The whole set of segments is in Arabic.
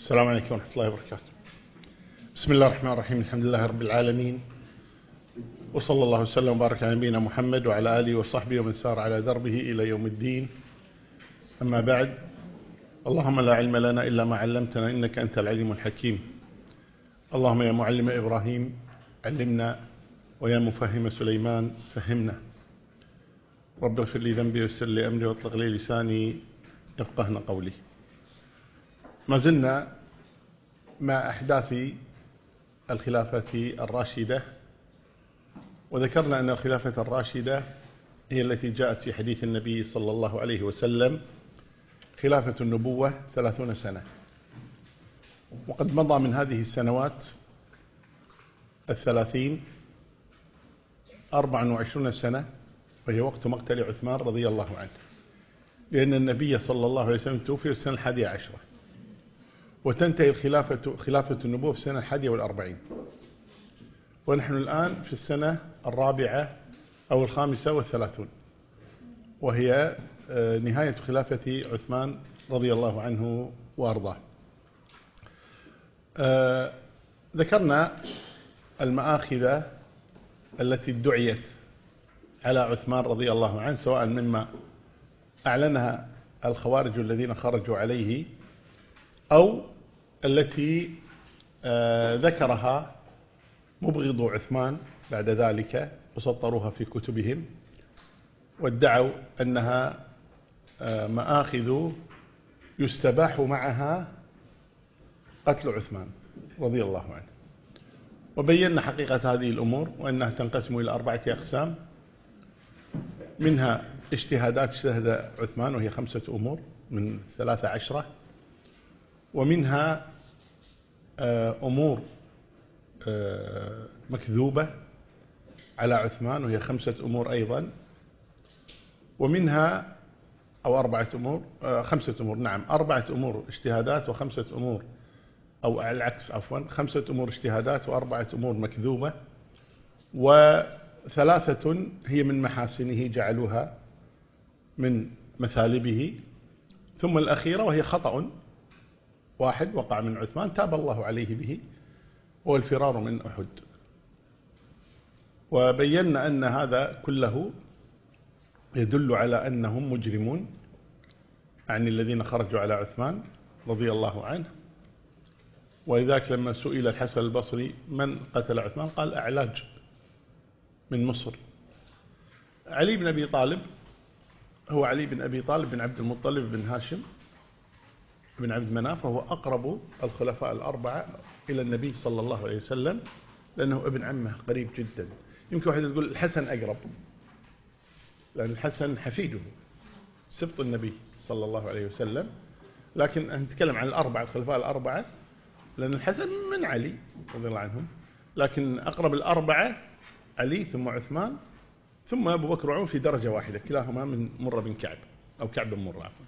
السلام عليكم ورحمة الله وبركاته. بسم الله الرحمن الرحيم. الحمد لله رب العالمين، وصلى الله وسلم وبارك على نبينا محمد وعلى آله وصحبه ومن سار على دربه إلى يوم الدين. أما بعد، اللهم لا علم لنا إلا ما علمتنا إنك أنت العليم الحكيم. اللهم يا معلم إبراهيم علمنا، ويا مفهم سليمان فهمنا. رب اغفر لي ذنبي ويسر لي أمري واطلق لي لساني يفقهن قولي. ما زلنا مع أحداث الخلافة الراشدة، وذكرنا أن الخلافة الراشدة هي التي جاءت في حديث النبي صلى الله عليه وسلم خلافة النبوة 30 سنة، وقد مضى من هذه السنوات 30 24 سنة، وهي وقت مقتل عثمان رضي الله عنه، لأن النبي صلى الله عليه وسلم توفي في السنة 11، وتنتهي خلافة النبوة في السنة 41، ونحن الآن في السنة 4 أو 35، وهي نهاية خلافة عثمان رضي الله عنه وأرضاه. ذكرنا المآخذ التي ادعيت على عثمان رضي الله عنه، سواء مما أعلنها الخوارج الذين خرجوا عليه، أو التي ذكرها مبغضو عثمان بعد ذلك وسطروها في كتبهم، وادعوا أنها مآخذ يستباح معها قتل عثمان رضي الله عنه. وبينا حقيقة هذه الأمور، وأنها تنقسم إلى 4 أقسام، منها اجتهادات اجتهد عثمان وهي 5 أمور من 13، ومنها أمور مكذوبة على عثمان وهي 5 أمور أيضا، ومنها أو 4 أمور 5 أمور، نعم 4 أمور اجتهادات و5 أمور، أو العكس عفوا، 5 أمور اجتهادات و4 أمور مكذوبة، و3 هي من محاسنه جعلوها من مثالبه، ثم الأخيرة وهي خطأ واحد وقع من عثمان تاب الله عليه به، هو الفرار من أحد. وبينا أن هذا كله يدل على أنهم مجرمون، يعني الذين خرجوا على عثمان رضي الله عنه. ولذلك لما سئل الحسن البصري من قتل عثمان قال أعلاج من مصر. علي بن أبي طالب هو علي بن أبي طالب بن عبد المطلب بن هاشم بن عبد مناف، وهو أقرب الخلفاء ال4 إلى النبي صلى الله عليه وسلم، لأنه ابن عمه قريب جدا. يمكن واحد يقول الحسن أقرب، لأن الحسن حفيده سبط النبي صلى الله عليه وسلم، لكن نتكلم عن الخلفاء ال4، لأن الحسن من علي رضي الله عنهم، لكن أقرب ال4 علي ثم عثمان ثم أبو بكر وعمر في درجة واحدة، كلاهما من مرة بن كعب أو كعب بن مرة عفوا.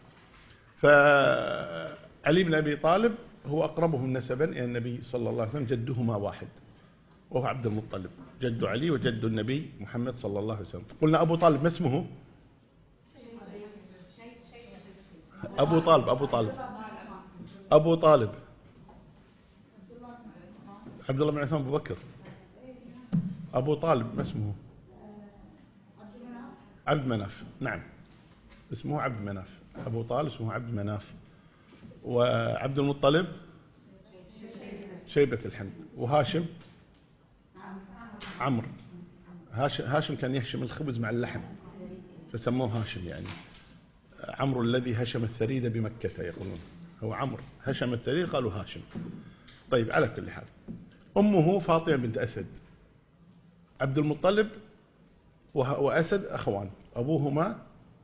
فعلي بن أبي طالب هو أقربهم نسبا إلى النبي صلى الله عليه وسلم، جدهما واحد وهو عبد المطلب، جد علي وجد النبي محمد صلى الله عليه وسلم. قلنا أبو طالب ما اسمه؟ أبو طالب عبد الله بن عثمان أبو بكر. أبو طالب ما اسمه؟ عبد مناف، نعم اسمه عبد مناف. أبو طالب اسمه عبد مناف، وعبد المطلب شيبة الحمد، وهاشم عمرو. هاشم كان يهشم الخبز مع اللحم فسموه هاشم، يعني عمرو الذي هشم الثريد بمكة يقولون، هو عمرو هشم الثريد قالوا هاشم. طيب، على كل حال أمه فاطمة بنت أسد. عبد المطلب وأسد أخوان، أبوهما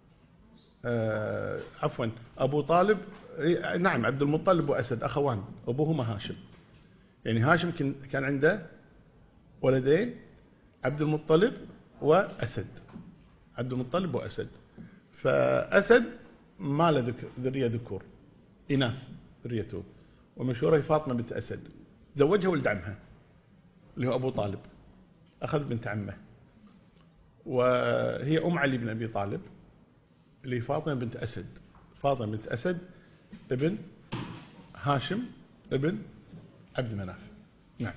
عفوا أبو طالب، نعم عبد المطلب وأسد أخوان، أبوهما هاشم. يعني هاشم كان عنده ولدين، عبد المطلب وأسد، عبد المطلب وأسد. فأسد ما له ذرية ذكور، إناث ذريته، ومشهورة فاطمة بنت أسد، زوجها ولد عمها اللي هو أبو طالب، أخذ بنت عمه، وهي أم علي بن أبي طالب اللي فاطمة بنت أسد. فاطمة بنت أسد ابن هاشم ابن عبد مناف. نعم.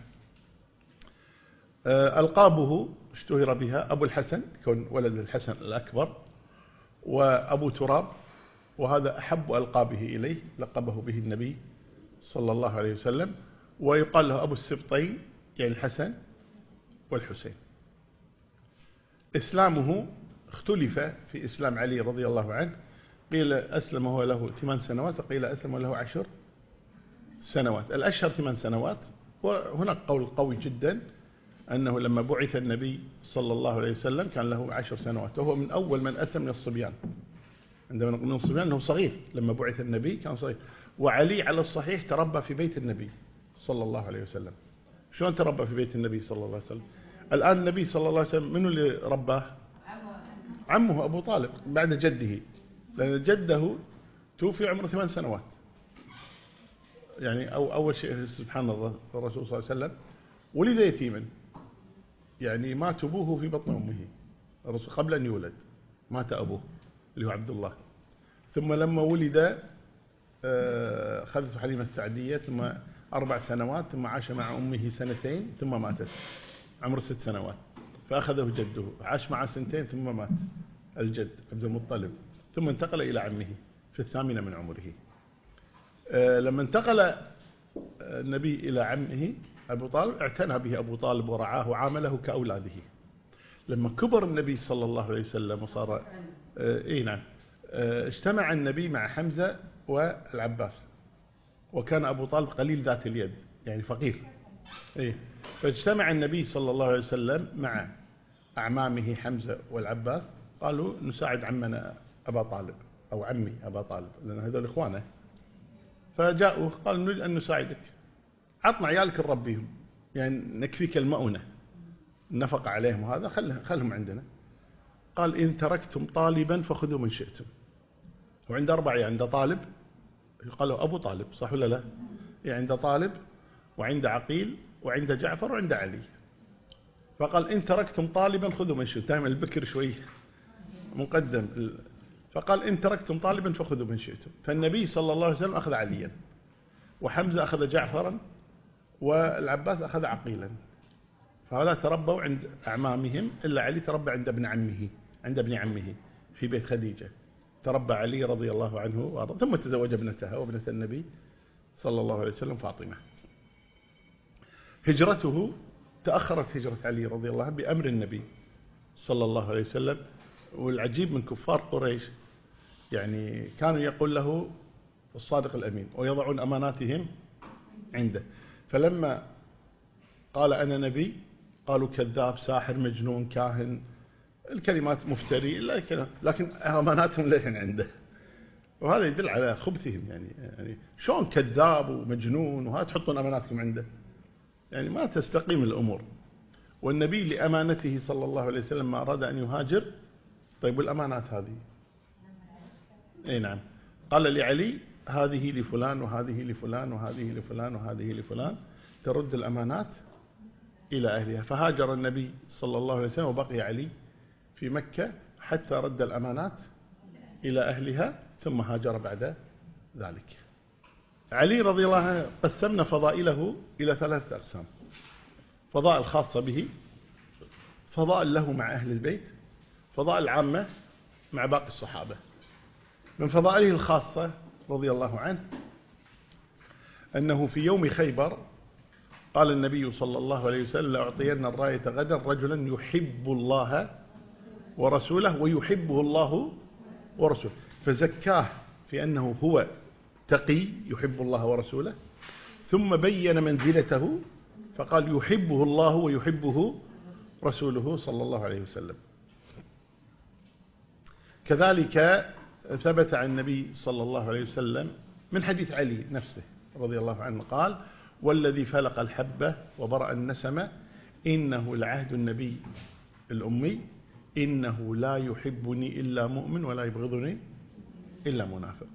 ألقابه اشتهر بها أبو الحسن، كون ولد الحسن الأكبر، وأبو تراب، وهذا أحب ألقابه إليه، لقبه به النبي صلى الله عليه وسلم. ويقال له أبو السبطين، يعني الحسن والحسين. إسلامه اختلف في إسلام علي رضي الله عنه، قيل أسلم وهو له 8 سنوات، وقيل أسلم وله 10 سنوات. الأشهر 8 سنوات، وهناك قول قوي جدا أنه لما بعث النبي صلى الله عليه وسلم كان له 10 سنوات، وهو من أول من أسلم من الصبيان. عندما نقول من الصبيان أنه صغير، لما بعث النبي كان صغير. وعلي على الصحيح تربى في بيت النبي صلى الله عليه وسلم. شلون تربى في بيت النبي صلى الله عليه وسلم؟ الآن النبي صلى الله عليه وسلم منو اللي رباه؟ عمه أبو طالب بعد جده، لأن جده توفي عمره 8 سنوات. يعني أول شيء سبحان الله، الرسول صلى الله عليه وسلم ولد يتيما، يعني مات أبوه في بطن أمه، الرسول قبل أن يولد مات أبوه اللي هو عبد الله. ثم لما ولد أخذته حليمة السعدية، ثم 4 سنوات، ثم عاش مع أمه 2 سنين، ثم ماتت عمر 6 سنوات، فأخذه جده، عاش معه 2 سنين، ثم مات الجد عبد المطلب، ثم انتقل إلى عمه في 8 من عمره. لما انتقل النبي إلى عمه أبو طالب اعتنى به أبو طالب ورعاه وعامله كأولاده. لما كبر النبي صلى الله عليه وسلم وصار نعم، اجتمع النبي مع حمزة والعباس، وكان أبو طالب قليل ذات اليد، يعني فقير. فاجتمع النبي صلى الله عليه وسلم مع أعمامه حمزة والعباس، قالوا نساعد عمنا أبا طالب أو عمي أبا طالب، لأن هذول إخوانه. فجاءوا قالوا نريد أن نساعدك، عطنا عيالك نربيهم، يعني نكفيك المؤونة، النفقة عليهم، وهذا خلهم عندنا. قال إن تركتم طالبا فخذوا من شئتم. وعند 4، يعني عند طالب، قالوا أبو طالب صح ولا لا؟ يعني عند طالب وعند عقيل وعند جعفر وعند علي. فقال إن تركتم طالبا خذوا من شئتم، دائما البكر شوي مقدم. فقال إن تركتم طالبا فخذوا من شئتم. فالنبي صلى الله عليه وسلم أخذ عليا، وحمزة أخذ جعفرا، والعباس أخذ عقيلا. فهؤلاء تربوا عند أعمامهم، إلا علي تربى عند ابن عمه في بيت خديجة. تربى علي رضي الله عنه وأرضاه، ثم تزوج ابنتها وابنة النبي صلى الله عليه وسلم فاطمة. هجرته تأخرت هجرة علي رضي الله عنه بأمر النبي صلى الله عليه وسلم. والعجيب من كفار قريش، يعني كانوا يقول له الصادق الأمين، ويضعون أماناتهم عنده. فلما قال أنا نبي قالوا كذاب، ساحر، مجنون، كاهن، الكلمات مفتري، لكن أماناتهم لين عنده. وهذا يدل على خبثهم، يعني شلون كذاب ومجنون وهذا تحطون أماناتكم عنده؟ يعني ما تستقيم الأمور. والنبي لأمانته صلى الله عليه وسلم ما أراد أن يهاجر. طيب والأمانات هذه؟ نعم. قال لعلي هذه لفلان وهذه لفلان وهذه لفلان وهذه لفلان، ترد الأمانات إلى أهلها. فهاجر النبي صلى الله عليه وسلم وبقي علي في مكة حتى رد الأمانات إلى أهلها، ثم هاجر بعد ذلك. علي رضي الله عنه قسمنا فضائله إلى 3 أقسام: فضائل خاصة به، فضائل له مع أهل البيت، فضائل عامة مع باقي الصحابة. من فضائله الخاصة رضي الله عنه أنه في يوم خيبر قال النبي صلى الله عليه وسلم لأعطين الراية غدا رجلا يحب الله ورسوله ويحبه الله ورسوله، فزكاه في أنه هو تقي يحب الله ورسوله، ثم بين منزلته فقال يحبه الله ويحبه رسوله صلى الله عليه وسلم. كذلك ثبت عن النبي صلى الله عليه وسلم من حديث علي نفسه رضي الله عنه قال والذي فلق الحبة وبرأ النسمة إنه لعهد النبي الأمي إنه لا يحبني إلا مؤمن ولا يبغضني إلا منافق.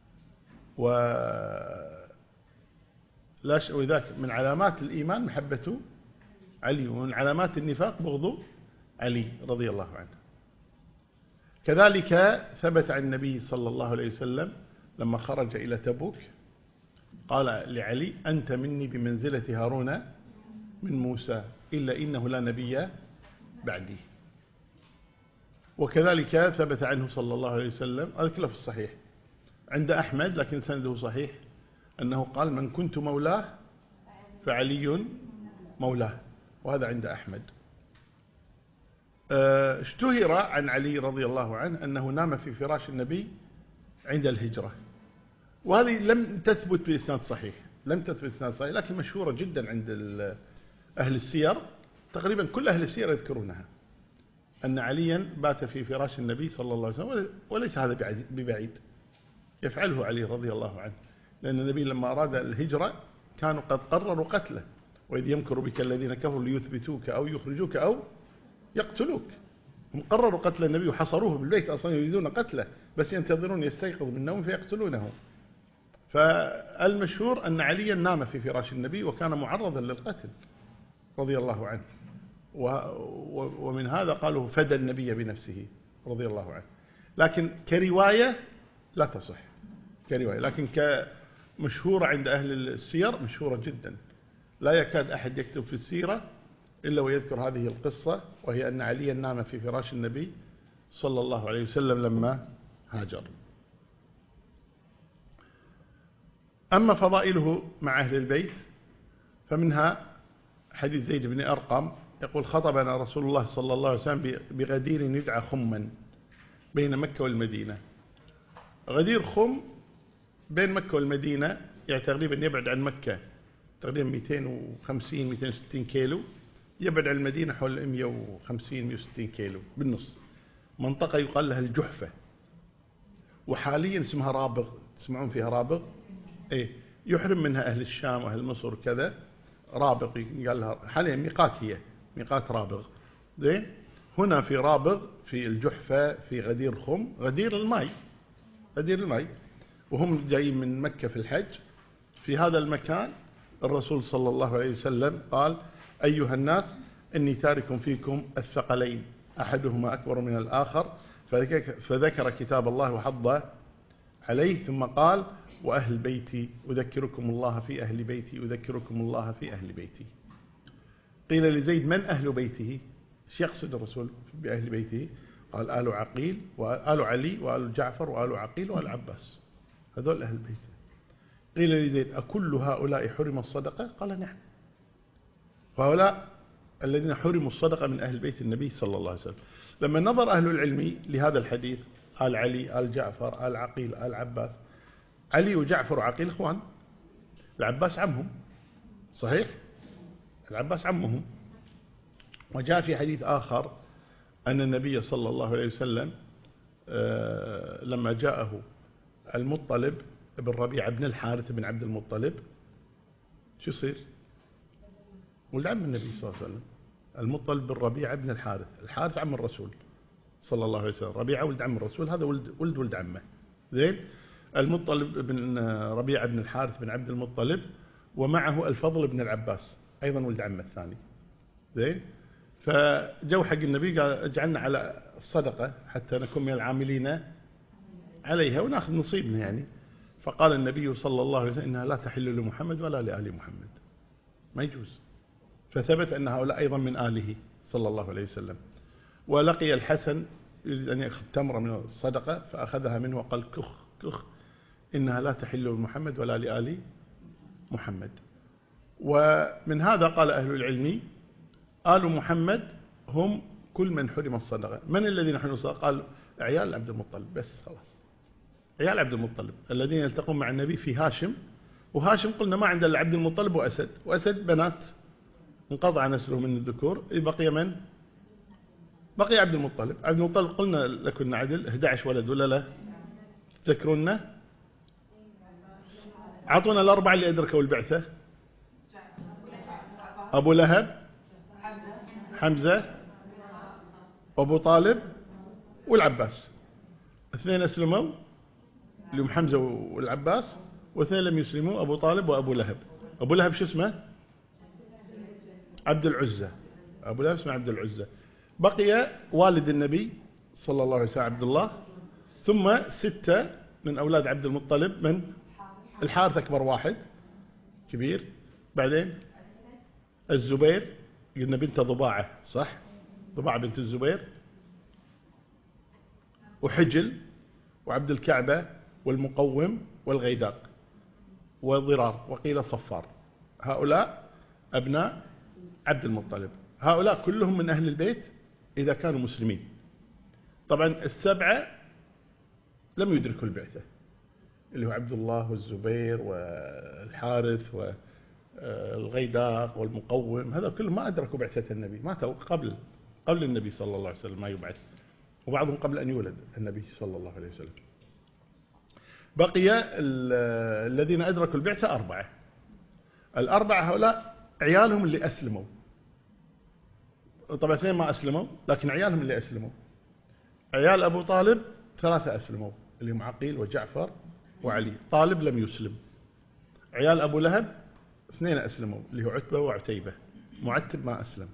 وذاك من علامات الإيمان محبة علي، ومن علامات النفاق بغض علي رضي الله عنه. كذلك ثبت عن النبي صلى الله عليه وسلم لما خرج إلى تبوك قال لعلي: أنت مني بمنزلة هارون من موسى، إلا إنه لا نبي بعدي. وكذلك ثبت عنه صلى الله عليه وسلم، هذا كله في الصحيح عند أحمد لكن سنده صحيح، أنه قال: من كنت مولاه فعلي مولاه، وهذا عند أحمد. اشتهر عن علي رضي الله عنه أنه نام في فراش النبي عند الهجرة، وهذه لم تثبت بإسناد صحيح، لم تثبت بإسناد صحيح، لكن مشهورة جدا عند أهل السير، تقريبا كل أهل السير يذكرونها، أن عليا بات في فراش النبي صلى الله عليه وسلم، وليس هذا ببعيد، يفعله علي رضي الله عنه، لأن النبي لما أراد الهجرة كانوا قد قرروا قتله، وإذ يمكر بك الذين كفروا ليثبتوك أو يخرجوك أو يقتلوك. هم قرروا قتل النبي وحصروه بالبيت، أصلا يريدون قتله، بس ينتظرون يستيقظ من النوم فيقتلونه. فالمشهور أن عليا نام في فراش النبي وكان معرضا للقتل رضي الله عنه، ومن هذا قالوا فدى النبي بنفسه رضي الله عنه. لكن كرواية لا تصح كرواية، لكن كمشهورة عند أهل السير مشهورة جدا، لا يكاد أحد يكتب في السيرة إلا ويذكر هذه القصة، وهي أن عليا نام في فراش النبي صلى الله عليه وسلم لما هاجر. أما فضائله مع أهل البيت فمنها حديث زيد بن أرقم يقول: خطبنا رسول الله صلى الله عليه وسلم بغدير يدعى خما بين مكة والمدينة. غدير خم بين مكة والمدينة، يعني تقريبا يبعد عن مكة تقريبا 250-260 كيلو، يبعد عن المدينة حول 150-160 كيلو بالنص. منطقة يقال لها الجحفة، وحاليا اسمها رابغ، تسمعون فيها رابغ؟ ايه، يحرم منها أهل الشام وأهل مصر كذا. رابغ قال لها حاليا ميقات، هي ميقات رابغ. زين، هنا في رابغ في الجحفة في غدير خم، غدير الماء، وهم جايين من مكة في الحج. في هذا المكان الرسول صلى الله عليه وسلم قال: أيها الناس إني تارك فيكم الثقلين أحدهما أكبر من الآخر، فذكر كتاب الله وحض عليه، ثم قال: وأهل بيتي أذكركم الله في أهل بيتي، أذكركم الله في أهل بيتي. قيل لزيد: من أهل بيته؟ ايش يقصد الرسول بأهل بيته؟ قال: آل عقيل وآل علي وآل جعفر وآل عقيل وآل عباس، هذول أهل بيته. قيل لزيد: أكل هؤلاء حرم الصدقة؟ قال: نعم، وهؤلاء الذين حرموا الصدقة من أهل بيت النبي صلى الله عليه وسلم. لما نظر أهل العلم لهذا الحديث، آل علي، آل جعفر، آل عقيل، آل عباس، علي وجعفر وعقيل إخوان، العباس عمهم، صحيح؟ العباس عمهم. وجاء في حديث آخر أن النبي صلى الله عليه وسلم لما جاءه المطلب بن ربيعة بن الحارث بن عبد المطلب، شو يصير؟ ولد عم النبي صلى الله عليه وسلم. المطلب بن ربيعة بن الحارث، الحارث عم الرسول صلى الله عليه وسلم، ربيعة ولد عم الرسول، هذا ولد عمه. زين، المطلب بن ربيعة بن الحارث بن عبد المطلب، ومعه الفضل بن العباس أيضا ولد عمه الثاني. زين، فجو حق النبي قال: اجعلنا على الصدقة حتى نكون من العاملين عليها وناخذ نصيبنا يعني. فقال النبي صلى الله عليه وسلم: إنها لا تحل لمحمد ولا لآل محمد، ما يجوز. فثبت أن هؤلاء أيضا من آله صلى الله عليه وسلم. ولقي الحسن يريد أن يأخذ تمرة من الصدقة، فأخذها منه وقال: كخ إنها لا تحل لمحمد ولا لآل محمد. ومن هذا قال أهل العلم: آل محمد هم كل من حرم الصدقة. من الذين حرموا الصدقة؟ قال: عيال عبد المطلب، بس خلاص، عيال عبد المطلب الذين يلتقون مع النبي في هاشم. وهاشم قلنا ما عند إلا عبد المطلب وأسد، وأسد بنات انقطع نسله من الذكور، بقي من؟ بقي عبد المطلب. عبد المطلب قلنا لكن عدل 11 ولد ولا لا؟ تذكرونه؟ عطونا الأربعة اللي أدركوا البعثة: أبو لهب، حمزة، وأبو طالب، والعباس. 2 أسلموا اللي هم حمزة والعباس، و2 لم يسلموا، أبو طالب وأبو لهب. أبو لهب شو اسمه؟ عبد العزة. أبو لهب اسمه عبد العزة. بقي والد النبي صلى الله عليه وسلم عبد الله، ثم 6 من أولاد عبد المطلب، من الحارث أكبر واحد، كبير. بعدين الزبير، قلنا بنت ضباعة صح، ضباعة بنت الزبير، وحجل وعبد الكعبة والمقوم والغيداق وضرار وقيل صفار. هؤلاء أبناء عبد المطلب، هؤلاء كلهم من أهل البيت إذا كانوا مسلمين. طبعا السبعة لم يدركوا البعثة، اللي هو عبد الله والزبير والحارث والغيداق والمقوم، هذا كلهم ما أدركوا بعثة النبي، ماتوا قبل النبي صلى الله عليه وسلم ما يبعث، وبعضهم قبل أن يولد النبي صلى الله عليه وسلم. بقي الذين أدركوا البعثة 4. الأربعة هؤلاء عيالهم اللي أسلموا، طبعا 2 ما أسلموا، لكن عيالهم اللي أسلموا. عيال أبو طالب 3 أسلموا، اللي هم عقيل وجعفر وعلي. طالب لم يسلم. عيال أبو لهب 2 أسلموا، اللي هو عتبة وعتيبة. معتب ما أسلم.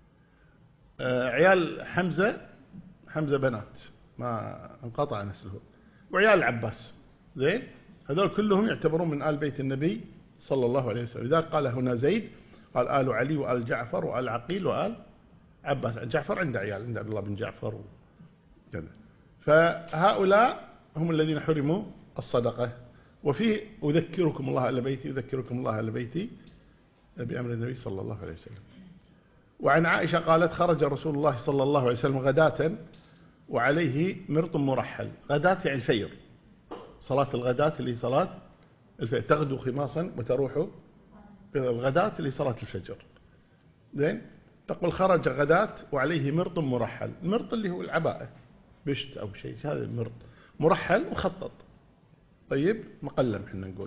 عيال حمزة بنات ما انقطع نسله. وعيال العباس زين، هذول كلهم يعتبرون من آل بيت النبي صلى الله عليه وسلم. لذلك قال هنا زيد، قال آل علي وآل جعفر وآل عقيل وآل عباس. جعفر عنده عيال، عنده عبد الله بن جعفر وكذا. فهؤلاء هم الذين حرموا الصدقة. وفيه أذكركم الله أهل بيتي، أذكركم الله أهل بيتي بأمر النبي صلى الله عليه وسلم. وعن عائشة قالت خرج رسول الله صلى الله عليه وسلم غداة وعليه مرط مرحل. غداة يعني الفجر، صلاة الغداة اللي صلاة الفجر، تغدو خماصا وتروح الغداة اللي صلاة الفجر. زين، تقول خرج غداة وعليه مرط مرحل. المرط اللي هو العباءة، بشت أو شيء، هذا المرط مرحل مخطط، طيب مقلم حنا نقول.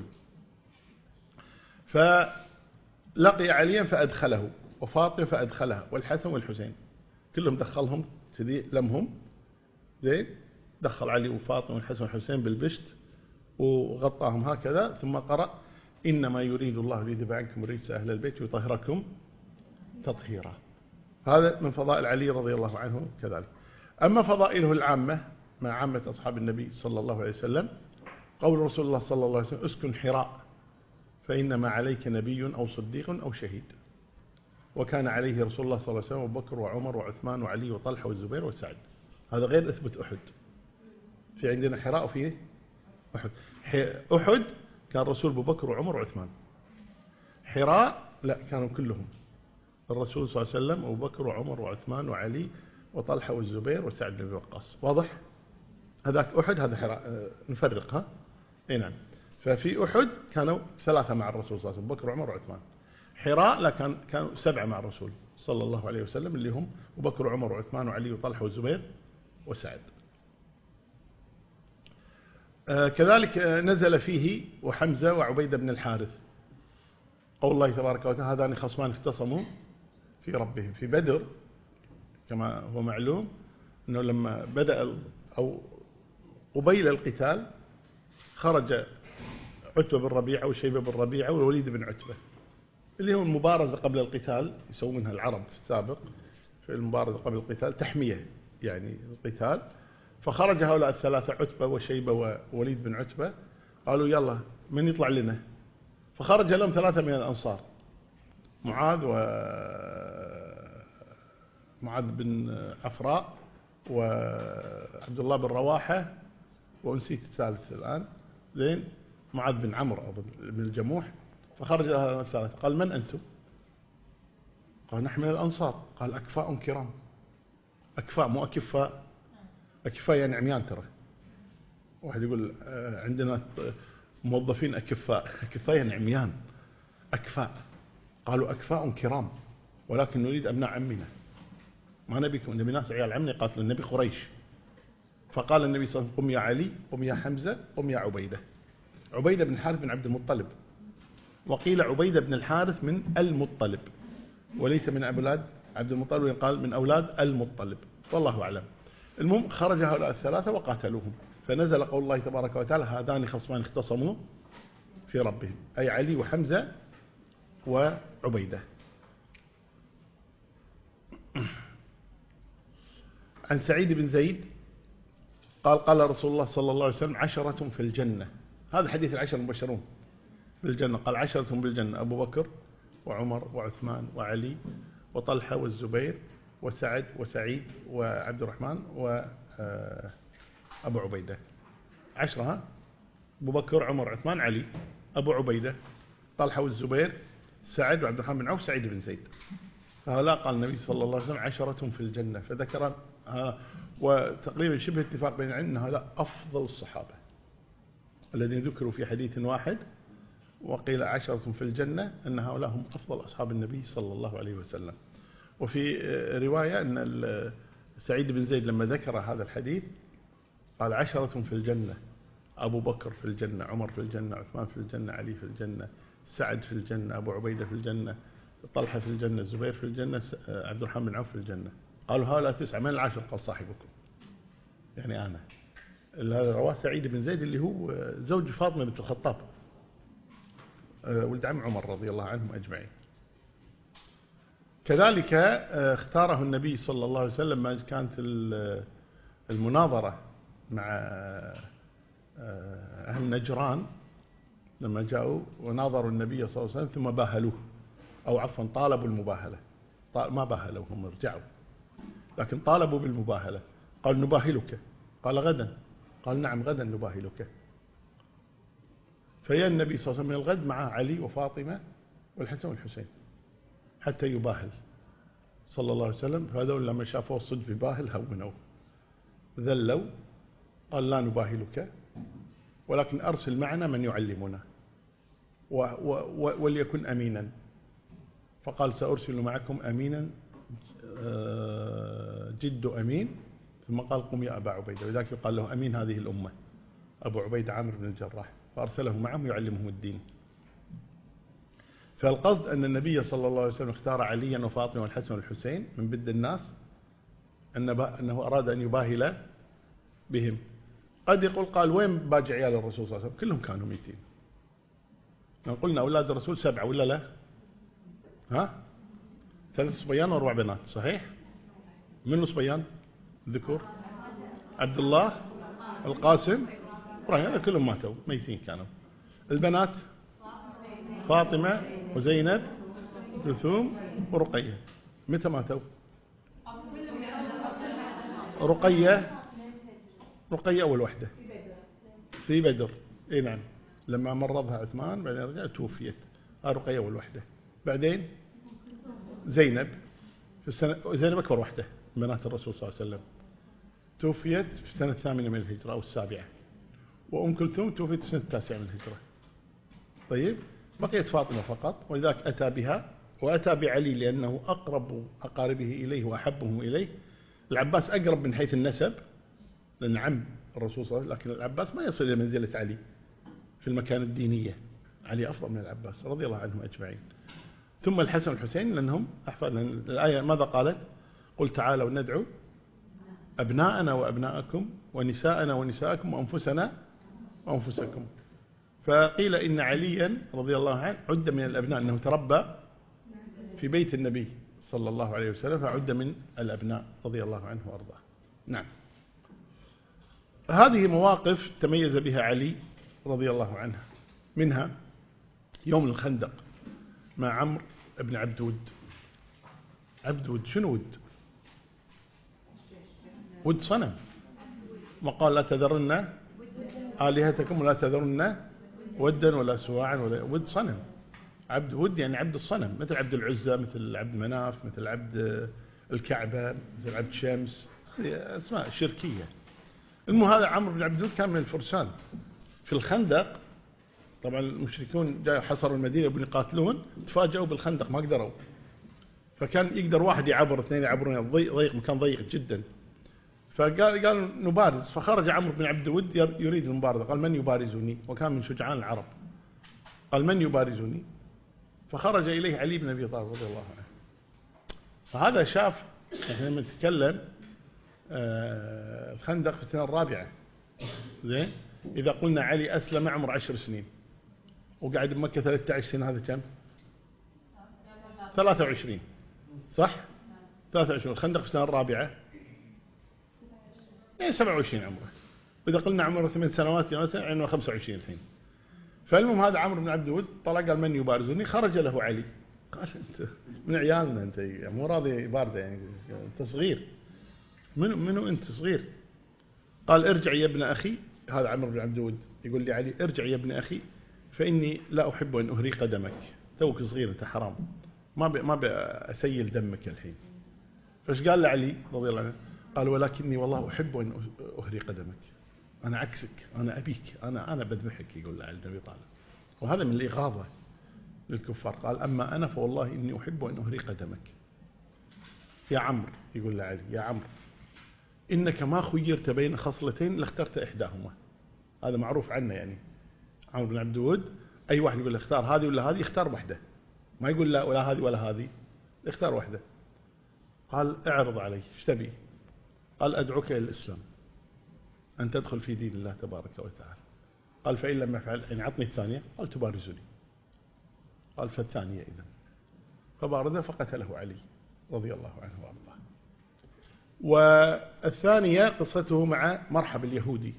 فلقي عليا فأدخله، وفاطمة فأدخلها، والحسن والحسين كلهم دخلهم لمهم. زين، دخل علي وفاطمة والحسن والحسين بالبشت وغطاهم هكذا، ثم قرأ إنما يريد الله ليذهب عنكم الرجس أهل البيت ويطهركم تطهيرا. هذا من فضائل علي رضي الله عنه كذلك. أما فضائله العامة مع عامة أصحاب النبي صلى الله عليه وسلم، قول رسول الله صلى الله عليه وسلم اسكن حراء فإنما عليك نبي أو صديق أو شهيد. وكان عليه رسول الله صلى الله عليه وسلم أبو بكر وعمر وعثمان وعلي وطلحة والزبير وسعد. هذا غير إثبت أحد. في عندنا حراء وفيه أحد. أحد كان رسول أبو بكر وعمر وعثمان. حراء لا، كانوا كلهم الرسول صلى الله عليه وسلم أبو بكر وعمر وعثمان وعلي وطلحة والزبير وسعد بن أبي وقاص. واضح؟ هذاك أحد، هذا حراء، نفرقها. اي نعم. ففي أحد كانوا 3 مع الرسول صلى الله عليه وسلم، بكر وعمر وعثمان. حراء لا، كانوا 7 مع الرسول صلى الله عليه وسلم، اللي هم أبو بكر وعمر وعثمان وعلي وطلحة والزبير وسعد. كذلك نزل فيه وحمزة وعبيدة بن الحارث. قول الله تبارك وتعالى هذان خصمان اختصموا في ربهم. في بدر كما هو معلوم أنه لما بدأ أو قبيل القتال خرج عتبة بن ربيعة وشيبة بن ربيعة والوليد بن عتبة، اللي هو المبارزة قبل القتال، يسوونها العرب في السابق في المبارزة قبل القتال، تحمية يعني القتال. فخرج هؤلاء 3 عتبة وشيبة ووليد بن عتبة، قالوا يلا من يطلع لنا؟ فخرج لهم 3 من الأنصار، معاذ بن عفراء وعبد الله بن رواحة ونسيت الثالث الآن، زين، معاذ بن عمرو أو بن الجموح. فخرج هؤلاء 3، قال من أنتم؟ قال نحن من الأنصار. قال أكفاء كرام. أكفاء مو أكفاء، أكفاء يعني عميان ترى. واحد يقول عندنا موظفين أكفاء، أكفاء يعني عميان. أكفاء. قالوا أكفاء كرام ولكن نريد أبناء عمنا، ما نبيكم، نبي ناس عيال عمنا يقاتلوا النبي قريش. فقال النبي صلى الله عليه وسلم قم يا علي، قم يا حمزة، قم يا عبيدة. عبيدة بن الحارث بن عبد المطلب، وقيل عبيدة بن الحارث من المطلب وليس من أولاد عبد المطلب، ويقال من أولاد المطلب، والله أعلم. المهم خرج هؤلاء 3 وقاتلوهم، فنزل قول الله تبارك وتعالى هذان خصمان اختصموا في ربهم، أي علي وحمزة وعبيدة. عن سعيد بن زيد قال قال رسول الله صلى الله عليه وسلم 10 في الجنة. هذا حديث ال10 المبشرون بالجنة. قال 10 بالجنة: أبو بكر وعمر وعثمان وعلي وطلحة والزبير وسعد وسعيد وعبد الرحمن وأبو عبيدة. 10 ها؟ أبو بكر عمر عثمان علي أبو عبيدة طلحة والزبير سعد وعبد الرحمن بن عوف سعيد بن زيد. فهؤلاء قال النبي صلى الله عليه وسلم 10 في الجنة. فذكر وتقريبا شبه اتفاق بين العلم أن هؤلاء أفضل الصحابة الذين ذكروا في حديث واحد، وقيل 10 في الجنة، أن هؤلاء هم أفضل أصحاب النبي صلى الله عليه وسلم. وفي رواية أن سعيد بن زيد لما ذكر هذا الحديث قال 10 في الجنة: أبو بكر في الجنة، عمر في الجنة، عثمان في الجنة، علي في الجنة، سعد في الجنة، أبو عبيدة في الجنة، طلحة في الجنة، الزبير في الجنة، عبد الرحمن بن عوف في الجنة. قالوا هؤلاء 9، من العاشر؟ قال صاحبكم، يعني أنا. هذا رواه سعيد بن زيد اللي هو زوج فاطمة بنت الخطاب ولد عم عمر رضي الله عنهم أجمعين. كذلك اختاره النبي صلى الله عليه وسلم ما كانت المناظرة مع أهل نجران لما جاءوا وناظروا النبي صلى الله عليه وسلم ثم باهلوه، أو عفوا طالبوا المباهلة. ما باهلوا، هم رجعوا، لكن طالبوا بالمباهلة. قال: نباهلك. قال: غدا. قال: نعم غدا نباهلك. فيا النبي صلى الله عليه وسلم من الغد مع علي وفاطمة والحسن والحسين حتى يباهل صلى الله عليه وسلم. فهذول لما شافوا الصدف يباهل هونوا ذلوا. قال: لا نباهلك، ولكن أرسل معنا من يعلمنا وليكن أمينا. فقال: سأرسل معكم أمينا جد أمين. ثم قال: قم يا أبا عبيدة. وذاك يقال له أمين هذه الأمة، أبو عبيدة عامر بن الجراح. فأرسله معهم يعلمهم الدين. فالقصد أن النبي صلى الله عليه وسلم اختار عليا وفاطمة والحسن والحسين من بد الناس، أنه أراد أن يباهل بهم. قد يقول قال: وين باقي عيال الرسول صلى الله عليه وسلم؟ كلهم كانوا ميتين. لو قلنا أولاد الرسول 7 ولا لا؟ ها؟ 3 صبيان و4 بنات، صحيح؟ من صبيان؟ ذكور؟ عبد الله، القاسم، إبراهيم، هذا كلهم ماتوا ميتين كانوا. البنات فاطمة وزينب كلثوم ورقية. متى ماتوا؟ رقية أول وحدة في بدر. إيه نعم، لما مرضها عثمان بعدين رجع توفيت. رقية أول وحدة. بعدين زينب في السنة، زينب أكبر وحدة بنات الرسول صلى الله عليه وسلم، توفيت في السنة 8 من الهجرة أو 7. وأم كلثوم توفيت في السنة 9 من الهجرة. طيب، بقيت فاطمة فقط، ولذلك أتى بها وأتى بعلي لأنه أقرب أقاربه إليه وأحبهم إليه. العباس أقرب من حيث النسب لأن عم الرسول صلى الله عليه وسلم، لكن العباس ما يصل إلى منزلة علي في المكان الدينية. علي أفضل من العباس رضي الله عنهم أجمعين. ثم الحسن والحسين لأنهم أحفاد. الآية ماذا قالت؟ قل تعالوا ندعو أبناءنا وأبناءكم ونساءنا ونساءكم وأنفسنا وأنفسكم. فقيل إن عليا رضي الله عنه عد من الأبناء، أنه تربى في بيت النبي صلى الله عليه وسلم، فعد من الأبناء رضي الله عنه وأرضاه. نعم، هذه مواقف تميز بها علي رضي الله عنه. منها يوم الخندق مع عمرو بن عبد ود. عبد ود شنو ود؟ ود صنم، وقال: لا تذرن آلهتكم ولا تذرن ودا ولا سواعا ولا ود. صنم، عبد ود يعني عبد الصنم، مثل عبد العزة، مثل عبد مناف، مثل عبد الكعبة، مثل عبد شمس، اسماء شركية. المهم هذا عمرو بن عبد ود كان من الفرسان في الخندق. طبعا المشركون جاءوا حصروا المدينة يبون يقاتلون، تفاجئوا بالخندق ما قدروا. فكان يقدر واحد يعبر، 2 يعبرون، ضيق، مكان ضيق جدا. فقال نبارز. فخرج عمرو بن عبد ود يريد المبارزة. قال: من يبارزني؟ وكان من شجعان العرب. قال: من يبارزني؟ فخرج إليه علي بن أبي طالب رضي الله عنه. فهذا شاف، احنا لما نتكلم الخندق في السنة الرابعة، زين، إذا قلنا علي أسلم عمر 10 سنين وقعد بمكة 13 سنة، هذا كم؟ 23، صح؟ 23. الخندق في السنة الرابعة 27 عمره. وإذا قلنا عمره 8 سنوات يعني 25 الحين. فالمهم هذا عمرو بن عبد الود طلع قال من يبارزني؟ خرج له علي، قال أنت من عيالنا، أنت مو راضي يبارزه يعني، أنت صغير، منو أنت صغير؟ قال ارجع يا ابن أخي، هذا عمرو بن عبد الود يقول لي علي ارجع يا ابن أخي فإني لا أحب أن أهري قدمك، توك صغير أنت حرام، ما بأسيل دمك الحين. فايش قال لعلي رضي الله عنه؟ قال ولكني والله أحب أن أهري قدمك، أنا عكسك، أنا أبيك، أنا بذبحك، يقول لعلي بن أبي طالب. وهذا من الإغاظة للكفار. قال أما أنا فوالله إني أحب أن أهري قدمك. يا عمرو، يقول لعلي يا عمرو، إنك ما خيرت بين خصلتين لاخترت إحداهما. هذا معروف عنه يعني، عمرو بن عبد الود أي واحد يقول له اختار هذه ولا هذه، يختار واحدة، ما يقول لا ولا هذه ولا هذه، اختار واحدة. قال اعرض علي، ايش تبي؟ قال أدعوك إلى الإسلام، أن تدخل في دين الله تبارك وتعالى. قال فإن لم يفعل يعني عطني الثانية. قال تبارزني. قال فالثانية إذن، فبارزه فقتله علي رضي الله عنه وأرضاه. والثانية قصته مع مرحب اليهودي.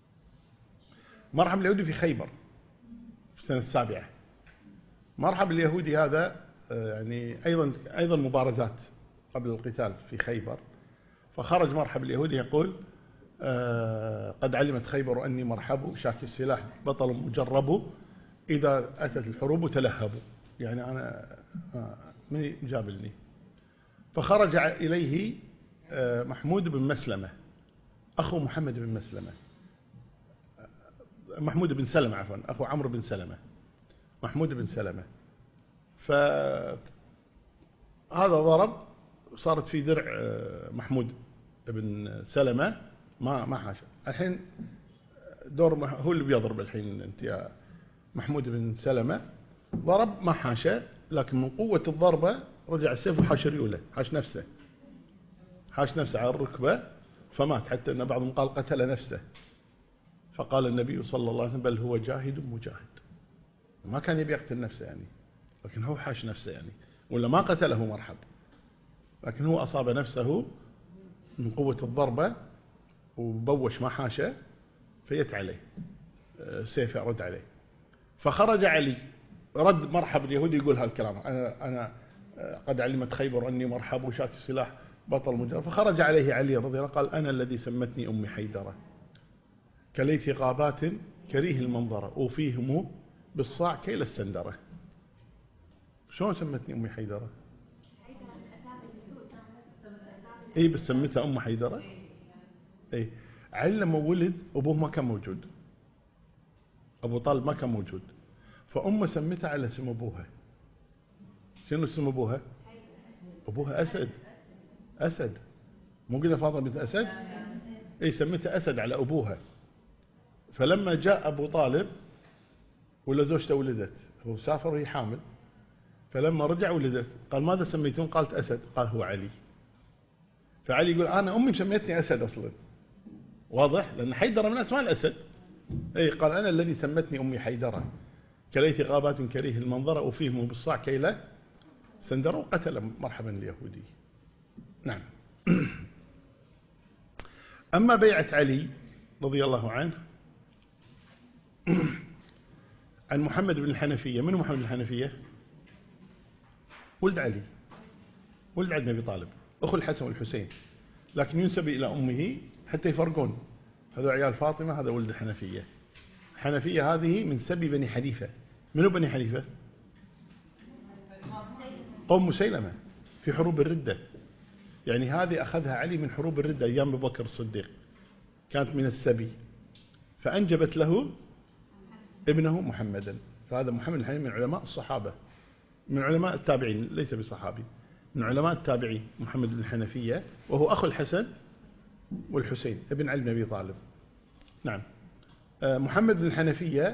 مرحب اليهودي في خيبر في السنة 7. مرحب اليهودي هذا يعني أيضا مبارزات قبل القتال في خيبر. فخرج مرحب اليهودي يقول قد علمت خيبر أني مرحب شاكي السلاح بطل مجرب، إذا أتت الحروب تلهبوا، يعني أنا من جابلني. فخرج إليه محمود بن مسلمة أخو محمد بن مسلمة، محمود بن سلمة عفوا، أخو عمرو بن سلمة، محمود بن سلمة. فهذا ضرب، صارت في درع محمود بن سلمة ما حاشا. الحين دور هو اللي بيضرب الحين، أنت يا محمود بن سلمة ضرب ما حاشا، لكن من قوة الضربة رجع السيف وحاش ريوله، حاش نفسه على الركبة فمات، حتى أن بعضهم قال قتل نفسه. فقال النبي صلى الله عليه وسلم بل هو جاهد مجاهد، ما كان يبي يقتل نفسه يعني، لكن هو حاش نفسه يعني، ولا ما قتله مرحب، لكن هو أصاب نفسه من قوة الضربة وبوش ما حاشا، فيت عليه سيف رد عليه. فخرج علي، رد مرحب اليهودي يقول هالكلام، أنا قد علمت خيبر أني مرحب وشاك السلاح بطل مجرب. فخرج عليه علي رضي الله عنه قال أنا الذي سمتني أمي حيدرة، كليت غابات كريه المنظرة وفيهم بالصاع كيل السندرة. شلون سمتني أمي حيدرة؟ إيه بس سمتها أم حيدرة. إيه علي لما ولد أبوه ما كان موجود، أبو طالب ما كان موجود، فأمه سمتها على اسم أبوها. شنو اسم أبوها؟ أبوها أسد، مو قلنا فاطمة بنت أسد؟ إيه سمتها أسد على أبوها. فلما جاء أبو طالب ولا زوجته ولدت، هو سافر وهي حامل، فلما رجع ولدت قال ماذا سميتون؟ قالت أسد. قال هو علي. فعلي يقول أنا أمي سميتني أسد أصلا، واضح، لأن حيدرة من أسماء الأسد. أي قال أنا الذي سمتني أمي حيدرة، كليت غابات كريه المنظر وفيهم بالصاع كيلة سندر، وقتل مرحبا اليهودي. نعم. أما بيعة علي رضي الله عنه عن محمد بن الحنفية. من محمد بن الحنفية؟ ولد علي، ولد علي بن أبي طالب، أخو الحسن والحسين، لكن ينسب إلى أمه حتى يفرقون، هذا عيال فاطمة، هذا ولد الحنفية. حنفية هذه من سبي بني حنيفة. منو بني حنيفة؟ قوم مسيلمة في حروب الردة، يعني هذه أخذها علي من حروب الردة أيام أبي بكر الصديق، كانت من السبي، فأنجبت له ابنه محمدا. فهذا محمد الحنيفي من علماء الصحابة، من علماء التابعين، ليس بصحابي، من علماء التابعين محمد بن الحنفية، وهو أخو الحسن والحسين ابن علي بن أبي طالب. نعم. محمد بن الحنفية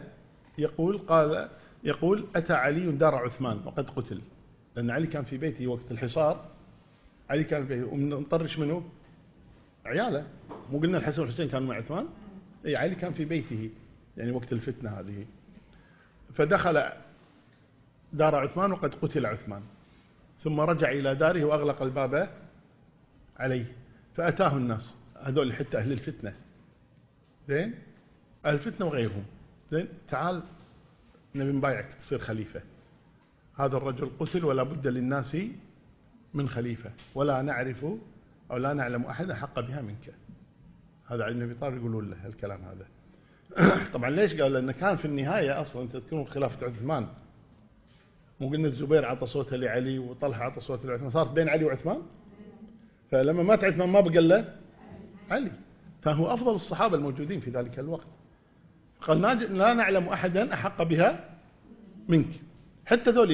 يقول أتى علي دار عثمان وقد قتل، لأن علي كان في بيته وقت الحصار، علي كان في بيته ومنطرش منه عياله، مو قلنا الحسن والحسين كانوا مع عثمان؟ أي علي كان في بيته يعني وقت الفتنة هذه. فدخل دار عثمان وقد قتل عثمان، ثم رجع إلى داره وأغلق الباب عليه. فأتاه الناس هذول حتى أهل الفتنة، زين، أهل الفتنة وغيرهم، زين، تعال نبي نبايعك تصير خليفة. هذا الرجل قتل ولا بد للناس من خليفة، ولا نعرف أو لا نعلم أحد أحق بها منك. هذا علي بن أبي طالب يقولون له الكلام هذا. طبعا ليش قال؟ لأن كان في النهاية أصلا تذكرون خلافة عثمان، مو قلنا الزبير عطى صوته لعلي وطلحة عطى صوته لعثمان، صارت بين علي وعثمان. فلما مات عثمان ما بقى له علي، فهو أفضل الصحابة الموجودين في ذلك الوقت. قال لا نعلم أحدا أحق بها منك. حتى ذولي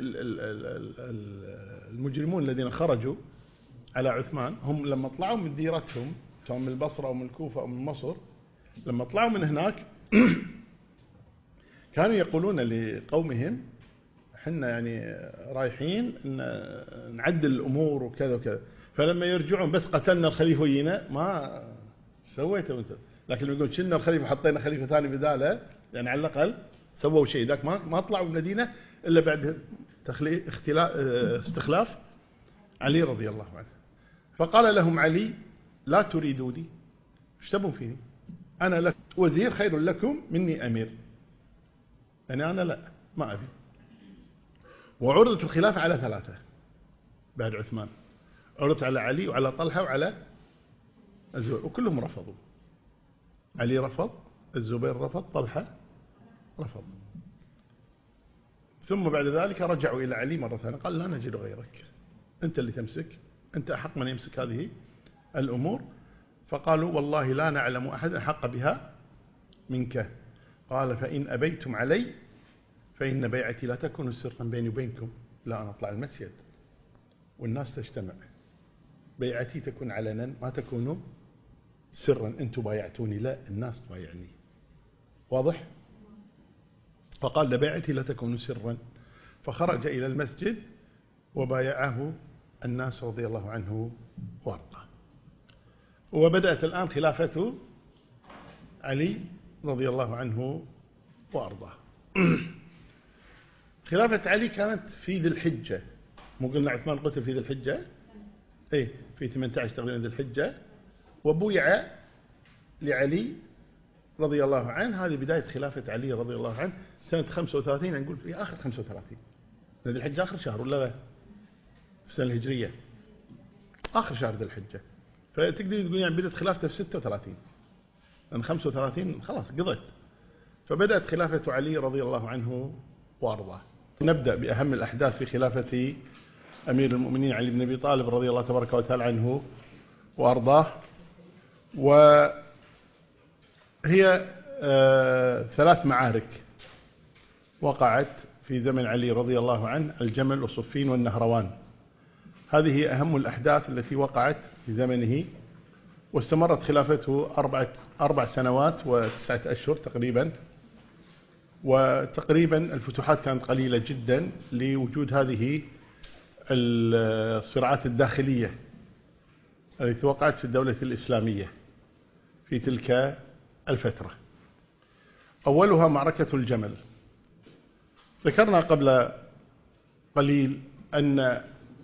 المجرمون الذين خرجوا على عثمان، هم لما طلعوا من ديرتهم سواء من البصرة أو من الكوفة أو من مصر، لما طلعوا من هناك كانوا يقولون لقومهم حنا يعني رايحين نعدل الأمور وكذا وكذا، فلما يرجعون بس قتلنا الخليفة وينا ما سويته انت، لكن لما يقول شلنا الخليفة وحطينا خليفة ثاني بداله، يعني على الأقل سووا شيء. ذاك ما طلعوا من المدينة إلا بعد استخلاف علي رضي الله عنه. فقال لهم علي لا تريدوني، ايش تبون فيني؟ أنا لك وزير خير لكم مني أمير، يعني أنا لا ما أبي. وعرضت الخلافة على ثلاثة بعد عثمان، عرضت على علي وعلى طلحة وعلى الزبير، وكلهم رفضوا. علي رفض، الزبير رفض، طلحة رفض. ثم بعد ذلك رجعوا إلى علي مرة ثانية، قال لا نجد غيرك، أنت اللي تمسك، أنت أحق من يمسك هذه الأمور. فقالوا والله لا نعلم أحد أحق بها منك. قال فإن أبيتم علي فإن بيعتي لا تكون سرا بيني وبينكم، لا أنا أطلع المسجد والناس تجتمع، بيعتي تكون علنا ما تكون سرا، أنتم بايعتوني لا الناس بايعني. واضح؟ فقال بيعتي لا تكون سرا، فخرج إلى المسجد وبايعه الناس رضي الله عنه وارضاه. وبدأت الآن خلافة علي رضي الله عنه وارضاه. خلافة علي كانت في ذي الحجة، مو قلنا عثمان قتل في ذي الحجة؟ ايه في 18 تقريبا ذي الحجة، وبويع لعلي رضي الله عنه. هذه بداية خلافة علي رضي الله عنه سنة 35، نقول في آخر 35، ذي الحجة آخر شهر ولا لا؟ في السنة الهجرية آخر شهر ذي الحجة، فتقدر تقول يعني بدأت خلافته في 36، لأن 35 خلاص قضت. فبدأت خلافة علي رضي الله عنه وأرضاه. نبدأ بأهم الأحداث في خلافة أمير المؤمنين علي بن أبي طالب رضي الله تبارك وتعالى عنه وأرضاه. وهي 3 معارك وقعت في زمن علي رضي الله عنه، الجمل وصفين والنهروان. هذه هي أهم الأحداث التي وقعت في زمنه، واستمرت خلافته 4 سنوات و9 أشهر تقريبا. وتقريبا الفتوحات كانت قليلة جدا لوجود هذه الصراعات الداخلية التي وقعت في الدولة الإسلامية في تلك الفترة. أولها معركة الجمل. ذكرنا قبل قليل أن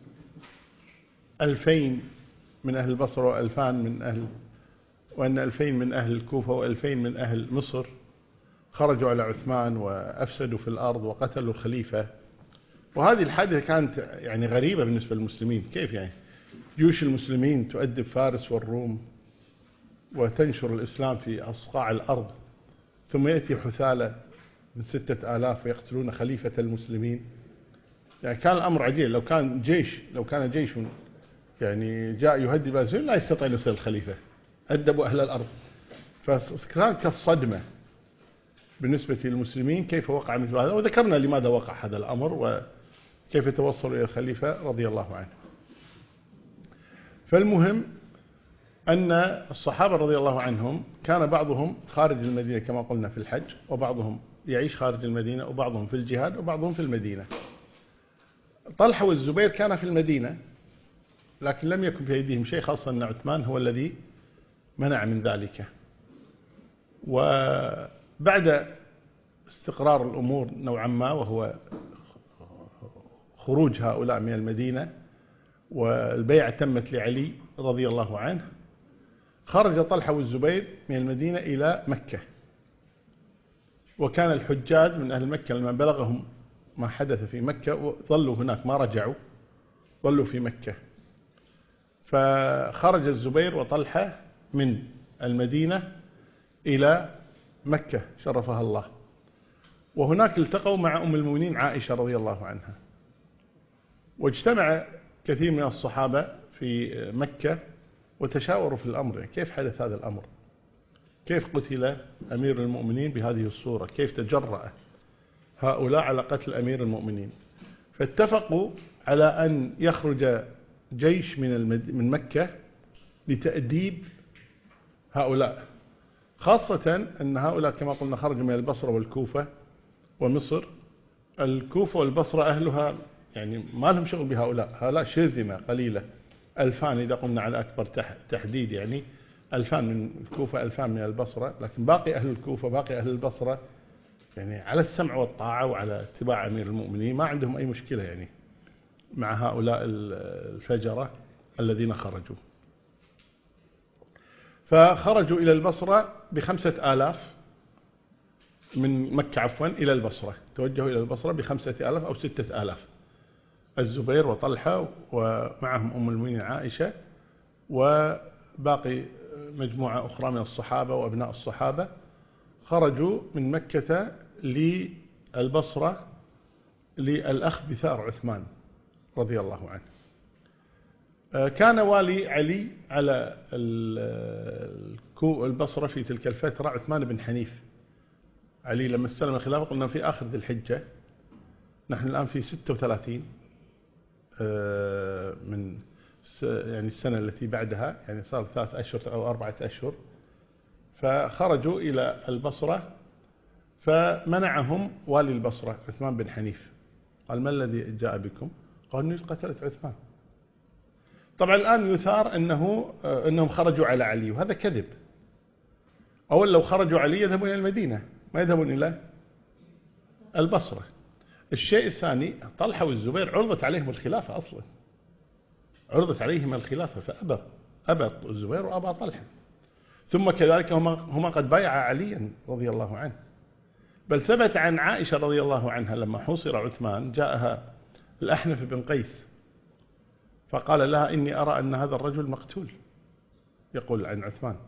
2000 من أهل البصرة وأن 2000 من أهل الكوفة و2000 من أهل مصر خرجوا على عثمان وأفسدوا في الأرض وقتلوا الخليفة. وهذه الحادثة كانت يعني غريبة بالنسبة للمسلمين. كيف يعني جيوش المسلمين تؤدب فارس والروم وتنشر الإسلام في أصقاع الأرض، ثم يأتي حثالة من 6000 ويقتلون خليفة المسلمين؟ يعني كان الأمر عجيب. لو كان جيش يعني جاء يهدد لا يستطيع يصل الخليفة، أدبوا أهل الأرض. فكانت كالصدمة بالنسبة للمسلمين كيف وقع مثل هذا، وذكرنا لماذا وقع هذا الأمر وكيف توصل إلى الخليفة رضي الله عنه. فالمهم أن الصحابة رضي الله عنهم كان بعضهم خارج المدينة كما قلنا في الحج، وبعضهم يعيش خارج المدينة، وبعضهم في الجهاد، وبعضهم في المدينة. طلحة والزبير كان في المدينة، لكن لم يكن في أيديهم شيء، خاصة أن عثمان هو الذي منع من ذلك. وبعد استقرار الأمور نوعا ما، وهو خروج هؤلاء من المدينة والبيعة تمت لعلي رضي الله عنه، خرج طلحة والزبير من المدينة إلى مكة. وكان الحجاج من أهل مكة لما بلغهم ما حدث في مكة ظلوا هناك ما رجعوا، ظلوا في مكة. فخرج الزبير وطلحة من المدينة إلى مكة شرفها الله، وهناك التقوا مع أم المؤمنين عائشة رضي الله عنها، واجتمع كثير من الصحابة في مكة وتشاوروا في الأمر، كيف حدث هذا الأمر، كيف قتل أمير المؤمنين بهذه الصورة، كيف تجرأ هؤلاء على قتل أمير المؤمنين. فاتفقوا على أن يخرج جيش من مكة لتأديب هؤلاء، خاصة أن هؤلاء كما قلنا خرجوا من البصرة والكوفة ومصر. الكوفة والبصرة أهلها يعني ما لهم شغل بهؤلاء، هؤلاء شرذمة قليلة، 2000 إذا قلنا على أكبر تحديد، يعني 2000 من الكوفة 2000 من البصرة، لكن باقي أهل الكوفة باقي أهل البصرة يعني على السمع والطاعة وعلى اتباع أمير المؤمنين، ما عندهم أي مشكلة يعني مع هؤلاء الفجرة الذين خرجوا. فخرجوا إلى البصرة ب5000 من مكة عفوا إلى البصرة، توجهوا إلى البصرة ب5000 أو 6000، الزبير وطلحة ومعهم أم المؤمنين عائشة وباقي مجموعة أخرى من الصحابة وأبناء الصحابة، خرجوا من مكة للبصرة للأخ بثار عثمان رضي الله عنه. كان والي علي على البصرة في تلك الفترة عثمان بن حنيف. علي لما استلم الخلافة قلنا في آخر ذي الحجة، نحن الآن في 36 من يعني السنة التي بعدها، يعني صار 3 أشهر أو 4 أشهر. فخرجوا إلى البصرة، فمنعهم والي البصرة عثمان بن حنيف، قال ما الذي جاء بكم؟ قالوا قتلت عثمان. طبعا الآن يثار أنهم خرجوا على علي، وهذا كذب. أول لو خرجوا علي يذهبون إلى المدينة، ما يذهبون إلى البصرة. الشيء الثاني، طلحة والزبير عرضت عليهم الخلافة أصلا، عرضت عليهم الخلافة فأبى الزبير وأبى طلحة. ثم كذلك هما قد بايعا عليا رضي الله عنه. بل ثبت عن عائشة رضي الله عنها لما حوصر عثمان جاءها الأحنف بن قيس فقال لها إني أرى أن هذا الرجل مقتول، يقول عن عثمان.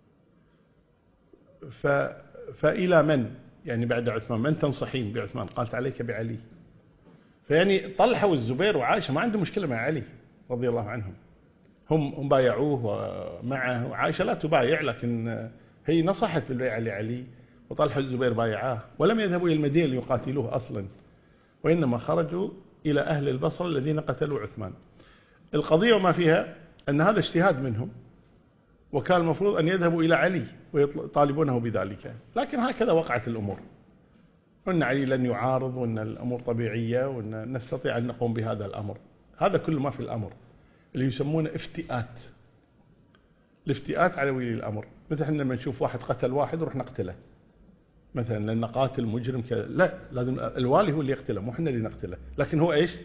فإلى من يعني بعد عثمان من تنصحين بعثمان؟ قالت عليك بعلي. فيعني طلحة والزبير وعائشة ما عندهم مشكلة مع علي رضي الله عنهم، هم بايعوه ومعه، وعائشة لا تبايع، لكن هي نصحت بالبيعة لعلي، وطلحة والزبير بايعاه ولم يذهبوا إلى المدينة ليقاتلوه أصلا، وإنما خرجوا إلى أهل البصرة الذين قتلوا عثمان. القضية وما فيها أن هذا اجتهاد منهم، وكان المفروض أن يذهبوا إلى علي ويطالبونه بذلك، لكن هكذا وقعت الأمور، وأن علي لن يعارض، وأن الأمور طبيعية، وأن نستطيع أن نقوم بهذا الأمر. هذا كل ما في الأمر اللي يسمونه افتئات، الافتئات على ولي الأمر. مثل لما نشوف واحد قتل واحد ونروح نقتله مثلا لأن قاتل مجرم كذا، لا، لازم الوالي هو اللي يقتله، مو احنا اللي نقتله. لكن هو ايش؟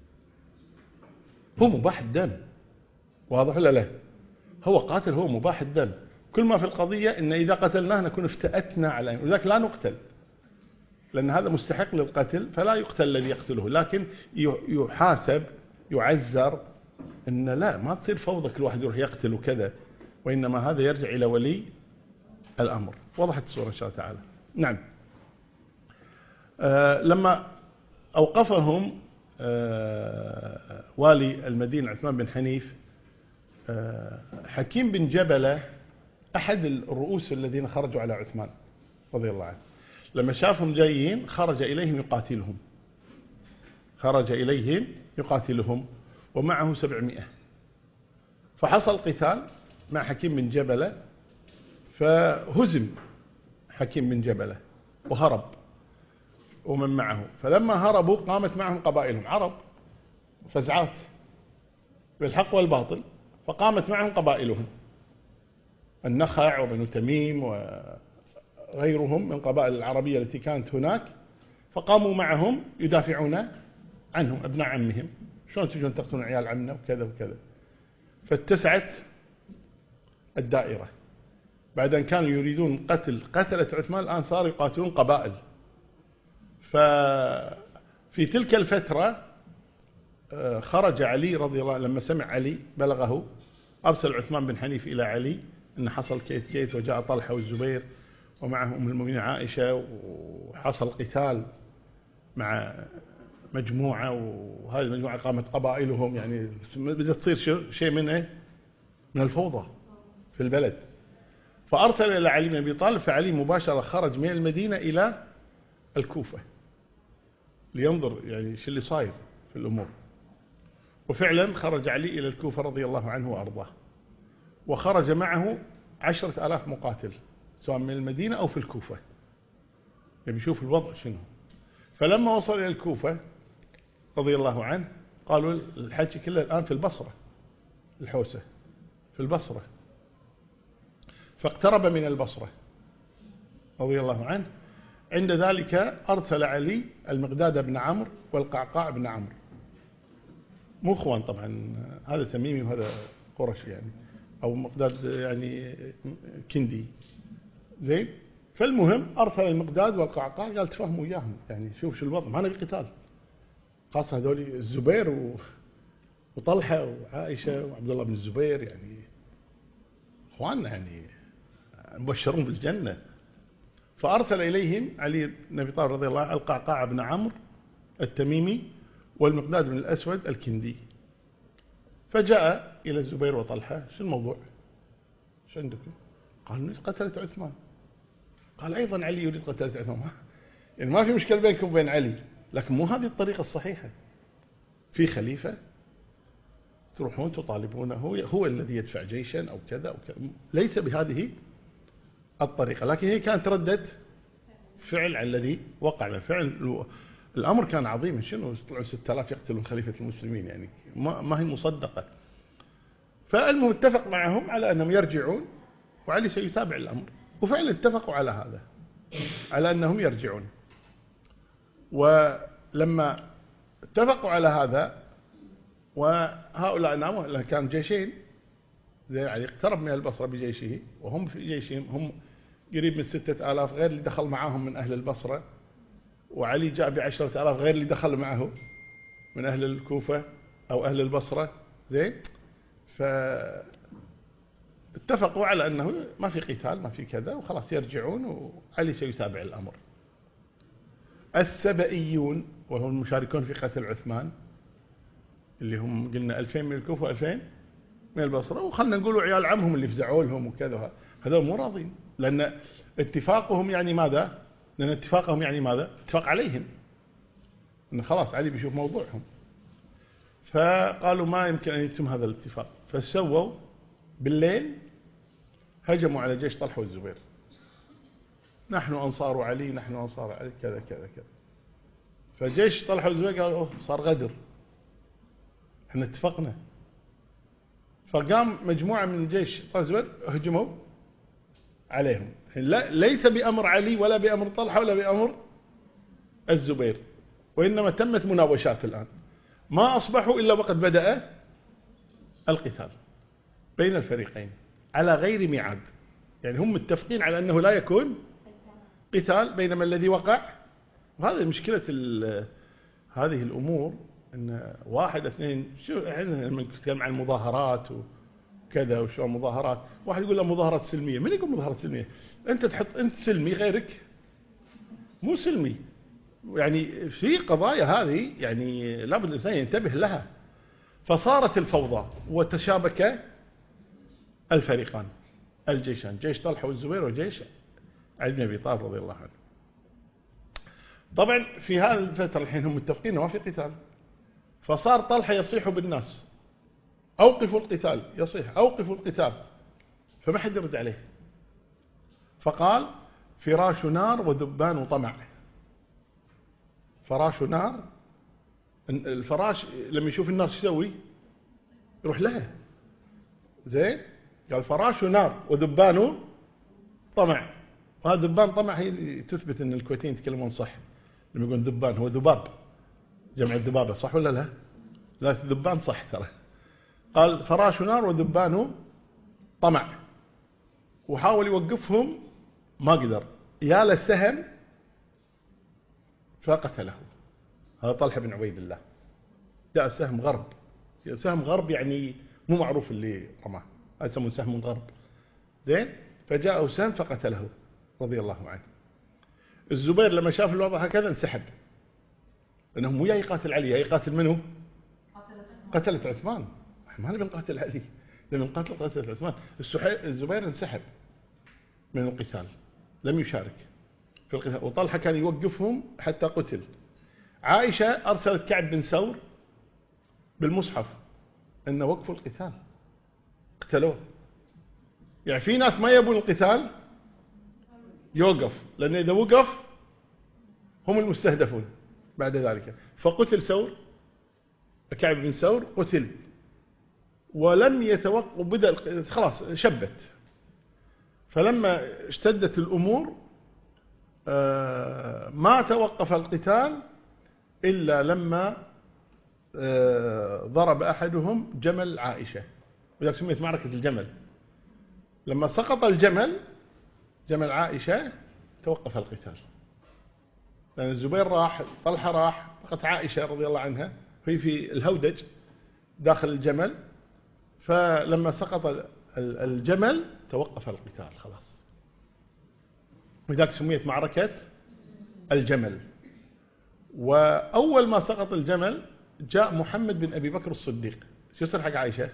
هو مباح الدم، واضح ولا لا؟ هو قاتل، هو مباح الدم. كل ما في القضية إن إذا قتلناه نكون افتأتنا على، ولذلك لا نقتل، لأن هذا مستحق للقتل، فلا يقتل الذي يقتله، لكن يحاسب، يعذر، إن لا، ما تصير فوضى كل واحد يروح يقتل وكذا، وإنما هذا يرجع إلى ولي الأمر. وضحت الصورة إن شاء الله تعالى. نعم. لما أوقفهم والي المدينة عثمان بن حنيف، حكيم بن جبلة أحد الرؤوس الذين خرجوا على عثمان رضي الله عنه، لما شافهم جايين خرج إليهم يقاتلهم، خرج إليهم يقاتلهم ومعه 700. فحصل قتال مع حكيم بن جبلة، فهزم حكيم بن جبلة وهرب ومن معه. فلما هربوا قامت معهم قبائلهم، عرب فزعات بالحق والباطل، فقامت معهم قبائلهم، النخع وبنو تميم وغيرهم من قبائل العربية التي كانت هناك، فقاموا معهم يدافعون عنهم، ابناء عمهم. شلون تجون تقتلون عيال عمنا وكذا وكذا. فاتسعت الدائرة، بعد أن كانوا يريدون قتلة عثمان، الآن صاروا يقاتلون قبائل. ففي تلك الفترة خرج علي رضي الله عنه، لما سمع علي بلغه، أرسل عثمان بن حنيف إلى علي أن حصل كيت كيت، وجاء طلحة والزبير ومعهم أم المؤمنين عائشة، وحصل قتال مع مجموعة، وهذه المجموعة قامت قبائلهم، يعني بدأت تصير شيء من الفوضى في البلد. فأرسل إلى علي بن أبي طالب، فعلي مباشرة خرج من المدينة إلى الكوفة لينظر يعني شو اللي صاير في الأمور. وفعلا خرج علي إلى الكوفة رضي الله عنه وأرضاه، وخرج معه 10,000 مقاتل سواء من المدينة أو في الكوفة، يبي يشوف الوضع شنو. فلما وصل إلى الكوفة رضي الله عنه، قالوا الحج كله الآن في البصرة، الحوسة في البصرة. فاقترب من البصرة رضي الله عنه. عند ذلك أرسل علي المقداد بن عمرو والقعقاع بن عمرو، مو اخوان طبعا، هذا تميمي وهذا قرشي يعني، أو مقداد يعني كندي زين. فالمهم أرسل المقداد والقعقاع، قال تفهموا إياهم يعني، شوف شو الوضع، ما نبي قتال، خاصة هذول الزبير وطلحة وعائشة وعبد الله بن الزبير، يعني اخواننا يعني مبشرون بالجنة. فأرسل إليهم علي بن أبي طالب رضي الله عنه القعقاع بن عمرو التميمي والمقداد بن الأسود الكندي. فجاء إلى الزبير وطلحة، شو الموضوع؟ شو عندكم؟ قالوا قتلت عثمان. قال أيضا علي يريد قتلت عثمان. يعني ما في مشكلة بينكم وبين علي، لكن مو هذه الطريقة الصحيحة. في خليفة تروحون تطالبونه هو الذي يدفع جيشا أو كذا أو كذا، ليس بهذه الطريقة. لكن هي كانت ردة فعل على الذي وقع فعل. الأمر كان عظيما، شنو طلعوا 6000 يقتلون خليفة المسلمين، يعني ما هي مصدقة. فالمهم اتفق معهم على أنهم يرجعون، وعلي سيتابع الأمر، وفعلا اتفقوا على هذا، على أنهم يرجعون. ولما اتفقوا على هذا، وهؤلاء ناموا، لأن كان جيشين، يعني اقترب من البصرة بجيشه، وهم في جيشهم هم قريب من 6000 غير اللي دخل معاهم من أهل البصرة، وعلي جاء ب10,000 غير اللي دخل معه من أهل الكوفة أو أهل البصرة زين. فاتفقوا على أنه ما في قتال، ما في كذا، وخلاص يرجعون، وعلي سيتابع الأمر. السبئيون وهم المشاركون في قتل عثمان، اللي هم قلنا 2000 من الكوفة و2000 من البصرة، وخلنا نقولوا عيال عمهم اللي فزعوا لهم وكذا، هذول مو راضين، لأن اتفاقهم يعني ماذا؟ لأن اتفاقهم يعني ماذا؟ اتفاق عليهم إن خلاص علي بيشوف موضوعهم. فقالوا ما يمكن أن يتم هذا الاتفاق، فسووا بالليل هجموا على جيش طلحة والزبير، نحن أنصار علي، نحن أنصار علي، كذا كذا كذا. فجيش طلحة والزبير قالوا صار غدر، احنا اتفقنا. فقام مجموعة من الجيش طلحة والزبير هجموا عليهم، ليس بأمر علي ولا بأمر طلحة ولا بأمر الزبير، وإنما تمت مناوشات الآن، ما أصبحوا إلا وقد بدأ القتال بين الفريقين على غير ميعاد. يعني هم متفقين على أنه لا يكون قتال، بينما الذي وقع، وهذه مشكلة هذه الأمور، أن واحد اثنين، شو احنا لما نتكلم عن المظاهرات وكذا وشو مظاهرات، واحد يقول له مظاهرات سلمية، من يقول مظاهرات سلمية؟ أنت تحط أنت سلمي، غيرك مو سلمي. يعني في قضايا هذه يعني لابد الإنسان ينتبه لها. فصارت الفوضى وتشابك الفريقان، الجيشان، جيش طلحة والزبير وجيش علي بن أبي طالب رضي الله عنه. طبعا في هذه الفترة الحين هم متفقين ما في قتال، فصار طلحة يصيح بالناس أوقفوا القتال، يصيح أوقفوا القتال، فما حد يرد عليه. فقال فراش نار وذبان طمع. فراش نار، الفراش لما يشوف النار شو يسوي؟ يروح لها زين. قال فراش نار وذبان طمع. وهذا ذبان طمع هي تثبت ان الكويتيين يتكلمون صح لما يقولون ذبان، هو ذباب، جمع الذبابة، صح ولا لا؟ لا الذبان صح ترى. قال فراش نار وذبان طمع. وحاول يوقفهم ما قدر، يا للسهم فقتله. هذا طلحة بن عبيد الله، جاء سهم غرب، سهم غرب يعني مو معروف اللي رماه، هذا يسمون سهم غرب، زين. فجاءه سهم فقتله رضي الله عنه. الزبير لما شاف الوضع هكذا انسحب، لأنه مو جاي يقاتل علي، جاي يقاتل منه؟ قتلت عثمان. ما نبي نقاتل علي، لأنه نقاتل قتلت عثمان. الزبير انسحب من القتال، لم يشارك في القتال، وطلحة كان يوقفهم حتى قتل. عائشة أرسلت كعب بن ثور بالمصحف أنه وقفوا القتال، قتلوه. يعني في ناس ما يبون القتال يوقف، لأن إذا وقف هم المستهدفون بعد ذلك. فقتل ثور، كعب بن ثور قتل، ولم يتوقف، وبدأ خلاص شبت. فلما اشتدت الأمور ما توقف القتال إلا لما ضرب أحدهم جمل عائشة، وذلك سميت معركة الجمل. لما سقط الجمل، جمل عائشة، توقف القتال، لأن الزبير راح، طلحة راح، فقط عائشة رضي الله عنها هي في الهودج داخل الجمل. فلما سقط الجمل توقف القتال خلاص، وذلك سميت معركة الجمل. وأول ما سقط الجمل جاء محمد بن أبي بكر الصديق. شو يصير حق عائشة؟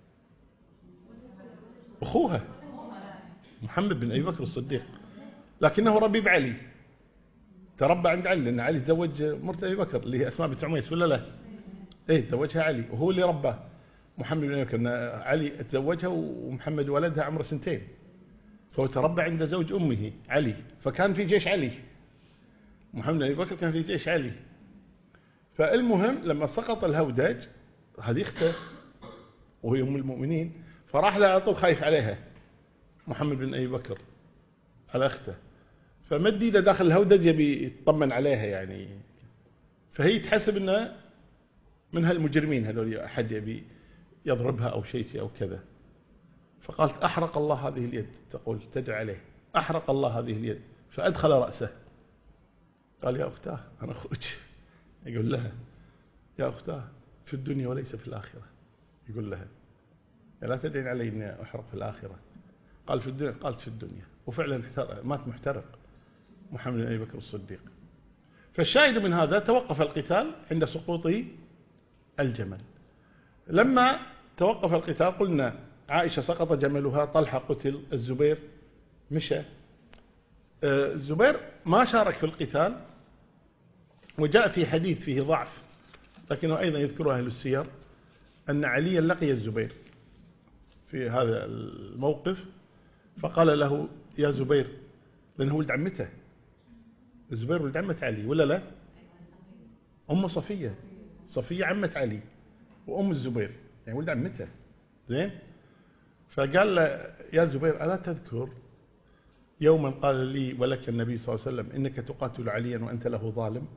أخوها محمد بن أبي بكر الصديق، لكنه ربيب علي، تربى عند علي، لأن علي تزوج مرت أبي بكر اللي هي أسماء بنت عميس، ولا لا؟ إيه، تزوجها علي، وهو اللي رباه محمد بن أبي بكر. علي تزوجها ومحمد ولدها عمره 2، فهو تربى عند زوج أمه علي، فكان في جيش علي، محمد بن أبي بكر كان في جيش علي. فالمهم لما سقط الهودج، هذه اخته وهي أم المؤمنين، فراح لها على طول خايف عليها محمد بن أبي بكر على اخته، فمد ايده داخل الهودج يبي يطمن عليها يعني. فهي تحسب انه من هالمجرمين هذول، احد يبي يضربها او شيء او كذا. فقالت احرق الله هذه اليد، تقول تدعي عليه، احرق الله هذه اليد. فادخل راسه، قال يا اختاه انا اخوك. يقول لها يا اختاه في الدنيا وليس في الاخره. يقول لها لا تدعين علي اني احرق في الاخره. قال في الدنيا، قالت في الدنيا، وفعلا مات محترق محمد بن أبي بكر الصديق. فالشاهد من هذا توقف القتال عند سقوط الجمل. لما توقف القتال قلنا عائشة سقط جملها، طلحة قتل، الزبير مشى. الزبير ما شارك في القتال، وجاء في حديث فيه ضعف لكنه أيضا يذكره أهل السير أن عليا لقي الزبير في هذا الموقف، فقال له يا زبير، لأنه ولد عمته، الزبير ولد عمة علي ولا لا؟ أم صفية، صفية عمة علي وأم الزبير، يعني ولد عمته، زين. فقال له يا زبير ألا تذكر يوما قال لي ولك النبي صلى الله عليه وسلم إنك تقاتل عليا وأنت له ظالم؟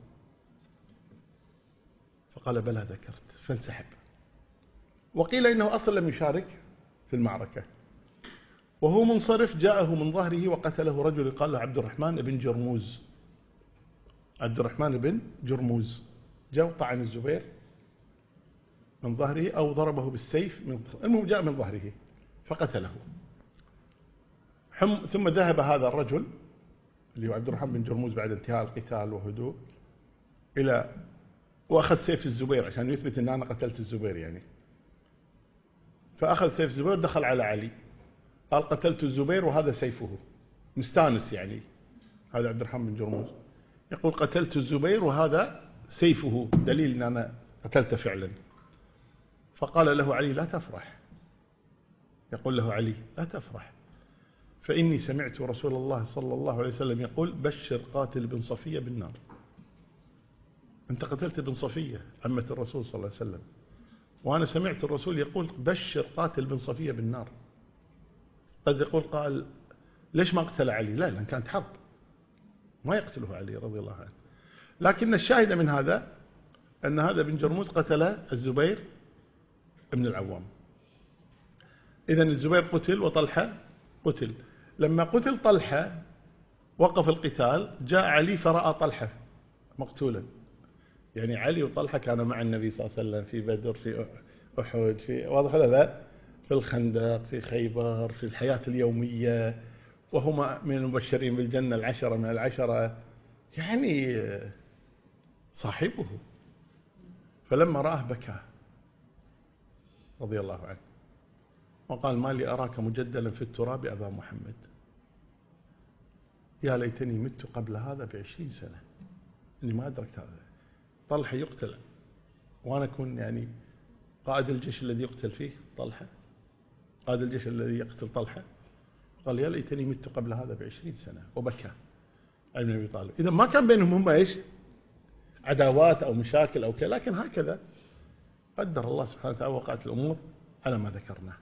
فقال بلى ذكرت، فانسحب. وقيل إنه أصلا لم يشارك في المعركة. وهو منصرف جاءه من ظهره وقتله رجل قال له عبد الرحمن بن جرموز. عبد الرحمن بن جرموز جاء وطعن الزبير من ظهره أو ضربه بالسيف المهم جاء من ظهره فقتله. ثم ذهب هذا الرجل اللي هو عبد الرحمن بن جرموز بعد انتهاء القتال وهدوء وأخذ سيف الزبير عشان يثبت أن أنا قتلت الزبير يعني. فأخذ سيف الزبير دخل على علي قال قتلت الزبير وهذا سيفه، مستانس يعني. هذا عبد الرحمن بن جرموز يقول قتلت الزبير وهذا سيفه، دليل أن أنا قتلته فعلا. فقال له علي لا تفرح، يقول له علي لا تفرح، فإني سمعت رسول الله صلى الله عليه وسلم يقول بشر قاتل بن صفية بالنار. أنت قتلت بن صفية عمة الرسول صلى الله عليه وسلم، وأنا سمعت الرسول يقول بشر قاتل بن صفية بالنار. قد يقول قال ليش ما قتل علي؟ لا، لأن كانت حرب ما يقتله علي رضي الله عنه. لكن الشاهد من هذا أن هذا بن جرموز قتل الزبير بن العوام. إذن الزبير قتل وطلحة قتل. لما قتل طلحة وقف القتال، جاء علي فرأى طلحة مقتولا. يعني علي وطلحة كانوا مع النبي صلى الله عليه وسلم في بدر، في أحد، في واضح هذا، في الخندق، في خيبر، في الحياة اليومية، وهما من المبشرين بالجنة العشرة من العشرة، يعني صاحبه. فلما رآه بكى رضي الله عنه وقال: ما لي أراك مجدلا في التراب أبا محمد، يا ليتني مت قبل هذا ب20 سنة، إني ما أدركت هذا. طلحة يقتل وأنا أكون يعني قائد الجيش الذي يقتل فيه طلحة، قائد الجيش الذي يقتل طلحة. قال: يا ليتني مت قبل هذا ب20 سنة، وبكى علي بن أبي طالب. إذا ما كان بينهم هم إيش عداوات أو مشاكل أو كذا، لكن هكذا قدر الله سبحانه وتعالى، وقعت الأمور على ما ذكرنا.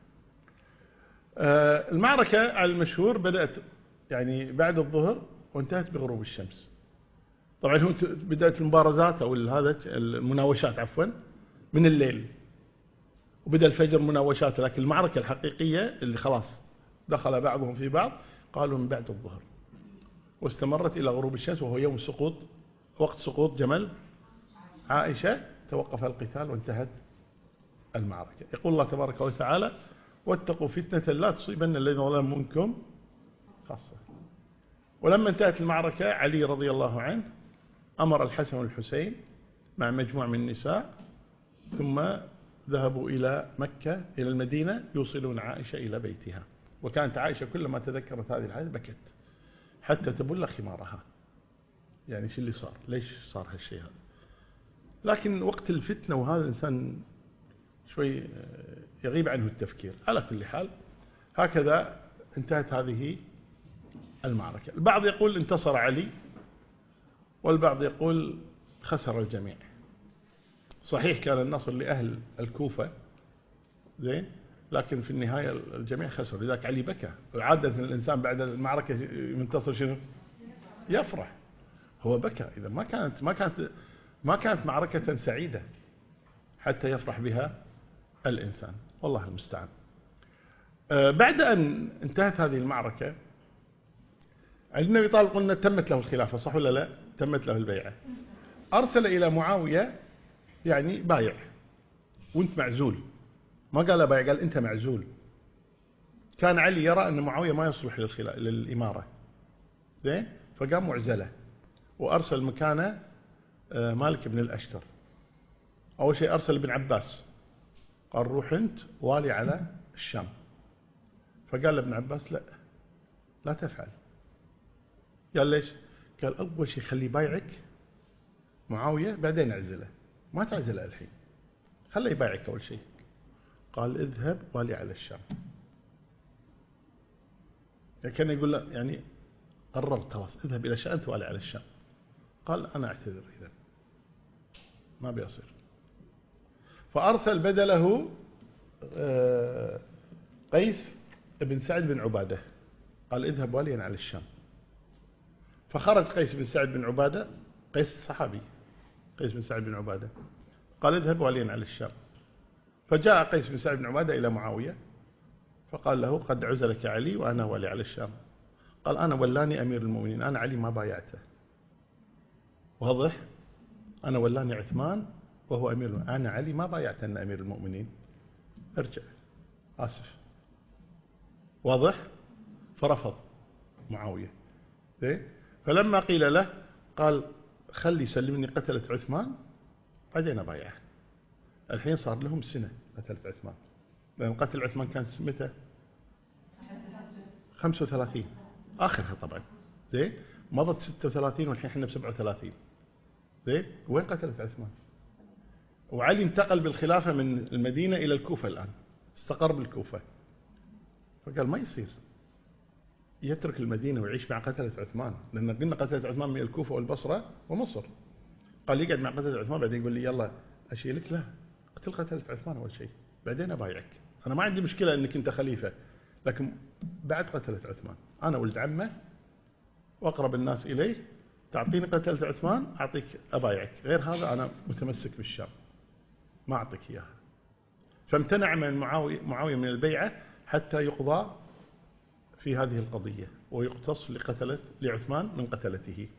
المعركة على المشهور بدأت يعني بعد الظهر وانتهت بغروب الشمس. طبعا هو بدأت المبارزات أو هذا المناوشات عفوا من الليل، وبدأ الفجر مناوشات، لكن المعركة الحقيقية اللي خلاص دخل بعضهم في بعض قالوا من بعد الظهر، واستمرت إلى غروب الشمس، وهو يوم سقوط، وقت سقوط جمل عائشة، توقف القتال وانتهت المعركة. يقول الله تبارك وتعالى: واتقوا فتنة لا تصيبن الذين ظلموا منكم خاصة. ولما انتهت المعركة علي رضي الله عنه أمر الحسن والحسين مع مجموعة من النساء، ثم ذهبوا إلى مكة إلى المدينة يوصلون عائشة إلى بيتها. وكانت عائشة كلما تذكرت هذه الحادثة بكت حتى تبل خمارها، يعني شو اللي صار، ليش صار هالشيء هذا. لكن وقت الفتنة وهذا الإنسان شوي يغيب عنه التفكير. على كل حال هكذا انتهت هذه المعركة. البعض يقول انتصر علي، والبعض يقول خسر الجميع. صحيح كان النصر لأهل الكوفة زين، لكن في النهاية الجميع خسر. لذلك علي بكى. عادة الإنسان بعد المعركة ينتصر شنو؟ يفرح. هو بكى. إذا ما كانت معركة سعيدة حتى يفرح بها الإنسان، والله المستعان. بعد أن انتهت هذه المعركة، علي بن أبي طالب قلنا تمت له الخلافة، صح ولا لا؟ تمت له البيعة. أرسل إلى معاوية يعني بايع وانت معزول، ما قال بايع، قال انت معزول. كان علي يرى أن معاوية ما يصلح للإمارة زين، فقام معزله وأرسل مكانه مالك بن الأشتر. أول شيء أرسل ابن عباس، قال روح أنت والي على الشام. فقال ابن عباس لا تفعل. قال ليش؟ قال أول شيء خلي بايعك معاوية بعدين أعزله، ما تعزله الحين، خليه يبايعك أول شيء. قال اذهب والي على الشام. كان يقول له يعني قررت خلاص اذهب إلى الشام أنت والي على الشام. قال أنا أعتذر إذا ما بيصير. فأرسل بدله قيس بن سعد بن عبادة، قال اذهب واليا على الشام. فخرج قيس بن سعد بن عبادة، قيس الصحابي قيس بن سعد بن عبادة، قال اذهب واليا على الشام. فجاء قيس بن سعد بن عبادة إلى معاوية فقال له قد عزلك علي وأنا والي على الشام. قال أنا ولاني أمير المؤمنين، أنا علي ما بايعته. واضح؟ أنا ولاني عثمان وهو أمير المؤمنين، أنا علي ما بايعته أن أمير المؤمنين، ارجع آسف. واضح؟ فرفض معاوية. فلما قيل له قال خلي سلمني قتلة عثمان بعدين أبايعه. الحين صار لهم سنة قتلة عثمان، لأن قتل عثمان كان متى؟ 35 آخرها طبعا زين، مضت 36 والحين احنا ب37 زين. وين قتلة عثمان؟ وعلي انتقل بالخلافة من المدينة إلى الكوفة، الآن استقر بالكوفة. فقال ما يصير يترك المدينة ويعيش مع قتلة عثمان، لأن قلنا قتلة عثمان من الكوفة والبصرة ومصر. قال يقعد مع قتلة عثمان بعدين يقول لي يلا أشيلك، لا قتل قتلة عثمان أول شيء بعدين أبايعك. أنا ما عندي مشكلة أنك أنت خليفة، لكن بعد قتلة عثمان أنا ولد عمه وأقرب الناس إليه، تعطيني قتلة عثمان أعطيك أبايعك، غير هذا أنا متمسك بالشام ما أعطيك إياها. فامتنع من معاوية من البيعة حتى يقضى في هذه القضية، ويقتص لعثمان من قتلته.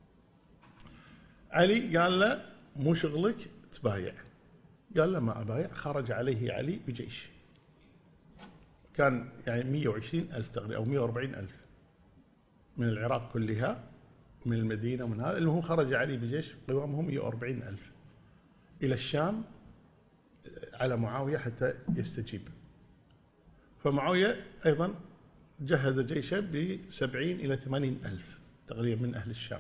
علي قال له مو شغلك تبايع، قال له ما أبايع. خرج عليه علي بجيش، كان يعني 120,000 تقريبا أو 140,000 من العراق كلها، من المدينة ومن هذا. المهم خرج علي بجيش قوامهم 140,000 إلى الشام على معاوية حتى يستجيب. فمعاوية أيضا جهز جيشه ب70 إلى 80,000 تقريبا من أهل الشام،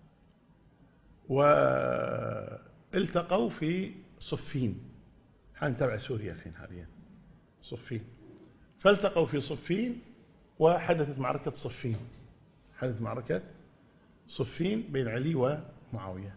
والتقوا في صفين، حان تبع سوريا الحين هذه صفين. فالتقوا في صفين وحدثت معركة صفين، حدثت معركة صفين بين علي ومعاوية.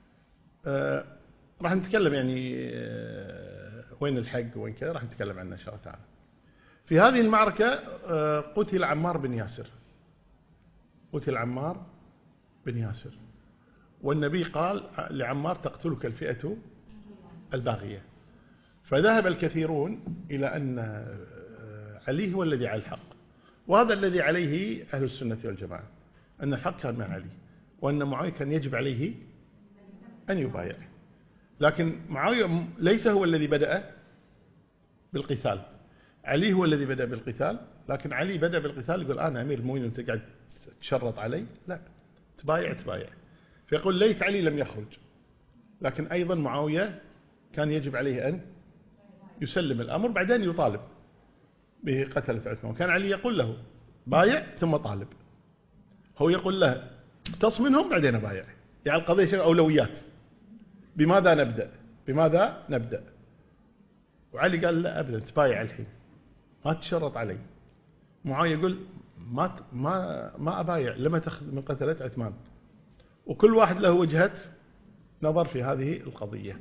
راح نتكلم يعني وين الحق وين كذا، راح نتكلم عنه إن شاء الله تعالى. في هذه المعركة قتل عمار بن ياسر، قتل عمار بن ياسر، والنبي قال لعمار تقتلك الفئة الباغية. فذهب الكثيرون إلى أن علي هو الذي على الحق، وهذا الذي عليه أهل السنة والجماعة، أن الحق كان مع علي، وأن معاوية كان يجب عليه أن يبايع. لكن معاوية ليس هو الذي بدأ بالقتال، علي هو الذي بدأ بالقتال. لكن علي بدأ بالقتال يقول أنا أمير المؤمنين وأنت قاعد تشرط علي، لا تبايع تبايع. فيقول ليت علي لم يخرج، لكن أيضا معاوية كان يجب عليه أن يسلم الأمر بعدين يطالب بقتلة عثمان. كان علي يقول له بايع ثم طالب، هو يقول له اقتص منهم بعدين بايع. يعني القضية أولويات، بماذا نبدأ بماذا نبدأ. وعلي قال لا أبدا تبايع الحين، ما تشرط علي. معاوية يقول ما أبايع لما تأخذ من قتلة عثمان. وكل واحد له وجهة نظر في هذه القضية.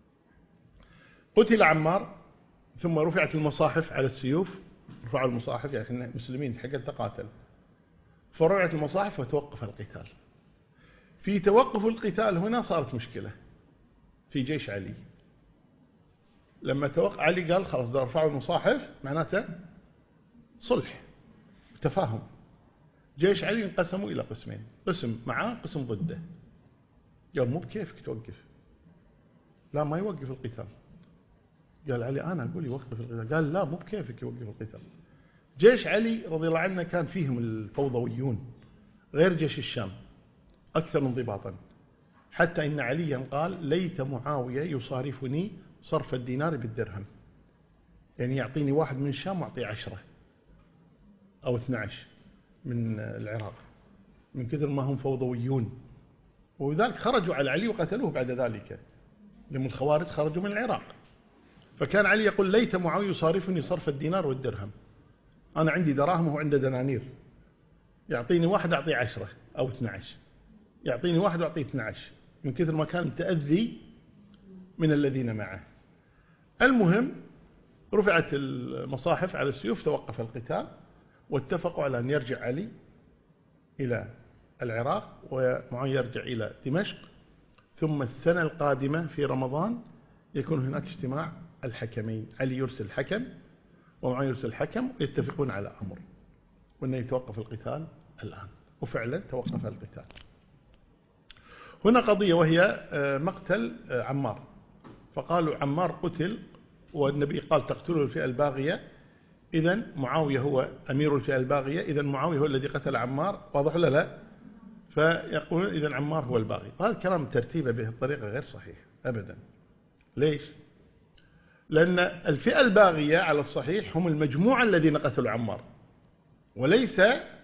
قتل عمار، ثم رفعت المصاحف على السيوف، رفعوا المصاحف يعني المسلمين حق تقاتل، فرفعت المصاحف وتوقف القتال. في توقف القتال هنا صارت مشكلة في جيش علي. لما توقع علي قال خلاص رفعوا المصاحف معناته صلح تفاهم. جيش علي انقسموا إلى قسمين، قسم معاه قسم ضده. قال مو بكيفك توقف، لا ما يوقف القتال. قال علي أنا أقول يوقف القتال، قال لا مو بكيفك يوقف القتال. جيش علي رضي الله عنه كان فيهم الفوضويون غير جيش الشام أكثر انضباطا، حتى إن عليا قال ليت معاوية يصارفني صرف الدينار بالدرهم، يعني يعطيني واحد من الشام وأعطيه 10 أو 12 من العراق، من كثر ما هم فوضويون. وذلك خرجوا على علي وقتلوه بعد ذلك، لما الخوارج خرجوا من العراق. فكان علي يقول ليت معاوية يصارفني صرف الدينار والدرهم، أنا عندي دراهم وهو عنده دنانير، يعطيني واحد أعطيه 10 أو 12، يعطيني واحد وأعطيه 12، من كثر ما كان متأذي من الذين معه. المهم رفعت المصاحف على السيوف، توقف القتال، واتفقوا على أن يرجع علي إلى العراق ومعاوية يرجع إلى دمشق. ثم السنة القادمة في رمضان يكون هناك اجتماع الحكمين، علي يرسل حكم ومعاوية يرسل حكم، ويتفقون على أمر وأنه يتوقف القتال الآن. وفعلا توقف القتال. هنا قضية وهي مقتل عمار. فقالوا عمار قتل والنبي قال تقتله الفئة الباغية، إذن معاوية هو أمير الفئة الباغية، إذن معاوية هو الذي قتل عمار. واضح ولا لا؟ فيقولون إذن عمار هو الباغي. وهذا الكلام ترتيبه به الطريقة غير صحيح أبدا. ليش؟ لأن الفئة الباغية على الصحيح هم المجموعة الذين قتلوا عمار، وليس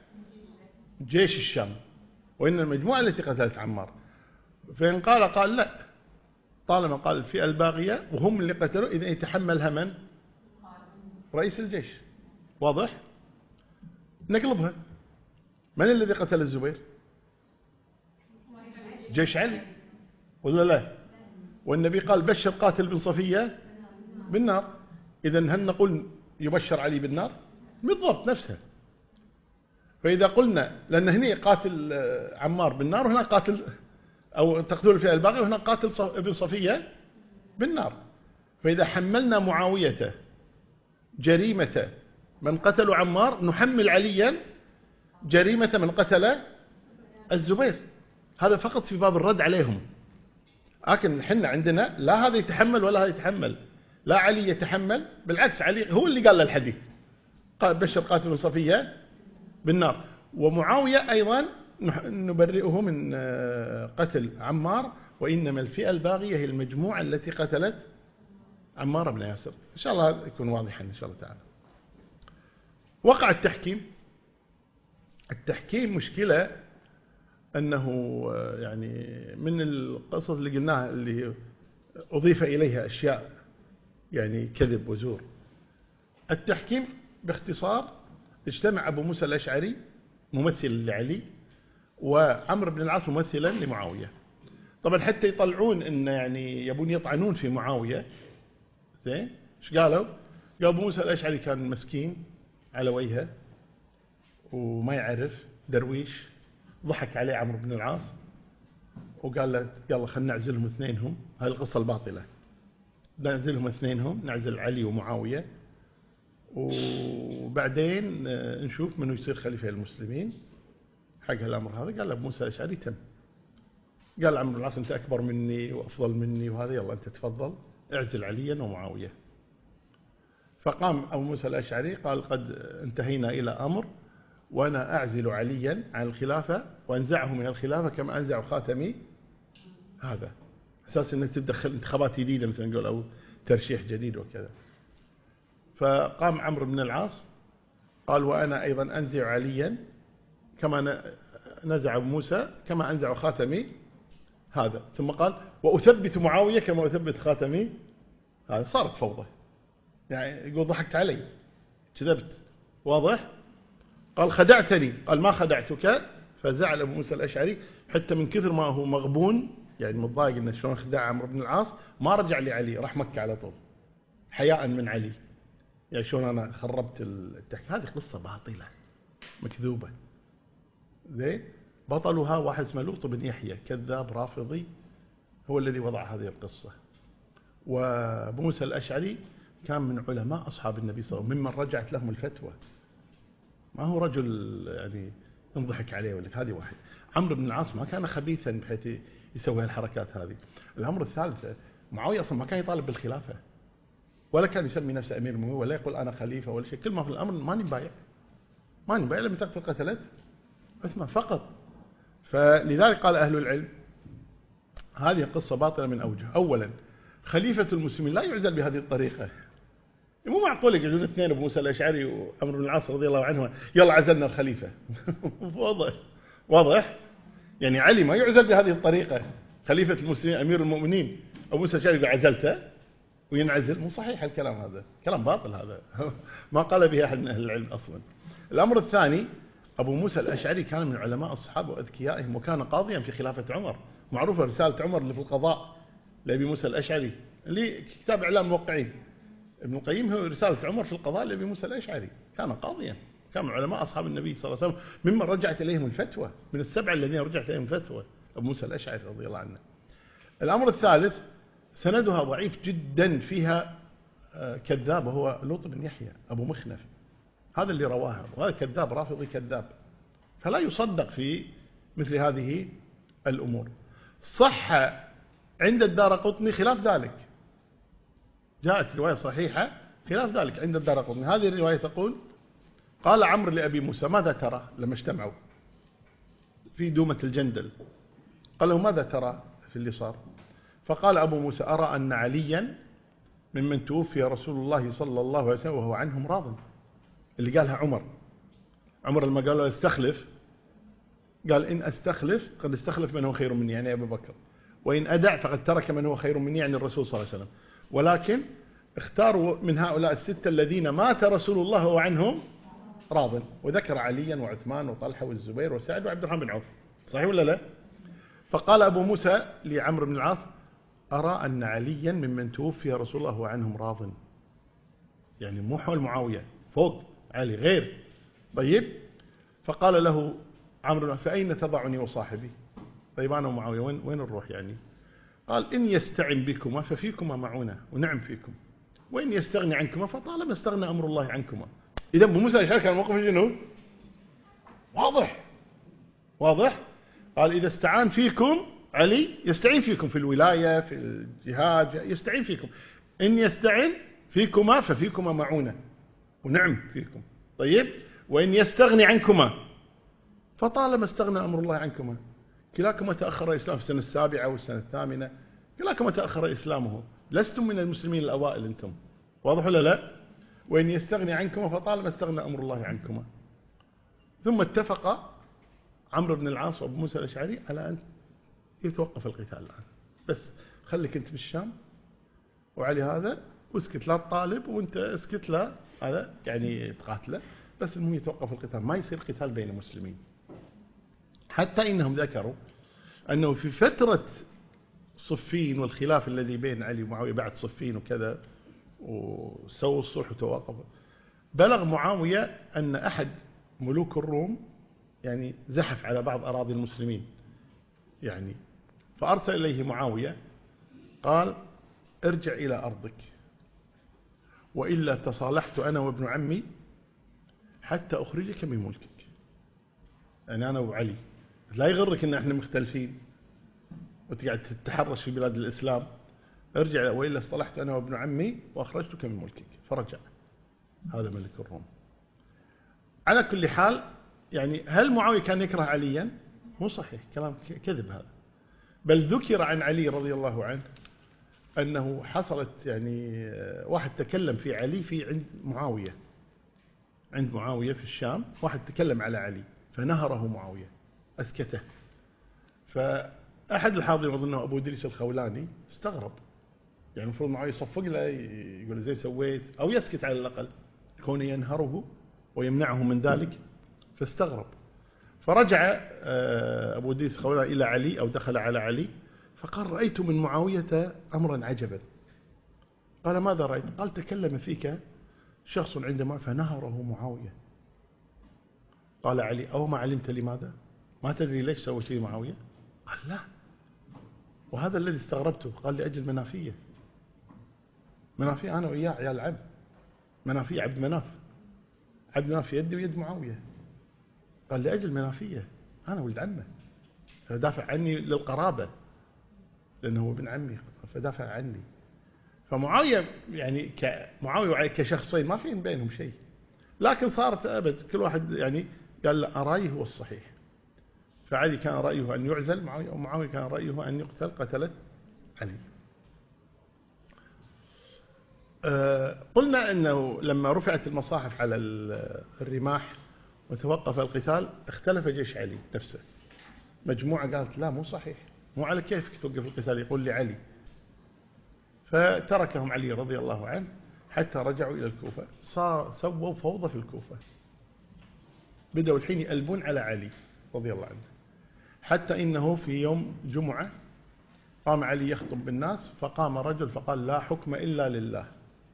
جيش الشام، وإن المجموعة التي قتلت عمار. فإن قال لا، طالما قال الفئة الباغية وهم اللي قتلوا، إذا يتحملها من؟ رئيس الجيش. واضح؟ نقلبها، من الذي قتل الزبير؟ جيش علي ولا لا؟ والنبي قال بشر قاتل بن صفية بالنار. إذن هل نقول يبشر علي بالنار؟ بالضبط نفسها. فإذا قلنا لأن هنا قاتل عمار بالنار، وهنا قاتل أو تقتل الفئة الباغية، وهنا قاتل ابن صفية بالنار. فإذا حملنا معاوية جريمة من قتلوا عمار نحمل عليا جريمة من قتل الزبير. هذا فقط في باب الرد عليهم. لكن حنا عندنا لا هذا يتحمل ولا هذا يتحمل، لا علي يتحمل، بالعكس علي هو اللي قال الحديث، قال بشر قاتل صفية بالنار. ومعاوية أيضا نبرئه من قتل عمار، وإنما الفئة الباغية هي المجموعة التي قتلت عمار بن ياسر. إن شاء الله يكون واضحا إن شاء الله تعالى. وقع التحكيم مشكلة أنه يعني من القصص اللي قلناها اللي أضيف إليها أشياء يعني كذب وزور. التحكيم باختصار اجتمع أبو موسى الأشعري ممثل لعلي، وعمرو بن العاص ممثلا لمعاوية. طبعا حتى يطلعون إن يعني يبون يطعنون في معاوية، زين ايش قالوا؟ قال أبو موسى الأشعري كان مسكين على وجهه وما يعرف درويش، ضحك عليه عمرو بن العاص وقال له يلا خلينا نعزلهم اثنينهم. هذه القصة الباطلة، نعزلهم اثنينهم، نعزل علي ومعاوية وبعدين نشوف منو يصير خليفة المسلمين. حق الأمر هذا قال أبو موسى الأشعري تم. قال عمرو بن العاص أنت أكبر مني وأفضل مني وهذا، يلا أنت تفضل اعزل عليا ومعاوية. فقام أبو موسى الأشعري قال قد انتهينا إلى أمر، وأنا أعزل عليا عن الخلافة وأنزعه من الخلافة كما أنزع خاتمي هذا، أساس أنه تدخل انتخابات جديدة مثل نقول أو ترشيح جديد وكذا. فقام عمرو بن العاص قال وأنا أيضا أنزع عليا كما نزع أبو موسى كما أنزع خاتمي هذا، ثم قال وأثبت معاوية كما أثبت خاتمي هذا. صارت فوضى، يعني يقول ضحكت علي، كذبت، واضح؟ قال خدعتني، قال ما خدعتك. فزعل أبو موسى الأشعري حتى من كثر ما هو مغبون يعني متضايق إنه شلون خدع عمرو بن العاص، ما رجع لعلي، راح مكة على طول حياء من علي. يعني شلون أنا خربت التحكي. هذه قصة باطلة مكذوبة. زين بطلها واحد اسمه لوط بن يحيى كذاب رافضي، هو الذي وضع هذه القصة. وأبو موسى الأشعري كان من علماء أصحاب النبي صلى الله عليه وسلم، ممن رجعت لهم الفتوى، ما هو رجل يعني ينضحك عليه ولا. هذه واحد. عمرو بن العاص ما كان خبيثا بحيث يسوي الحركات هذه. الأمر الثالث، معاوية أصلا ما كان يطالب بالخلافة ولا كان يسمي نفسه أمير المؤمنين ولا يقول أنا خليفة ولا شيء. كل ما في الأمر ما نبايع لم تقتل قتلت عثمان فقط. فلذلك قال أهل العلم هذه القصة باطلة من أوجه. أولا خليفة المسلمين لا يعزل بهذه الطريقة. مو معقول يقولون اثنين أبو موسى الأشعري وعمرو بن العاص رضي الله عنه يلا عزلنا الخليفة. واضح يعني علي ما يعزل بهذه الطريقة. خليفة المسلمين أمير المؤمنين أبو موسى الأشعري يقول عزلته وينعزل، مو صحيح الكلام هذا، كلام باطل هذا. ما قال به أحد من أهل العلم أصلا. الأمر الثاني أبو موسى الأشعري كان من علماء الصحابة وأذكيائهم، وكان قاضيا في خلافة عمر. معروفة رسالة عمر اللي في القضاء لأبي موسى الأشعري اللي كتاب إعلام الموقعين ابن القيم، هو رسالة عمر في القضاء لأبي موسى الأشعري. كان قاضيا، كان من علماء أصحاب النبي صلى الله عليه وسلم، ممن رجعت إليهم الفتوى، من السبعة الذين رجعت إليهم الفتوى أبو موسى الأشعري رضي الله عنه. الأمر الثالث سندها ضعيف جدا، فيها كذاب وهو لوط بن يحيى أبو مخنف، هذا اللي رواها، وهذا كذاب رافضي كذاب، فلا يصدق في مثل هذه الأمور. صح عند الدارقطني خلاف ذلك، جاءت رواية صحيحة خلاف ذلك عند الدارقطني. هذه الرواية تقول قال عمرو لأبي موسى ماذا ترى لما اجتمعوا في دومة الجندل؟ قال له ماذا ترى في اللي صار؟ فقال أبو موسى أرى أن عليا ممن توفي رسول الله صلى الله عليه وسلم وهو عنهم راض. اللي قالها عمر لما قال له استخلف، قال إن أستخلف قد استخلف من هو خير مني يعني أبو بكر، وإن أدع فقد ترك من هو خير مني يعني الرسول صلى الله عليه وسلم، ولكن اختاروا من هؤلاء الستة الذين مات رسول الله وهو عنهم راض، وذكر عليا وعثمان وطلحة والزبير وسعد وعبد الرحمن بن عوف. صحيح ولا لا؟ فقال أبو موسى لعمرو بن العاص أرى أن عليا ممن توفي رسول الله وهو عنهم راض، يعني مو حول معاوية، فوق علي غير. طيب فقال له عمرو فأين تضعني وصاحبي؟ طيب أنا ومعاوية وين نروح يعني؟ قال إن يستعن بكما ففيكما معونة ونعم فيكم، وإن يستغني عنكما فطالما استغنى أمر الله عنكما. إذا أبو موسى الأشعري كان موقفه شنو؟ واضح. قال إذا استعان فيكم علي يستعين فيكم في الولاية في الجهاد، يستعين فيكم. إن يستعن فيكما ففيكما معونة ونعم فيكم. طيب، وإن يستغني عنكما فطالما استغنى أمر الله عنكما. كلاكما تأخر الإسلام في السنة 7 والسنة 8، كلاكما تأخر إسلامه، لستم من المسلمين الأوائل أنتم. واضح ولا لا؟ وإن يستغني عنكما فطالما استغنى أمر الله عنكما. ثم اتفق عمرو بن العاص وأبو موسى الأشعري على أن يتوقف القتال الآن، بس خليك أنت بالشام وعلي هذا واسكت، لا تطالب وانت اسكت، لا هذا يعني تقاتله، بس المهم يتوقف القتال، ما يصير قتال بين المسلمين. حتى إنهم ذكروا أنه في فترة صفين والخلاف الذي بين علي ومعاوية بعد صفين وكذا وسووا الصلح وتوقفوا، بلغ معاوية أن أحد ملوك الروم يعني زحف على بعض أراضي المسلمين يعني، فأرسل إليه معاوية قال ارجع إلى أرضك وإلا تصالحت أنا وابن عمي حتى أخرجك من ملكك. يعني أنا وعلي لا يغرك أن احنا مختلفين وتقعد تتحرش في بلاد الإسلام، ارجع وإلا اصطلحت أنا وابن عمي وأخرجتك من ملكك. فرجع هذا ملك الروم. على كل حال يعني هل معاوية كان يكره عليا؟ مو صحيح، كلام كذب هذا. بل ذكر عن علي رضي الله عنه أنه حصلت يعني واحد تكلم في علي في عند معاوية في الشام، واحد تكلم على علي فنهره معاوية أسكته. فأحد الحاضرين أظنه أبو إدريس الخولاني استغرب، يعني المفروض معاوية يصفق له يقول زي سويت أو يسكت على الأقل، كونه ينهره ويمنعه من ذلك، فاستغرب. فرجع أبو إدريس الخولاني إلى علي أو دخل على علي فقال رأيت من معاوية أمرا عجبا. قال ماذا رأيت؟ قال تكلم فيك شخص عندما فنهره معاوية. قال علي أو ما علمت لماذا؟ ما تدري ليش سويت لي معاوية؟ قال لا، وهذا الذي استغربته. قال لأجل منافية أنا وإياه عيال عبد منافية، عبد مناف يدي ويد معاوية. قال لأجل منافية أنا ولد عمه فدافع عني للقرابة لأنه هو ابن عمي فدافع عني. فمعاوية يعني معاوية وعلي كشخصين ما فيهم بينهم شيء، لكن صارت أبد كل واحد يعني قال لا رأيه هو الصحيح. فعلي كان رأيه أن يعزل معاوية، ومعاوية كان رأيه أن يقتل، قتلت علي. قلنا أنه لما رفعت المصاحف على الرماح وتوقف القتال اختلف جيش علي نفسه. مجموعة قالت لا مو صحيح، مو على كيفك توقف القتال، يقول لي علي. فتركهم علي رضي الله عنه حتى رجعوا إلى الكوفة. سووا فوضى في الكوفة، بدأوا الحين يقلبون على علي رضي الله عنه، حتى إنه في يوم جمعة قام علي يخطب بالناس فقام رجل فقال لا حكم إلا لله،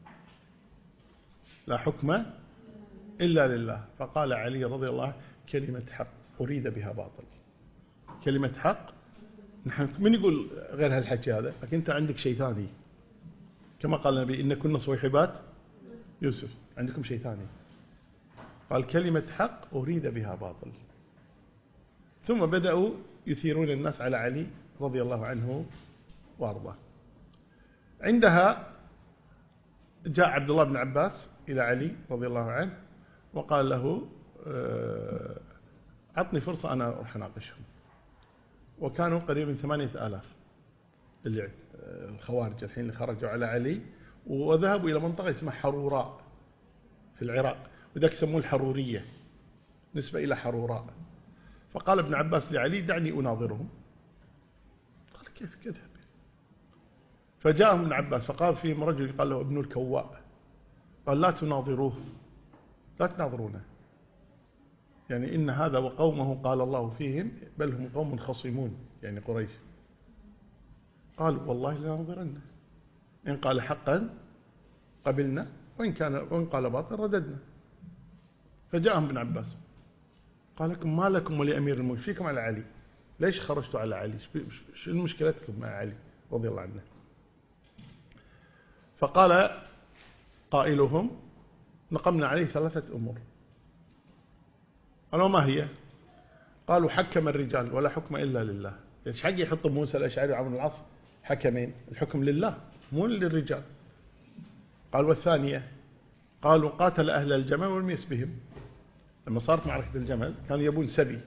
لا حكم إلا لله. فقال علي رضي الله عنه كلمة حق أريد بها باطل. كلمة حق، نحن من يقول غير هالحكي هذا؟ لكن أنت عندك شيء ثاني، كما قال النبي إن كنا صويحبات يوسف، عندكم شيء ثاني. قال كلمة حق أريد بها باطل. ثم بدأوا يثيرون الناس على علي رضي الله عنه وارضاه. عندها جاء عبد الله بن عباس إلى علي رضي الله عنه وقال له أعطني فرصة أنا أروح أناقشهم. وكانوا قريبا 8000 اللي الخوارج الحين اللي خرجوا على علي، وذهبوا إلى منطقة اسمها حروراء في العراق، وذاك يسموه الحرورية نسبة إلى حروراء. فقال ابن عباس لعلي دعني أناظرهم. قال كيف كذا؟ فجاءهم ابن عباس فقال فيهم رجل قال له ابن الكواء، قال لا تناظروه، لا تناظرونه، يعني إن هذا وقومه قال الله فيهم بل هم قوم خصمون، يعني قريش. قال والله لننظرنه، إن قال حقا قبلنا وإن قال باطل رددنا. فجاءهم ابن عباس قال لكم ما لكم ولأمير المؤمنين فيكم على علي، ليش خرجتوا على علي؟ شو مشكلتكم مع علي رضي الله عنه؟ فقال قائلهم نقمنا عليه 3 أمور. قالوا ما هي؟ قالوا حكم الرجال ولا حكم إلا لله. ايش حق يحط موسى الأشعري وعمرو العاص حكمين؟ الحكم لله مو للرجال. قال والثانية؟ قالوا قاتل أهل الجمل والميس بهم. لما صارت معركة الجمل كانوا يبون سبي،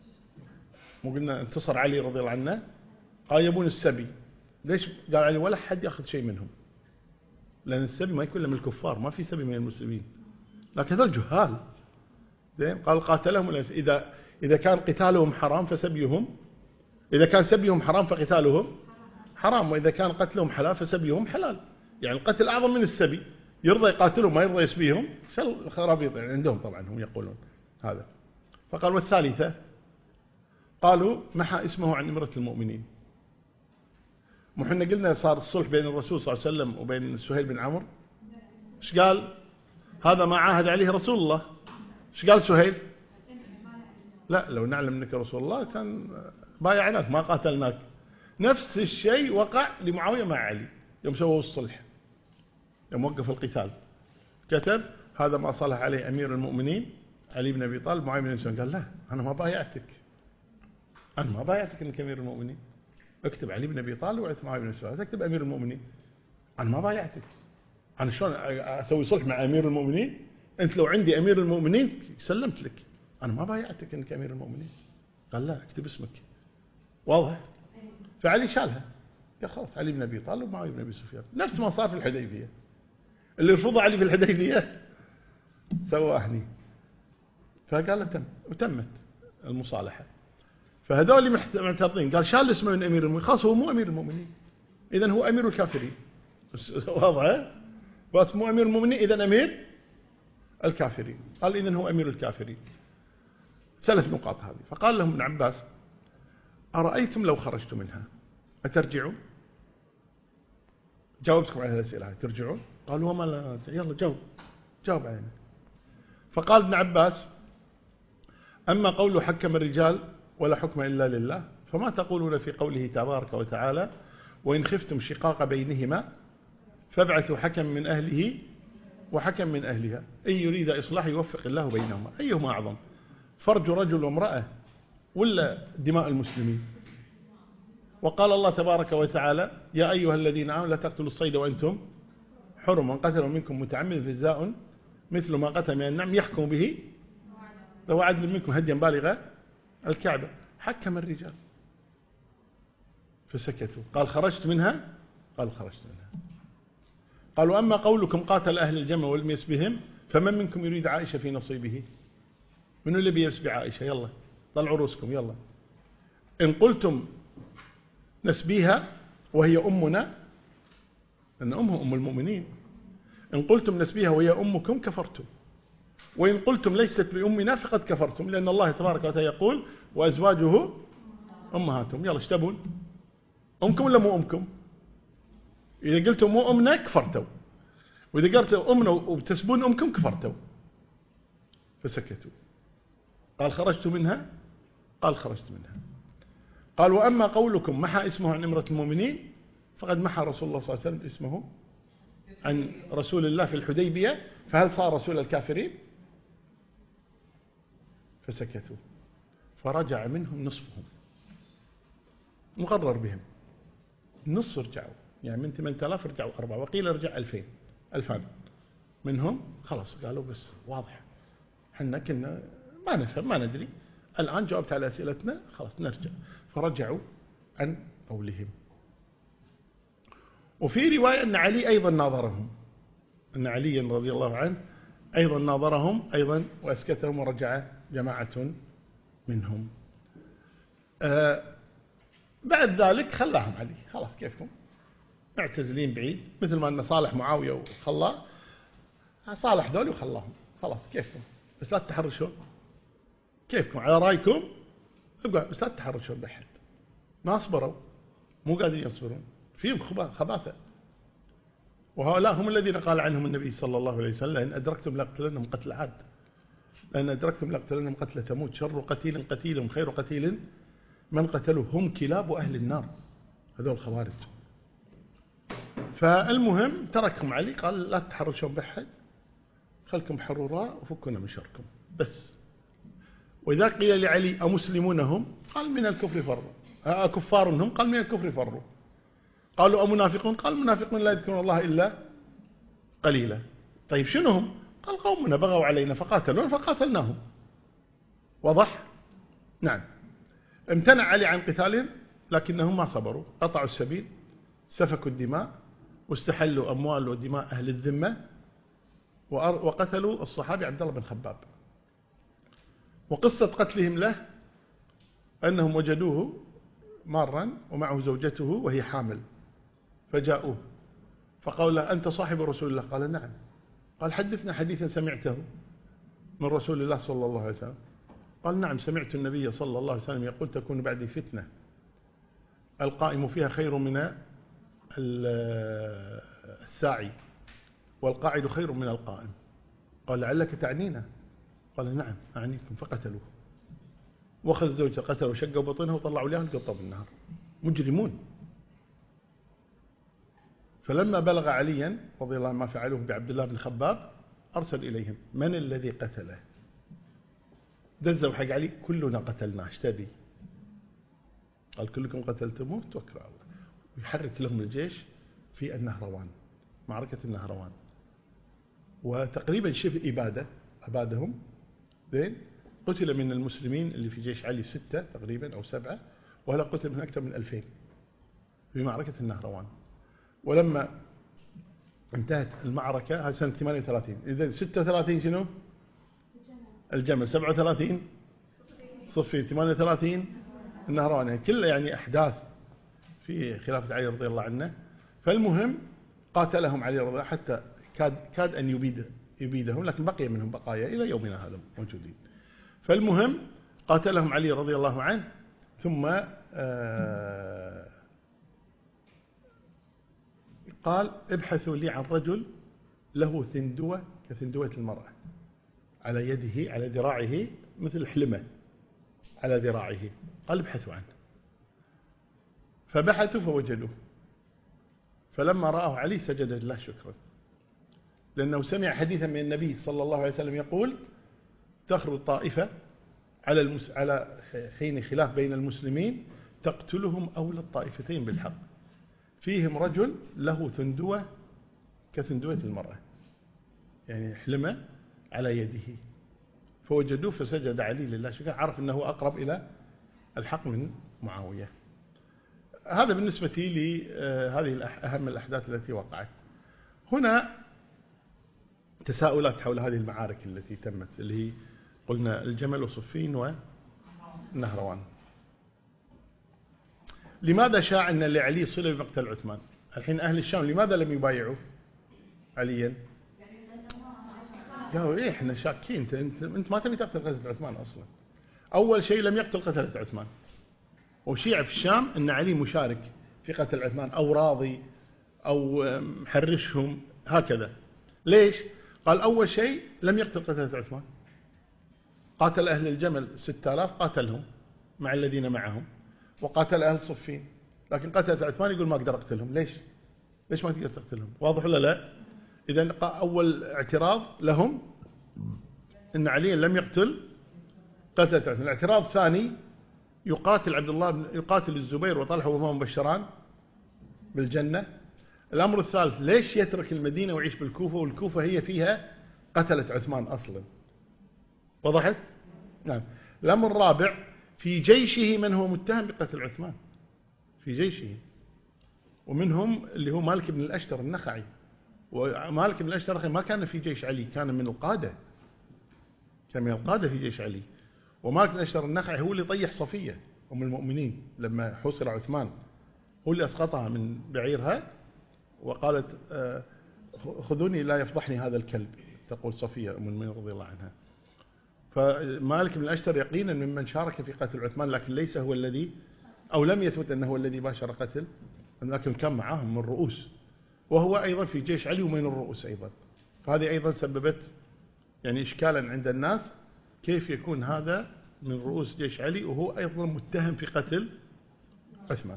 مو قلنا انتصر علي رضي الله عنه، قال يبون السبي. ليش؟ قال علي ولا حد يأخذ شيء منهم، لأن السبي ما يكون من الكفار، ما في سبي من المسلمين، لكن هذول جهال. زين. قال قاتلهم إذا كان قتالهم حرام فسبيهم، إذا كان سبيهم حرام فقتالهم حرام، وإذا كان قتلهم حلال فسبيهم حلال. يعني القتل أعظم من السبي. يرضى يقاتلهم ما يرضى يسبيهم، خرابيط يعني عندهم طبعا هم يقولون هذا. فقال والثالثة؟ قالوا محى اسمه عن إمرة المؤمنين. وحنا قلنا صار الصلح بين الرسول صلى الله عليه وسلم وبين سهيل بن عمرو. ايش قال؟ هذا ما عاهد عليه رسول الله. ايش قال سهيل؟ لا، لو نعلم انك رسول الله كان بايعناك ما قاتلناك. نفس الشيء وقع لمعاوية مع علي يوم سووا الصلح، يوم وقف القتال، كتب هذا ما صلح عليه أمير المؤمنين علي بن أبي طالب. معاوية بن أبي سفيان قال لا، أنا ما بايعتك، أنا ما بايعتك أنك أمير المؤمنين. اكتب علي بن أبي طالب وعثمان معاوية بن أبي سفيان، تكتب أمير المؤمنين. أنا ما بايعتك، أنا شلون أسوي صلح مع أمير المؤمنين؟ أنت لو عندي أمير المؤمنين سلمت لك، أنا ما بايعتك أنك أمير المؤمنين. قال لا، اكتب اسمك. واضح؟ فعلي شالها، يا خلاص علي بن أبي طالب ومعاوية بن أبي سفيان. نفس ما صار في الحديبية، اللي رفض علي في الحديبية سواه هني. فقال تم، وتمت المصالحة. فهذول معترضين، قال شال اسمه من أمير المؤمنين، خلاص هو مو أمير المؤمنين، إذن هو أمير الكافرين. واضح؟ بس مو أمير المؤمنين إذن أمير الكافرين. قال إذن هو أمير الكافرين. 3 نقاط هذه. فقال لهم ابن عباس أرأيتم لو خرجت منها أترجعوا؟ جاوبتكم على هذه الأسئلة، ترجعون؟ قالوا وما لا، يلا جاوب علينا. فقال ابن عباس أما قوله حكم الرجال ولا حكم إلا لله، فما تقولون في قوله تبارك وتعالى وإن خفتم شقاق بينهما فابعثوا حكم من أهله وحكم من أهلها إن يريد إصلاح يوفق الله بينهما. أيهما أعظم، فرج رجل وامرأة ولا دماء المسلمين؟ وقال الله تبارك وتعالى يا أيها الذين آمنوا لا تقتلوا الصيد وأنتم حرم، من قتل منكم متعمد فجزاء مثل ما قتل من النعم يحكم به لو عدل منكم هديا بالغ الكعبة. حكم الرجال فسكتوا. قال خرجت منها؟ قالوا خرجت منها. قالوا أما قولكم قاتل أهل الجمل والميس بهم فمن منكم يريد عائشة في نصيبه؟ من اللي بيسبي عائشة؟ يلا طلعوا رؤوسكم يلا. إن قلتم نسبيها وهي أمنا، أن أمها أم المؤمنين، إن قلتم نسبيها وهي أمكم كفرتم، وإن قلتم ليست بأمنا فقد كفرتم، لأن الله تبارك وتعالى يقول وأزواجه أمهاتهم. يلا اشتبون، أمكم ولا مو أمكم؟ إذا قلتم مو أمنا كفرتوا، وإذا قلتم أمنا وبتسبون أمكم كفرتوا. فسكتوا. قال خرجت منها؟ قال خرجت منها. قال وأما قولكم محى اسمه عن إمرة المؤمنين فقد محى رسول الله صلى الله عليه وسلم اسمه عن رسول الله في الحديبية، فهل صار رسول الكافرين؟ فسكتوا. فرجع منهم نصفهم، مقرر بهم نصف رجعوا، يعني من 8000 رجعوا 4، وقيل رجع 2000 منهم. خلاص قالوا بس واضح حنا كنا ما نفهم ما ندري، الآن جاوبت على أسئلتنا خلاص نرجع. فرجعوا عن قولهم. وفي رواية أن علي أيضا ناظرهم، أن علي رضي الله عنه أيضا ناظرهم أيضا وأسكتهم، ورجع جماعة منهم. بعد ذلك خلاهم علي، خلاص كيفكم معتزلين بعيد، مثل ما أن صالح معاوية وخلاه، صالح ذول وخلاهم، خلاص كيفكم بس لا تتحرشون، كيفكم على رأيكم ابقى بس لا تتحرشون بأحد. ما صبروا، مو قادرين يصبرون، فيهم خباثة. وهؤلاء هم الذين قال عنهم النبي صلى الله عليه وسلم إن أدركتم لأقتلنهم قتل عاد، لأن أدركتم لأقتلنهم قتل ثمود، شر قتيل قتيل خير قتيل من قتلوا هم كلاب أهل النار. هذول الخوارج. فالمهم تركهم علي، قال لا تتحرشون بأحد خلكم حروراء وفكونا من شركم بس. وإذا قيل لعلي أمسلمون هم؟ قال من الكفر فروا. أكفار هم؟ قال من الكفر فروا. قالوا أمنافقون؟ قال منافقون لا يذكرون الله إلا قليلا. طيب شنو هم؟ قال قومنا بغوا علينا فقاتلون فقاتلناهم. واضح؟ نعم. امتنع علي عن قتالهم لكنهم ما صبروا، قطعوا السبيل، سفكوا الدماء، واستحلوا أموال ودماء أهل الذمة، وقتلوا الصحابي عبد الله بن خباب. وقصة قتلهم له أنهم وجدوه مارا ومعه زوجته وهي حامل، فجاءوه فقالوا له أنت صاحب رسول الله؟ قال نعم. قال حدثنا حديثا سمعته من رسول الله صلى الله عليه وسلم. قال نعم سمعت النبي صلى الله عليه وسلم يقول تكون بعدي فتنة القائم فيها خير من الساعي والقاعد خير من القائم. قال لعلك تعنينا؟ قال نعم أعنيكم. فقتلوه، واخذ زوجته قتله وشقوا بطنها وطلعوا لها القطة بالنهر. مجرمون. فلما بلغ عليا رضي الله عنه ما فعلوه بعبد الله بن خباب أرسل إليهم من الذي قتله؟ دزوا حق علي كلنا قتلناه اشتبي. قال كلكم قتلتموه؟ توكلوا على الله. ويحرك لهم الجيش في النهروان، معركة النهروان، وتقريبا شبه إبادة أبادهم. زين. قتل من المسلمين اللي في جيش علي 6 تقريبا أو 7، وهلا قتل من أكثر من 2000 في معركة النهروان. ولما انتهت المعركة هذه سنة 38. إذا 36 شنو؟ الجمل. 37 صفين. 38 النهروان. كله يعني أحداث في خلافة علي رضي الله عنه. فالمهم قاتلهم علي رضي الله حتى كاد أن يبيدهم، لكن بقي منهم بقايا إلى يومنا هذا موجودين. فالمهم قاتلهم علي رضي الله عنه، ثم قال ابحثوا لي عن رجل له ثندوة كثندوة المرأة على يده على ذراعه مثل حلمة على ذراعه. قال ابحثوا عنه. فبحثوا فوجدوه. فلما رآه علي سجد لله شكرا، لأنه سمع حديثا من النبي صلى الله عليه وسلم يقول تخرج طائفة على حين خلاف بين المسلمين تقتلهم أولى الطائفتين بالحق، فيهم رجل له ثندوة كثندوة المرأة، يعني حلمة على يده. فوجدوه فسجد علي لله شكرا، عرف أنه أقرب إلى الحق من معاوية. هذا بالنسبة لهذه أهم الأحداث التي وقعت. هنا تساؤلات حول هذه المعارك التي تمت، اللي هي قلنا الجمل وصفين ونهروان. لماذا شاع أن لعلي صلة بمقتل عثمان؟ الحين أهل الشام لماذا لم يبايعوا عليا؟ قالوا إيه إحنا شاكين، أنت ما تبي تقتل قتلة عثمان أصلا. أول شيء لم يقتل قتلة عثمان، وشيع في الشام أن علي مشارك في قتل عثمان أو راضي أو محرشهم هكذا. ليش؟ قال أول شيء لم يقتل قتلة عثمان، قاتل أهل الجمل 6000 قاتلهم مع الذين معهم، وقاتل أهل صفين، لكن قتلة عثمان يقول ما أقدر أقتلهم. ليش ما تقدر تقتلهم؟ واضح ولا لا؟ إذن أول اعتراض لهم أن علي لم يقتل قتلة عثمان. الاعتراض الثاني يقاتل الزبير وطلحة وهما مبشران بالجنة. الأمر الثالث ليش يترك المدينة ويعيش بالكوفة، والكوفة هي فيها قتلة عثمان أصلا. وضحت؟ نعم. الأمر الرابع في جيشه من هو متهم بقتل عثمان في جيشه، ومنهم اللي هو مالك بن الأشتر النخعي. ومالك بن الأشتر ما كان في جيش علي، كان من القادة، في جيش علي. ومالك بن الأشتر النخعي هو اللي طيح صفية أم المؤمنين لما حصر عثمان، هو اللي أسقطها من بعيرها وقالت خذوني لا يفضحني هذا الكلب، تقول صفية أم المؤمنين رضي الله عنها. فمالك بن الأشتر يقينا ممن شارك في قتل عثمان، لكن ليس هو الذي، أو لم يثبت أنه هو الذي باشر قتل، لكن كان معهم من الرؤوس، وهو أيضا في جيش علي ومن الرؤوس أيضا. فهذه أيضا سببت يعني إشكالا عند الناس، كيف يكون هذا من رؤوس جيش علي وهو أيضا متهم في قتل عثمان.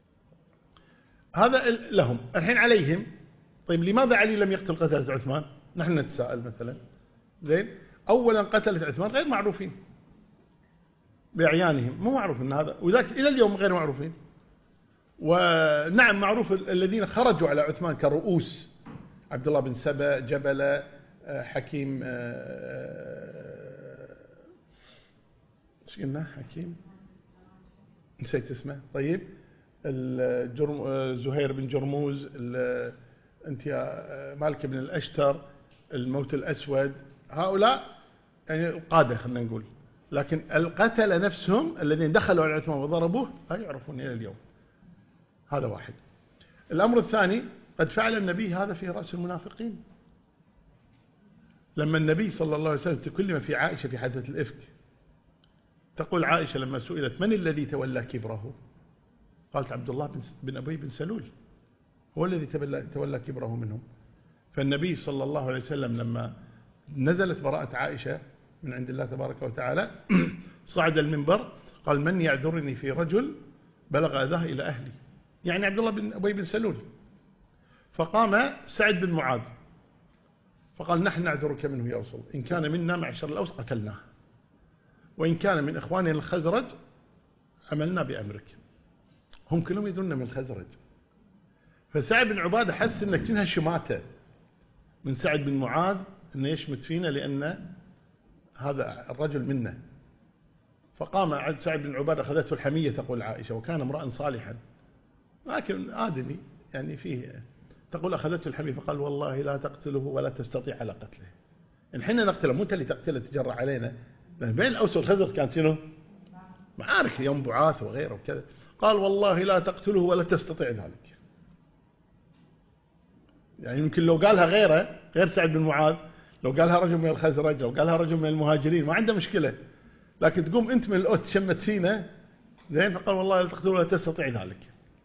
هذا لهم. الحين عليهم، طيب لماذا علي لم يقتل قتلة عثمان؟ نحن نتساءل مثلا زين. أولا قتلت عثمان غير معروفين بأعيانهم، مو معروف أن هذا، وذاك إلى اليوم غير معروفين. ونعم معروف الذين خرجوا على عثمان كرؤوس، عبد الله بن سبأ، جبلة، حكيم، ايش قلنا؟ حكيم نسيت اسمه. طيب زهير بن جرموز، انت يا مالك بن الأشتر، الموت الأسود، هؤلاء يعني القادة خلينا نقول. لكن القتلة نفسهم الذين دخلوا على عثمان وضربوه لا يعرفون إلى اليوم. هذا واحد. الأمر الثاني، قد فعل النبي هذا في رأس المنافقين. لما النبي صلى الله عليه وسلم تكلم في عائشة في حادثة الإفك، تقول عائشة لما سئلت من الذي تولى كبره، قالت عبد الله بن أبي بن سلول هو الذي تولى كبره منهم. فالنبي صلى الله عليه وسلم لما نزلت براءة عائشة من عند الله تبارك وتعالى صعد المنبر قال من يعذرني في رجل بلغ أذاه إلى أهلي، يعني عبد الله بن أبي بن سلول. فقام سعد بن معاذ فقال نحن نعذرك منه يا رسول الله، إن كان منا معشر الأوس قتلناه، وإن كان من إخواننا الخزرج عملنا بأمرك. هم كلهم يدرون من الخزرج. فسعد بن عبادة حس إنك كأنها شماتة من سعد بن معاذ إنه يشمت فينا لأن هذا الرجل منا. فقام سعد بن عبادة أخذته الحمية تقول عائشة، وكان امرأ صالحا لكن آدمي يعني فيه، تقول أخذته الحمية فقال والله لا تقتله ولا تستطيع على قتله. إن حنا نقتله مو اللي تقتله تجرى علينا، لأن بين الأوس والخزرج كانت شنو؟ معارك يوم بعاث وغيره وكذا. قال والله لا تقتله ولا تستطيع ذلك. يعني يمكن لو قالها غيره غير سعد بن معاذ، لو قالها رجل من الخزرج، لو قالها رجل من المهاجرين ما عنده مشكلة، لكن تقوم أنت من الأوس تشمت فينا زين. فقال والله لا تقتله ولا تستطيع ذلك.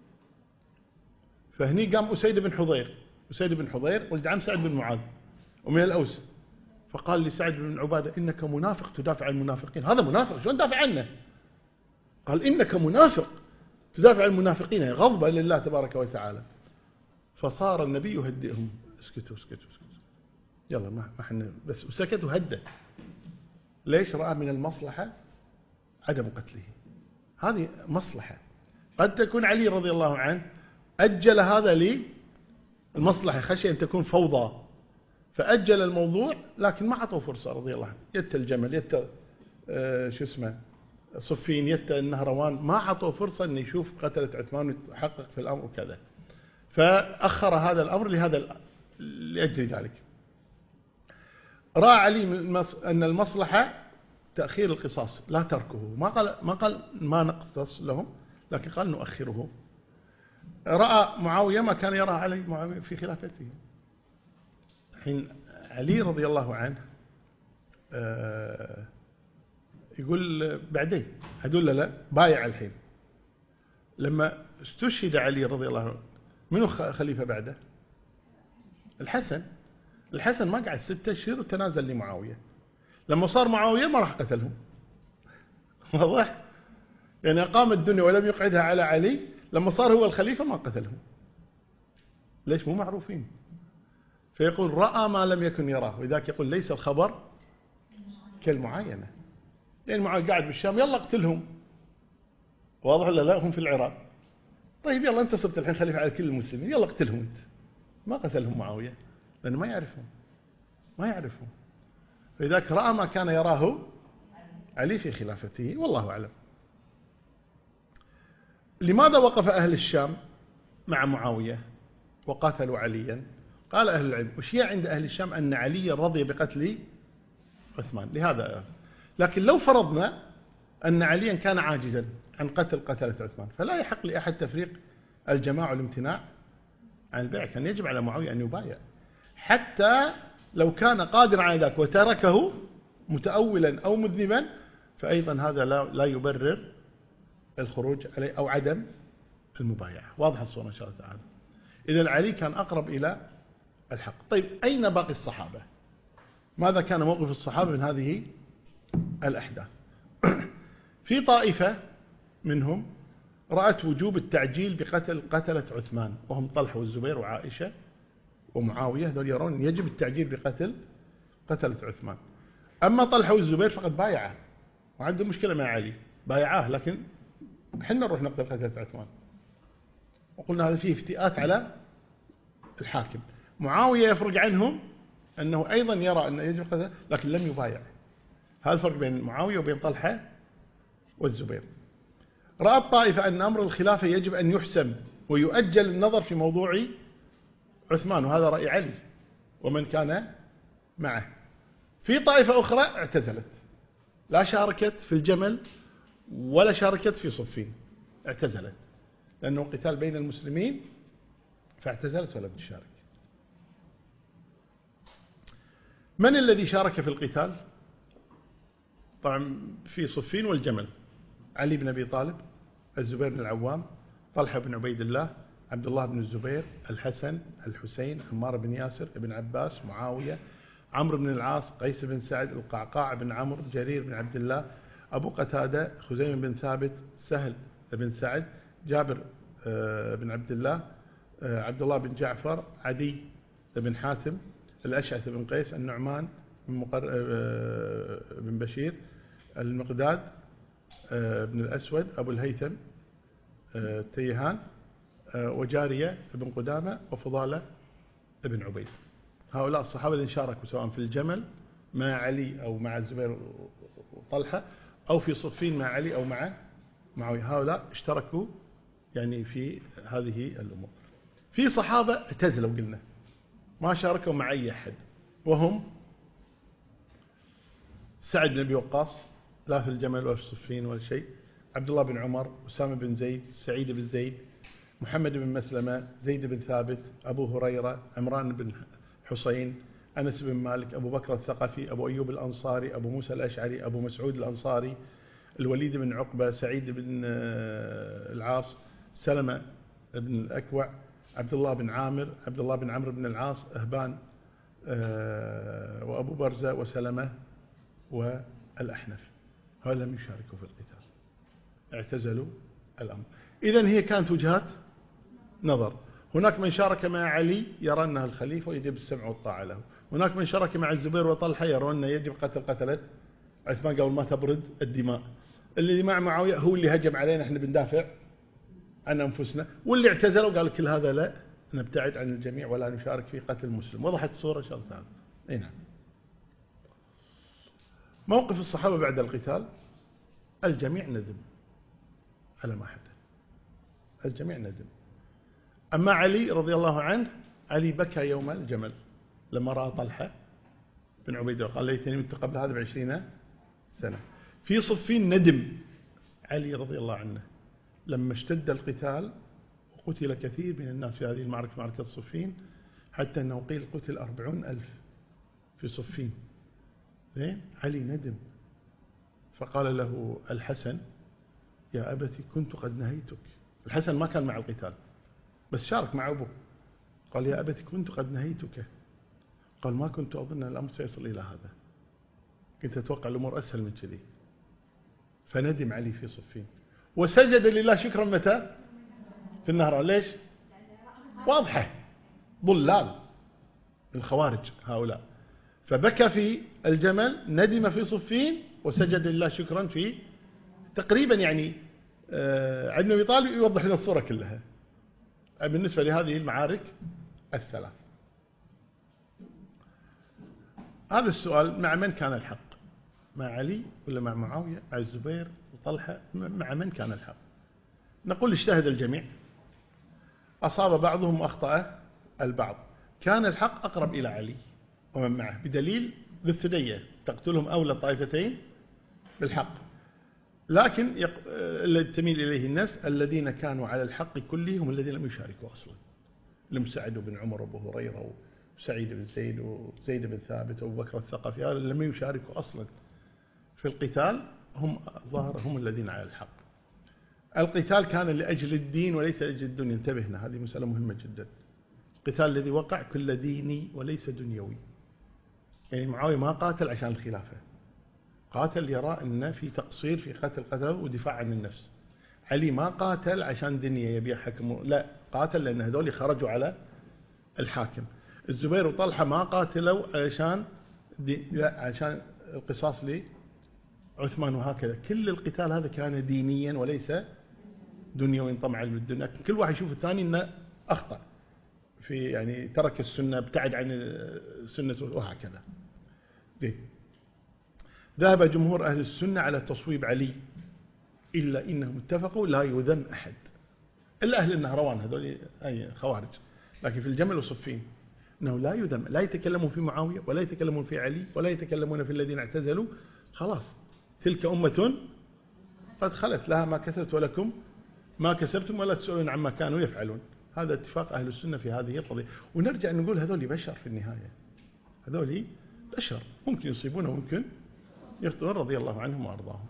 فهني قام أسيد بن حضير، أسيد بن حضير ولد عم سعد بن معاذ ومن الأوس، فقال لسعد بن عبادة إنك منافق تدافع عن المنافقين. هذا منافق شلون تدافع عنه؟ قال إنك منافق تدافع عن المنافقين، غضبا لله تبارك وتعالى. فصار النبي يهدئهم، اسكتوا اسكتوا اسكتوا يلا ما احنا بس، وسكت وهدى. ليش؟ رأى من المصلحة عدم قتله. هذه مصلحة. قد تكون علي رضي الله عنه أجل هذا لي المصلحة، خشية أن تكون فوضى فأجل الموضوع، لكن ما عطوا فرصة رضي الله عنه. يت الجمل، يت شو اسمه صفين، يت النهروان، ما عطوا فرصة أن يشوف قتلة عثمان ويتحقق في الأمر وكذا. فأخر هذا الأمر لأجل ذلك. رأى علي أن المصلحة تأخير القصاص لا تركه، ما قال ما نقصص لهم، لكن قال نؤخره. رأى معاوية ما كان يرى علي معاوية في خلافته. حين علي رضي الله عنه يقول بعدين هدول لا بايع الحين. لما استشهد علي رضي الله عنه منو خليفة بعده؟ الحسن ما قعد 6 أشهر وتنازل لمعاوية. لما صار معاوية ما راح قتلهم. واضح؟ يعني أقام الدنيا ولم يقعدها على علي، لما صار هو الخليفة ما قتلهم. ليش؟ مو معروفين. فيقول رأى ما لم يكن يراه، وذاك يقول ليس الخبر كالمعاينة. يعني معاوية قاعد بالشام يلا اقتلهم، واضح ولا لا؟ هم في العراق، طيب يلا انت صرت الحين خليفة على كل المسلمين يلا اقتلهم انت. ما قتلهم معاوية لأنه ما يعرفهم. فلذلك رأى ما كان يراه علي في خلافته، والله أعلم. لماذا وقف أهل الشام مع معاوية وقاتلوا عليا؟ قال أهل العلم وشيع عند أهل الشام أن علي رضي بقتل عثمان لهذا. لكن لو فرضنا أن عليا كان عاجزا عن قتلة عثمان، فلا يحق لأحد تفريق الجماعة والامتناع عن البيع. كان يجب على معاوية أن يبايع، حتى لو كان قادرا على ذلك وتركه متأولا أو مذنبا، فأيضا هذا لا يبرر الخروج عليه أو عدم المبايعة. واضح الصورة إن شاء الله تعالى. إذا علي كان أقرب إلى الحق. طيب أين باقي الصحابة؟ ماذا كان موقف الصحابة من هذه الأحداث؟ في طائفة منهم رأت وجوب التعجيل بقتل قتلة عثمان، وهم طلحة والزبير وعائشة ومعاوية هذول يرون يجب التعجيل بقتل قتلة عثمان. أما طلحة والزبير فقد بايعه وعنده مشكلة مع علي، بايعاه، لكن احنا نروح نقتل قتلة عثمان، وقلنا هذا فيه افتئات على الحاكم. معاوية يفرق عنهم أنه أيضا يرى أنه يجب قتل، لكن لم يبايع. هذا الفرق بين معاوية وبين طلحة والزبير. رأت طائفة أن أمر الخلافة يجب أن يحسم ويؤجل النظر في موضوع عثمان، وهذا رأي علي ومن كان معه. في طائفة أخرى اعتزلت، لا شاركت في الجمل ولا شاركت في صفين، اعتزلت لأنه قتال بين المسلمين، فاعتزلت ولم تشارك. من الذي شارك في القتال؟ طبعا في صفين والجمل: علي بن أبي طالب، الزبير بن العوام، طلحة بن عبيد الله، عبد الله بن الزبير، الحسن، الحسين، عمار بن ياسر، ابن عباس، معاوية، عمرو بن العاص، قيس بن سعد، القعقاع بن عمرو، جرير بن عبد الله، أبو قتادة، خزيمة بن ثابت، سهل بن سعد، جابر بن عبد الله، عبد الله بن جعفر، عدي بن حاتم، الأشعث بن قيس، النعمان بن بشير، المقداد بن الأسود، أبو الهيثم تيهان، وجارية بن قدامة، وفضالة بن عبيد. هؤلاء الصحابة الذين شاركوا سواء في الجمل مع علي أو مع الزبير وطلحة، أو في صفين مع علي أو مع معاوية، هؤلاء اشتركوا يعني في هذه الأمور. في صحابة اعتزلوا قلنا ما شاركوا مع أي أحد، وهم سعد بن أبي وقاص، لا في الجمل ولا في الصفين ولا شيء، عبد الله بن عمر، أسامة بن زيد، سعيد بن زيد، محمد بن مسلمة، زيد بن ثابت، أبو هريرة، عمران بن حسين، أنس بن مالك، أبو بكر الثقفي، أبو أيوب الأنصاري، أبو موسى الأشعري، أبو مسعود الأنصاري، الوليد بن عقبة، سعيد بن العاص، سلمة بن الأكوع، عبد الله بن عامر، عبد الله بن عمرو بن العاص، أهبان وأبو برزة وسلمة والأحنف. هؤلاء لم يشاركوا في القتال، اعتزلوا الأمر. إذن هي كانت وجهات نظر. هناك من شارك مع علي يرى أنه الخليفة ويجب السمع والطاعة له، هناك من شارك مع الزبير وطلحة يرون أنه يجب قتل قتلة عثمان قبل ما تبرد الدماء. اللي مع معاوية هو اللي هجم علينا، احنا بندافع عن أنفسنا، واللي اعتزلوا قالوا كل هذا لا، نبتعد عن الجميع ولا نشارك في قتل المسلم. وضحت الصورة إن شاء الله تعالى. أي نعم. موقف الصحابة بعد القتال: الجميع ندم على ما حدث، الجميع ندم. أما علي رضي الله عنه، علي بكى يوم الجمل لما رأى طلحة بن عبيد الله، قال ليتني مت قبل هذا ب20 سنة. في صفين ندم علي رضي الله عنه لما اشتد القتال وقتل كثير من الناس في هذه المعركة، معركة صفين، حتى أنه قيل قتل 40,000 في صفين. علي ندم، فقال له الحسن: يا أبتي كنت قد نهيتك. الحسن ما كان مع القتال بس شارك مع أبوه. قال: يا أبتي كنت قد نهيتك. قال: ما كنت أظن أن الأمر سيصل إلى هذا، كنت أتوقع الأمور أسهل من كذي. فندم علي في صفين، وسجد لله شكرا متى؟ في النهر. ليش؟ واضحة، ضلال الخوارج هؤلاء. فبكى في الجمل، ندم في صفين، وسجد لله شكرا في تقريبا يعني علي بن أبي طالب يوضح لنا الصورة كلها بالنسبة لهذه المعارك الثلاث. هذا السؤال: مع من كان الحق؟ مع علي ولا مع معاوية؟ مع الزبير وطلحة؟ مع من كان الحق؟ نقول اجتهد الجميع، أصاب بعضهم وأخطأ البعض. كان الحق أقرب إلى علي ومن معه بدليل ذي الثدية: تقتلهم أولى الطائفتين بالحق. لكن الذي تميل إليه الناس الذين كانوا على الحق كله هم الذين لم يشاركوا أصلا، لمسعد بن عمر وابو هريرة وسعيد بن زيد وزيد بن ثابت وابو بكر الثقفي، لم يشاركوا أصلا في القتال، هم ظاهر هم الذين على الحق. القتال كان لأجل الدين وليس لأجل الدنيا. انتبهنا، هذه مسألة مهمة جدا. القتال الذي وقع كل ديني وليس دنيوي. يعني معاوية ما قاتل عشان الخلافة، قاتل يرى أن في تقصير في قتل قتله ودفاع عن النفس. علي ما قاتل عشان دنيا يبيع حكمه، لا، قاتل لأن هذول خرجوا على الحاكم. الزبير وطلحة ما قاتلوا علشان لا، عشان القصاص لعثمان، وهكذا. كل القتال هذا كان دينيا وليس دنيوي طمعا بالدنيا. كل واحد يشوف الثاني انه اخطأ في، يعني ترك السنة، ابتعد عن السنة وهكذا. ذهب جمهور أهل السنة على تصويب علي، إلا إنهم اتفقوا لا يذم أحد إلا أهل النهروان، هذول أي خوارج، لكن في الجمل وصفين أنه لا يذم، لا يتكلمون في معاوية ولا يتكلمون في علي ولا يتكلمون في الذين اعتزلوا. خلاص، تلك أمة قد خلت، لها ما كسبت ولكم ما كسبتم ولا تسألون عما كانوا يفعلون. هذا اتفاق أهل السنة في هذه القضية. ونرجع نقول هذول بشر في النهاية، هذول بشر، ممكن يصيبون وممكن يخطئون، رضي الله عنهم وأرضاهم.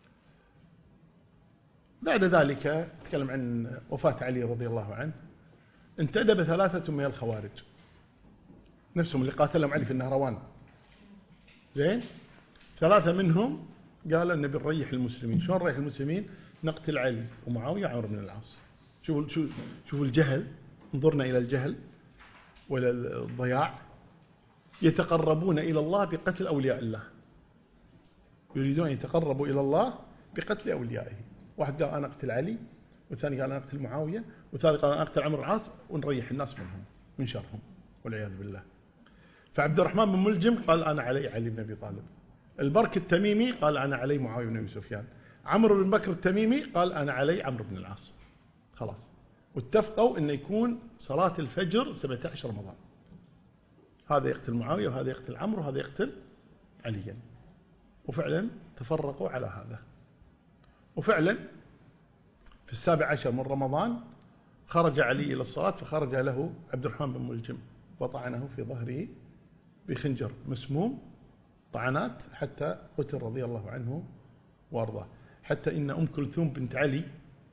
بعد ذلك تكلم عن وفاة علي رضي الله عنه. انتدب 3 من الخوارج نفسهم اللي قاتلهم علي في النهروان، زين. 3 منهم قالوا نبي نريح المسلمين. شلون نريح المسلمين؟ نقتل علي ومعاوية وعمرو بن العاص. شوفوا الجهل، انظرنا إلى الجهل وإلى الضياع. يتقربون إلى الله بقتل أولياء الله، يريدون أن يتقربوا إلى الله بقتل أوليائه. واحد قال أنا أقتل علي، والثاني قال أنا أقتل معاوية، والثالث قال أنا أقتل عمرو بن العاص، ونريح الناس منهم من شرهم والعياذ بالله. فعبد الرحمن بن ملجم قال أنا علي بن أبي طالب. البرك التميمي قال أنا علي معاوية بن أبي سفيان. عمرو بن بكر التميمي قال أنا علي عمرو بن العاص. خلاص، واتفقوا أن يكون صلاة الفجر 17 رمضان، هذا يقتل معاوية وهذا يقتل عمرو وهذا يقتل عليا. وفعلا تفرقوا على هذا. وفعلا في 17 من رمضان خرج علي إلى الصلاة، فخرج له عبد الرحمن بن ملجم وطعنه في ظهره بخنجر مسموم طعنات حتى قتل رضي الله عنه وارضاه. حتى إن أم كلثوم بنت علي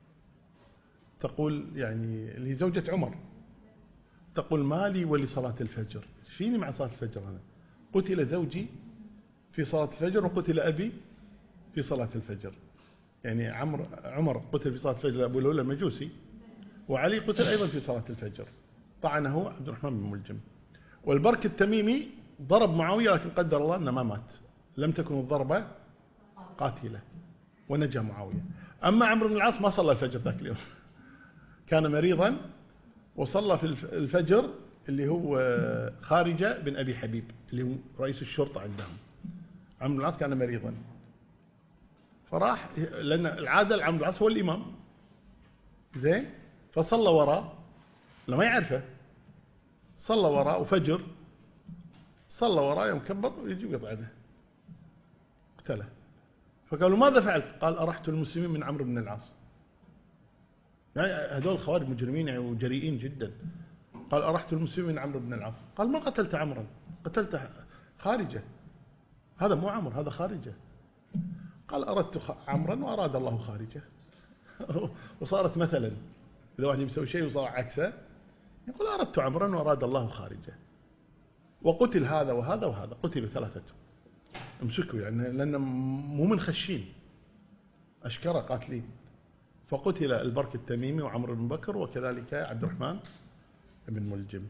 تقول، يعني اللي زوجة عمر، تقول ما لي ولصلاة الفجر، فيني مع صلاة الفجر؟ أنا قتل زوجي في صلاة الفجر وقتل أبي في صلاة الفجر. يعني عمر قتل في صلاة الفجر، أبو الهول المجوسي، وعلي قتل أيضا في صلاة الفجر، طعنه عبد الرحمن بن ملجم. والبرك التميمي ضرب معاوية، لكن قدر الله أنه ما مات، لم تكن الضربة قاتلة ونجا معاوية. أما عمرو بن العاص ما صلى الفجر ذاك اليوم، كان مريضا، وصلى في الفجر اللي هو خارجة بن أبي حبيب اللي هو رئيس الشرطة عندهم. عمرو بن العاص كان مريضا، فراح، لأن العادة عمرو بن العاص هو الإمام، زين، فصلى وراه لما يعرفه، صلى وراه وفجر، صلى وراه، يوم كبر ويجي ويطعنه، قتله. فقالوا ماذا فعلت؟ قال أرحت المسلمين من عمرو بن العاص. يعني هذول الخوارج مجرمين يعني وجريئين جدا. قال أرحت المسلمين من عمرو بن العاص. قال ما قتلت عمرا، قتلت خارجة، هذا مو عمرو هذا خارجة. قال أردت عمرا وأراد الله خارجة. وصارت مثلا إذا واحد يسوي شيء وصار عكسه، يقول أردت عمرا وأراد الله خارجة. وقتل هذا وهذا وهذا، قتلوا 3 امسكوا، يعني لأن مو من خشين، أشكره قاتلين. فقتل البرك التميمي وعمرو بن بكر، وكذلك عبد الرحمن بن ملجم.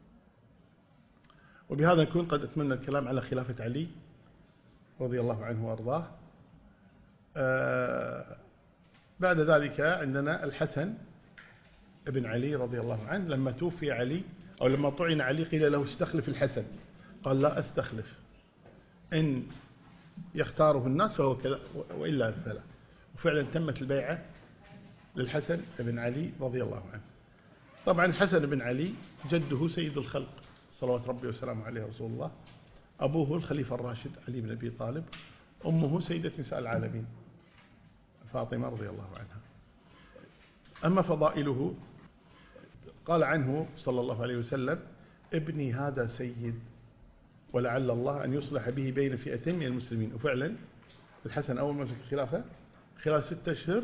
وبهذا نكون قد أتمنى الكلام على خلافة علي رضي الله عنه وأرضاه. بعد ذلك عندنا الحسن بن علي رضي الله عنه. لما توفي علي أو لما طعن علي قيل له استخلف الحسن، قال لا أستخلف، إن يختاره الناس فهو كذا وإلا فلا. وفعلا تمت البيعة للحسن بن علي رضي الله عنه. طبعا الحسن بن علي جده سيد الخلق صلوات ربي وسلامه عليه رسول الله، أبوه الخليفة الراشد علي بن أبي طالب، أمه سيدة نساء العالمين فاطمة رضي الله عنها. أما فضائله، قال عنه صلى الله عليه وسلم ابني هذا سيد، ولعل الله أن يصلح به بين فئتين من المسلمين. وفعلا الحسن أول ما مسك الخلافة خلال 6 أشهر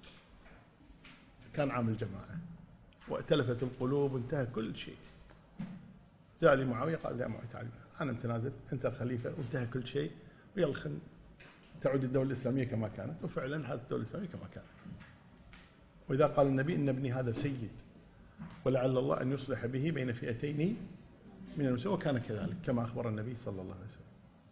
كان عام الجماعة، واتلفت القلوب وانتهى كل شيء. جاء لي معاوية قال يا معاوية تعال، أنا متنازل، أنت الخليفة، وانتهى كل شيء، ويلا خلينا تعود الدولة الإسلامية كما كانت. وفعلا هذه الدولة الإسلامية كما كانت. وإذا قال النبي إن ابني هذا سيد ولعل الله أن يصلح به بين فئتين من المسلمين، وكان كذلك كما أخبر النبي صلى الله عليه وسلم.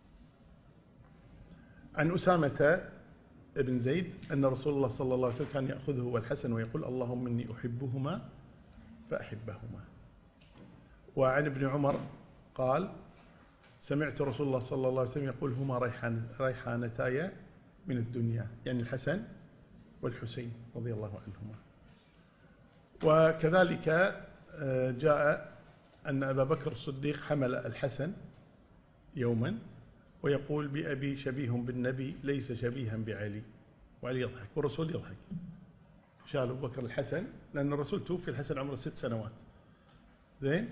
عن أسامة بن زيد أن رسول الله صلى الله عليه وسلم كان يأخذه والحسن ويقول اللهم إني أحبهما فأحبهما. وعن ابن عمر قال سمعت رسول الله صلى الله عليه وسلم يقول هما ريحانتاي من الدنيا، يعني الحسن والحسين رضي الله عنهما. وكذلك جاء أن أبا بكر الصديق حمل الحسن يوما ويقول بأبي شبيه بالنبي ليس شبيها بعلي، وعلي يضحك والرسول يضحك. شال أبو بكر الحسن لأن الرسول توفي الحسن عمره 6 سنوات. زين،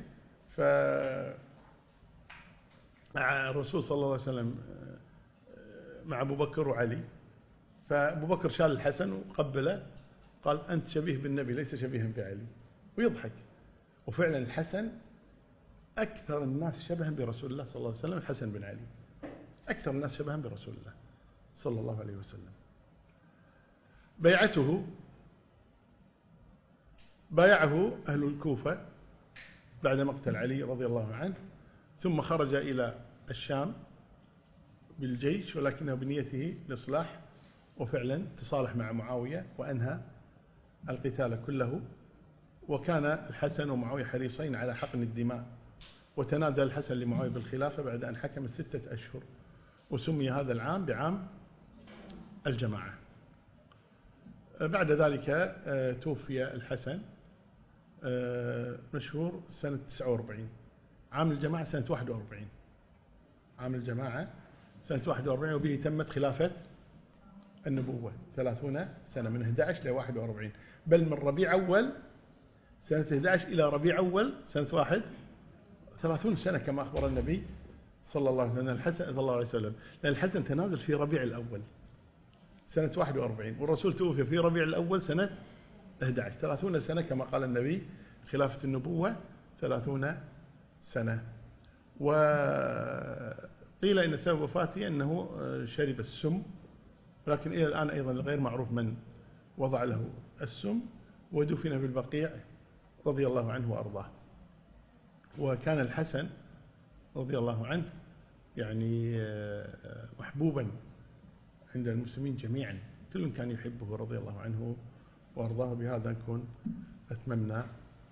مع الرسول صلى الله عليه وسلم مع أبو بكر وعلي، فأبو بكر شال الحسن وقبله قال أنت شبيه بالنبي ليس شبيها بعلي، ويضحك. وفعلا الحسن أكثر الناس شبها برسول الله صلى الله عليه وسلم الحسن بن علي، أكثر الناس شبها برسول الله صلى الله عليه وسلم. بيعته بايعه أهل الكوفة بعد مقتل علي رضي الله عنه، ثم خرج إلى الشام بالجيش ولكنه بنيته الإصلاح، وفعلا تصالح مع معاوية وأنهى القتال كله. وكان الحسن ومعاوية حريصين على حقن الدماء، وتنازل الحسن لمعاوية بالخلافة بعد أن حكم 6 أشهر، وسمي هذا العام بعام الجماعة. بعد ذلك توفي الحسن مشهور سنة 49، عام الجماعة سنة 41، عام الجماعة سنة 41، وبه تمت خلافة النبوة 30 سنة من 11 ل 41، بل من ربيع أول سنة 11 إلى ربيع أول سنة 1 30 سنة كما أخبر النبي صلى الله عليه وسلم. الحسن صلى الله عليه وسلم لأن الحسن تنازل في ربيع الأول سنة 41، والرسول توفي في ربيع الأول سنة 11، 30 سنة كما قال النبي، خلافة النبوة 30 سنة. وقيل إن سبب وفاته أنه شرب السم، ولكن إلى الآن أيضا غير معروف من وضع له السم، ودفن بالبقيع رضي الله عنه وأرضاه. وكان الحسن رضي الله عنه يعني محبوبا عند المسلمين جميعا، كل كان يحبه رضي الله عنه وأرضاه. بهذا نكون أتممنا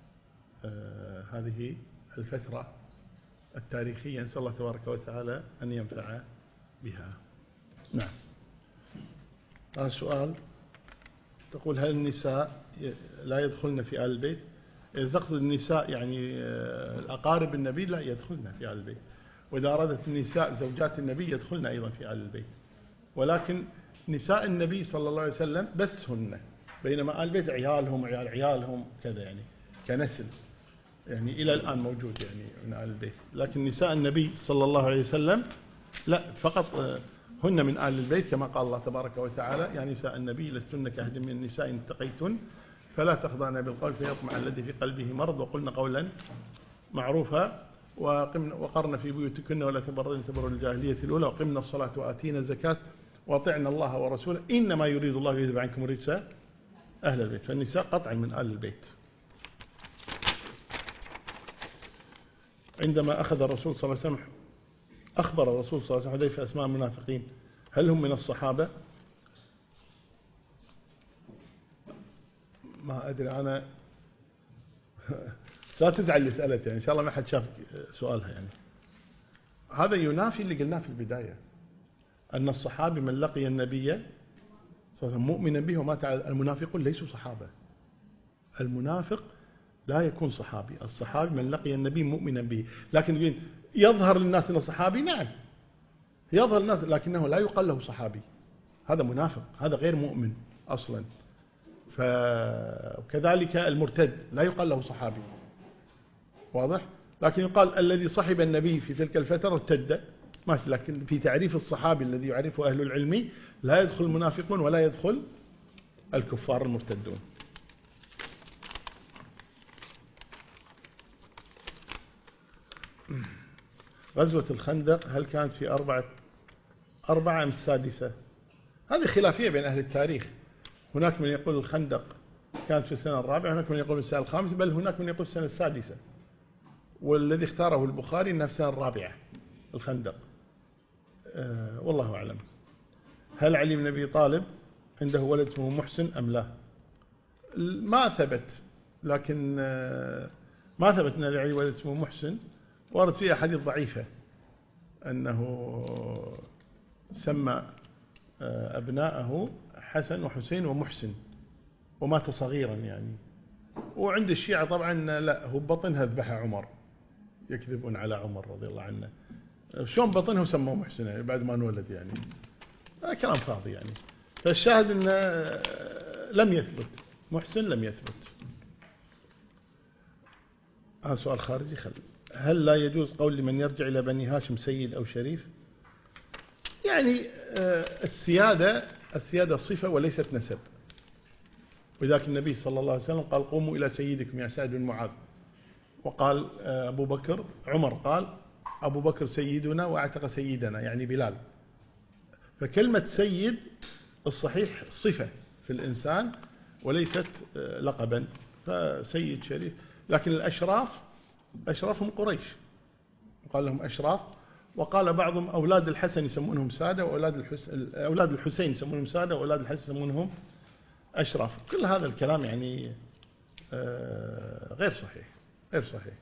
هذه الفترة التاريخية، نسأل الله تبارك وتعالى أن ينفع بها. نعم. هذا السؤال تقول هل النساء لا يدخلن في آل البيت؟ إذا تقصد النساء يعني الأقارب النبي لا يدخلن في آل البيت، وإذا أرادت النساء زوجات النبي يدخلن أيضا في آل البيت، ولكن نساء النبي صلى الله عليه وسلم بس هن، بينما آل البيت عيالهم عيال عيالهم كذا، يعني كنسل يعني إلى الآن موجود يعني من آل البيت. لكن نساء النبي صلى الله عليه وسلم لا، فقط هن من آل البيت كما قال الله تبارك وتعالى يا نساء النبي لستن كأحد من النساء إن اتقيتن فلا تخضعن بالقول فيطمع الذي في قلبه مرض وقلن قولا معروفا وقرن في بيوتكن ولا تبرجن تبرج الجاهلية الأولى وقمنا الصلاة وآتينا الزكاة وأطعنا الله ورسوله إنما يريد الله ليذهب عنكم الرجس أهل البيت. فالنساء قطعا من آل البيت. عندما أخذ الرسول صلى الله عليه وسلم أخبر الرسول صلى الله عليه وسلم حذيفة أسماء المنافقين هل هم من الصحابة؟ ما أدري أنا لا تزعل اللي سألت يعني إن شاء الله ما حد شاف سؤالها. يعني هذا ينافي اللي قلناه في البداية أن الصحابي من لقي النبي صلى الله عليه وسلم مؤمنا به ومات على المنافقون ليسوا صحابة. المنافق لا يكون صحابي. الصحابي من لقي النبي مؤمنا به. لكن يظهر للناس أنه صحابي، نعم يظهر للناس، لكنه لا يقال له صحابي، هذا منافق، هذا غير مؤمن أصلا. فكذلك المرتد لا يقال له صحابي، واضح؟ لكن يقال الذي صحب النبي في تلك الفترة ارتد، ماشي. لكن في تعريف الصحابي الذي يعرفه أهل العلم لا يدخل المنافقون ولا يدخل الكفار المرتدون. غزوة الخندق هل كانت في 4 أم السادسة؟ هذه خلافية بين أهل التاريخ. هناك من يقول الخندق كانت في السنة 4، هناك من يقول في السنة 5، بل هناك من يقول في السنة 6. والذي اختاره البخاري أنها في السنة الرابعة الخندق. والله أعلم. هل علي بن أبي طالب عنده ولد اسمه محسن أم لا؟ ما ثبت، لكن ما ثبت أن علي ولد اسمه محسن. ورد فيها حديث ضعيفة أنه سمى أبناءه حسن وحسين ومحسن ومات صغيرا يعني. وعند الشيعة طبعا لا، هو بطنها ذبحها عمر، يكذبون على عمر رضي الله عنه. شلون بطنه وسموه محسن يعني بعد ما انولد يعني؟ كلام فاضي يعني. فالشاهد أنه لم يثبت محسن، لم يثبت. سؤال خارجي. هل لا يجوز قول لمن يرجع إلى بني هاشم سيد أو شريف؟ يعني السيادة صفة وليست نسب. وذاك النبي صلى الله عليه وسلم قال قوموا إلى سيدكم يا سعد بن معاذ. وقال أبو بكر، عمر قال أبو بكر سيدنا وأعتق سيدنا يعني بلال. فكلمة سيد الصحيح صفة في الإنسان وليست لقبا، فسيد شريف. لكن الأشراف أشرافهم قريش، وقال لهم أشراف. وقال بعضهم أولاد الحسن يسمونهم سادة، وأولاد الحسين يسمونهم سادة، وأولاد الحسن يسمونهم أشراف. كل هذا الكلام يعني غير صحيح، غير صحيح.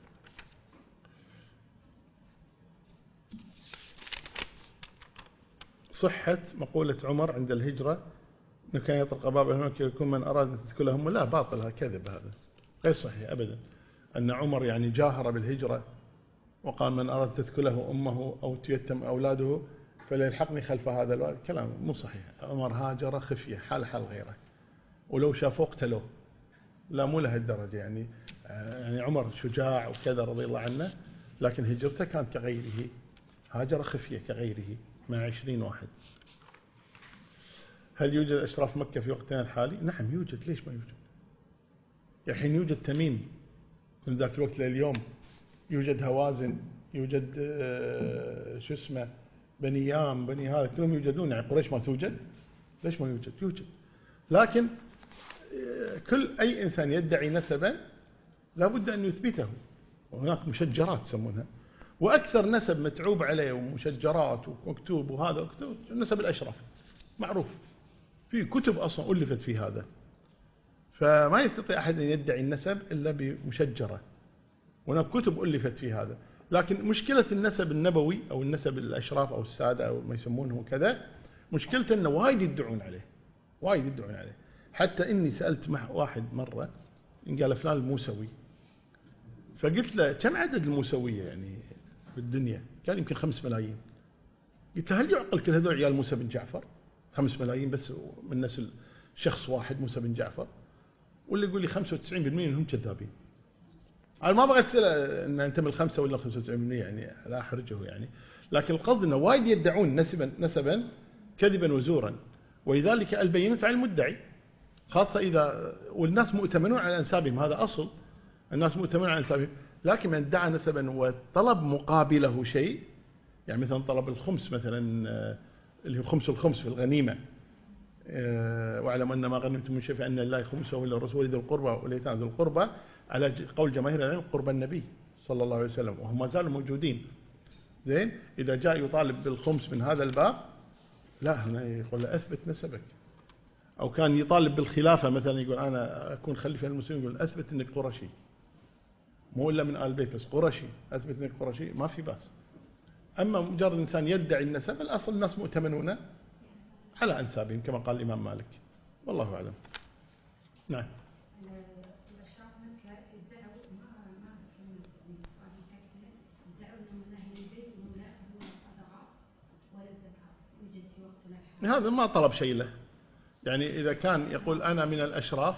صحة مقولة عمر عند الهجرة أنه كان يطرق باب هناك يكون من أراد أن تدخلهم، لا، باطل، كذب، هذا غير صحيح أبدا. أن عمر يعني جاهر بالهجرة وقال من أراد تدخله أمه أو تيتم أولاده فليلحقني خلف هذا الواد، كلام مو صحيح. عمر هاجر خفية حال غيره، ولو شافوه اقتلوه. لا، مو لهالدرجة يعني. يعني عمر شجاع وكذا رضي الله عنه، لكن هجرته كانت كغيره، هاجر خفية كغيره مع 20 واحد. هل يوجد أشراف مكة في وقتنا الحالي؟ نعم يوجد، ليش ما يوجد؟ الحين يوجد تميم من ذاك الوقت لليوم، يوجد هوازن، يوجد شو اسمه بني يام، بني هذا كلهم يوجدون. يعني قريش ما توجد؟ ليش ما يوجد؟ يوجد. لكن كل أي إنسان يدعي نسبا لابد أن يثبته، وهناك مشجرات يسمونها. وأكثر نسب متعوب عليه ومشجرات ومكتوب وهذا مكتوب نسب الأشراف، معروف في كتب أصلا ألفت في هذا. فما يستطيع أحد أن يدعي النسب إلا بمشجرة، وهناك كتب ألفت في هذا. لكن مشكلة النسب النبوي أو النسب الأشراف أو السادة أو ما يسمونه كذا، مشكلته أنه وايد يدعون عليه، وايد يدعون عليه. حتى إني سألت مع واحد مرة إن قال فلان الموسوي، فقلت له كم عدد الموسوية يعني بالدنيا؟ قال يمكن 5 ملايين. قلت له هل يعقل كل هذول عيال موسى بن جعفر 5 ملايين بس من نسل شخص واحد موسى بن جعفر؟ واللي يقول لي 95% منهم كذابين. أنا ما بغيت أن أنت من 5 ولا 95% يعني لا أحرجه يعني، لكن القصد أنه وايد يدعون نسبا كذبا وزورا، ولذلك البينة على المدعي، خاصة إذا والناس مؤتمنون على أنسابهم، هذا أصل، الناس مؤتمنون على أنسابهم. لكن من ادعى نسبا وطلب مقابله شيء، يعني مثلا طلب الخمس مثلا اللي هو الخمس في الغنيمة، واعلم أن ما غنمتم من شيء فإن لله خمسه وللرسول ذي القربى واليتامى ذي القربى، على قول جماهير العلم قرب النبي صلى الله عليه وسلم، وهم ما زالوا موجودين. زين، إذا جاء يطالب بالخمس من هذا الباب، لا، هنا يقول أثبت نسبك. أو كان يطالب بالخلافة مثلا، يقول أنا أكون خليفة المسلمين، يقول أثبت أنك قرشي، مو إلا من آل البيت بس قرشي، أثبت أنك قرشي، ما في بأس. أما مجرد إنسان يدعي النسب، الأصل الناس مؤتمنون على أنسابهم كما قال الإمام مالك، والله أعلم. نعم. هذا ما طلب شيء له، يعني إذا كان يقول أنا من الأشراف،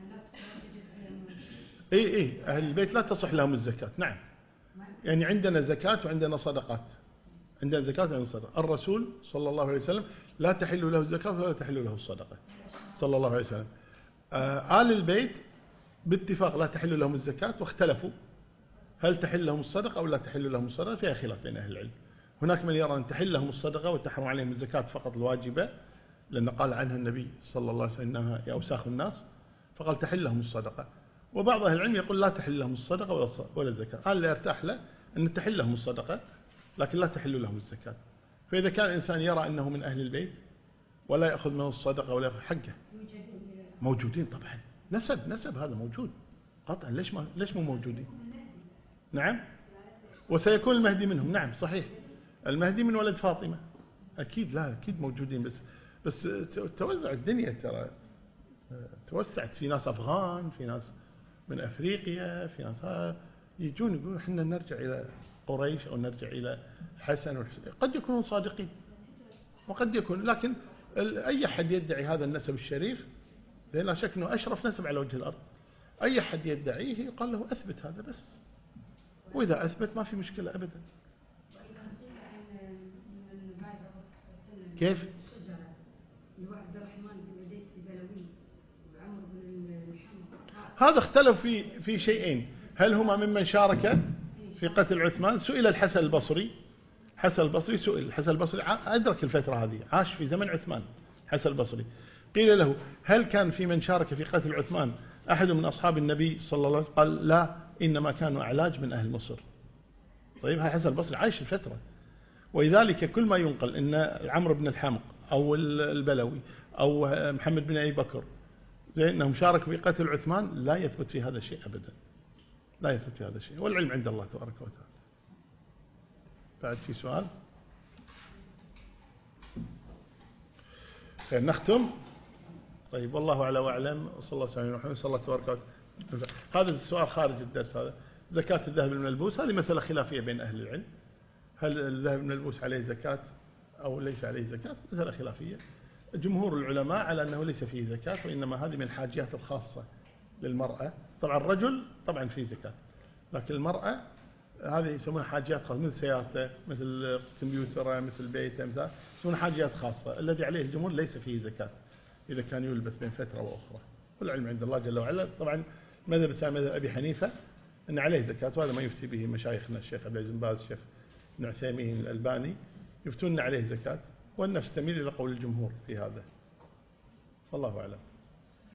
أهل البيت لا تصح لهم الزكاة. نعم، يعني عندنا زكاة وعندنا صدقات، عندنا زكاة وعندنا صدقة. الرسول صلى الله عليه وسلم لا تحل له الزكاة ولا تحل له الصدقة صلى الله عليه وسلم. آل البيت باتفاق لا تحل لهم الزكاة، واختلفوا هل تحل لهم الصدقة أو لا تحل لهم الصدقة، فيها خلاف بين أهل العلم. هناك من يرى أن تحل لهم الصدقة وتحرم عليهم الزكاة فقط الواجبة، لأن قال عنها النبي صلى الله عليه وسلم إنها يا أوساخ الناس، فقال تحل لهم الصدقة. وبعض أهل العلم يقول لا تحل لهم الصدقة ولا الزكاة. قال اللي ارتاح له أن تحل لهم الصدقة لكن لا تحل لهم الزكاة. فإذا كان الإنسان يرى أنه من أهل البيت ولا يأخذ منه الصدقة ولا يأخذ حقه، موجودين طبعا، نسب هذا موجود قطعا، ليش مو موجودين؟ نعم، وسيكون المهدي منهم. نعم صحيح، المهدي من ولد فاطمة أكيد، لا أكيد موجودين، بس توزع الدنيا، ترى توسعت، في ناس أفغان، في ناس من أفريقيا، في ناس يجون يقولون احنا نرجع إلى قريش أو نرجع إلى حسن والحسين. قد يكونون صادقين وقد يكون، لكن أي أحد يدعي هذا النسب الشريف لا شك أنه أشرف نسب على وجه الأرض، أي أحد يدعيه يقال له أثبت هذا بس، وإذا أثبت ما في مشكلة أبدا. كيف؟ هذا اختلف في شيئين، هل هما ممن شارك في قتل عثمان؟ سئل الحسن البصري، سئل الحسن البصري أدرك الفترة هذه، عاش في زمن عثمان حسن البصري، قيل له هل كان في من شارك في قتل عثمان أحد من أصحاب النبي صلى الله عليه وسلم؟ قال لا، إنما كانوا أعلاج من أهل مصر. طيب هذا حسن البصري عايش الفترة، ولذلك كل ما ينقل إن عمرو بن الحمق أو البلوي أو محمد بن أبي بكر لأنهم شاركوا في قتل عثمان لا يثبت في هذا الشيء أبدا، لا يثبت في هذا الشيء، والعلم عند الله تبارك وتعالى. بعد في سؤال؟ خير نختم. طيب والله أعلى وأعلم، وصلى الله عليه وسلم، صلى الله تبارك وتعالى. هذا السؤال خارج الدرس، هذا زكاة الذهب الملبوس، هذه مسألة خلافية بين أهل العلم، هل الذهب الملبوس عليه زكاة أو ليس عليه زكاة؟ مسألة خلافية. جمهور العلماء على أنه ليس فيه زكاة، وإنما هذه من الحاجيات الخاصة للمرأة. طبعا الرجل طبعا فيه زكاة، لكن المرأة هذه يسمونها حاجيات خاصة، مثل سيارته، مثل كمبيوتره، مثل بيته، مثل يسمونها حاجيات خاصة. الذي عليه الجمهور ليس فيه زكاة إذا كان يلبس بين فترة وأخرى، والعلم عند الله جل وعلا. طبعا مذهب الثاني مذهب أبي حنيفة أن عليه زكاة، وهذا ما يفتي به مشايخنا الشيخ عبد العزيز بن باز، الشيخ ابن عثيمين، الألباني، يفتون عليه زكاة، والنفس تميل إلى قول الجمهور في هذا، والله أعلم.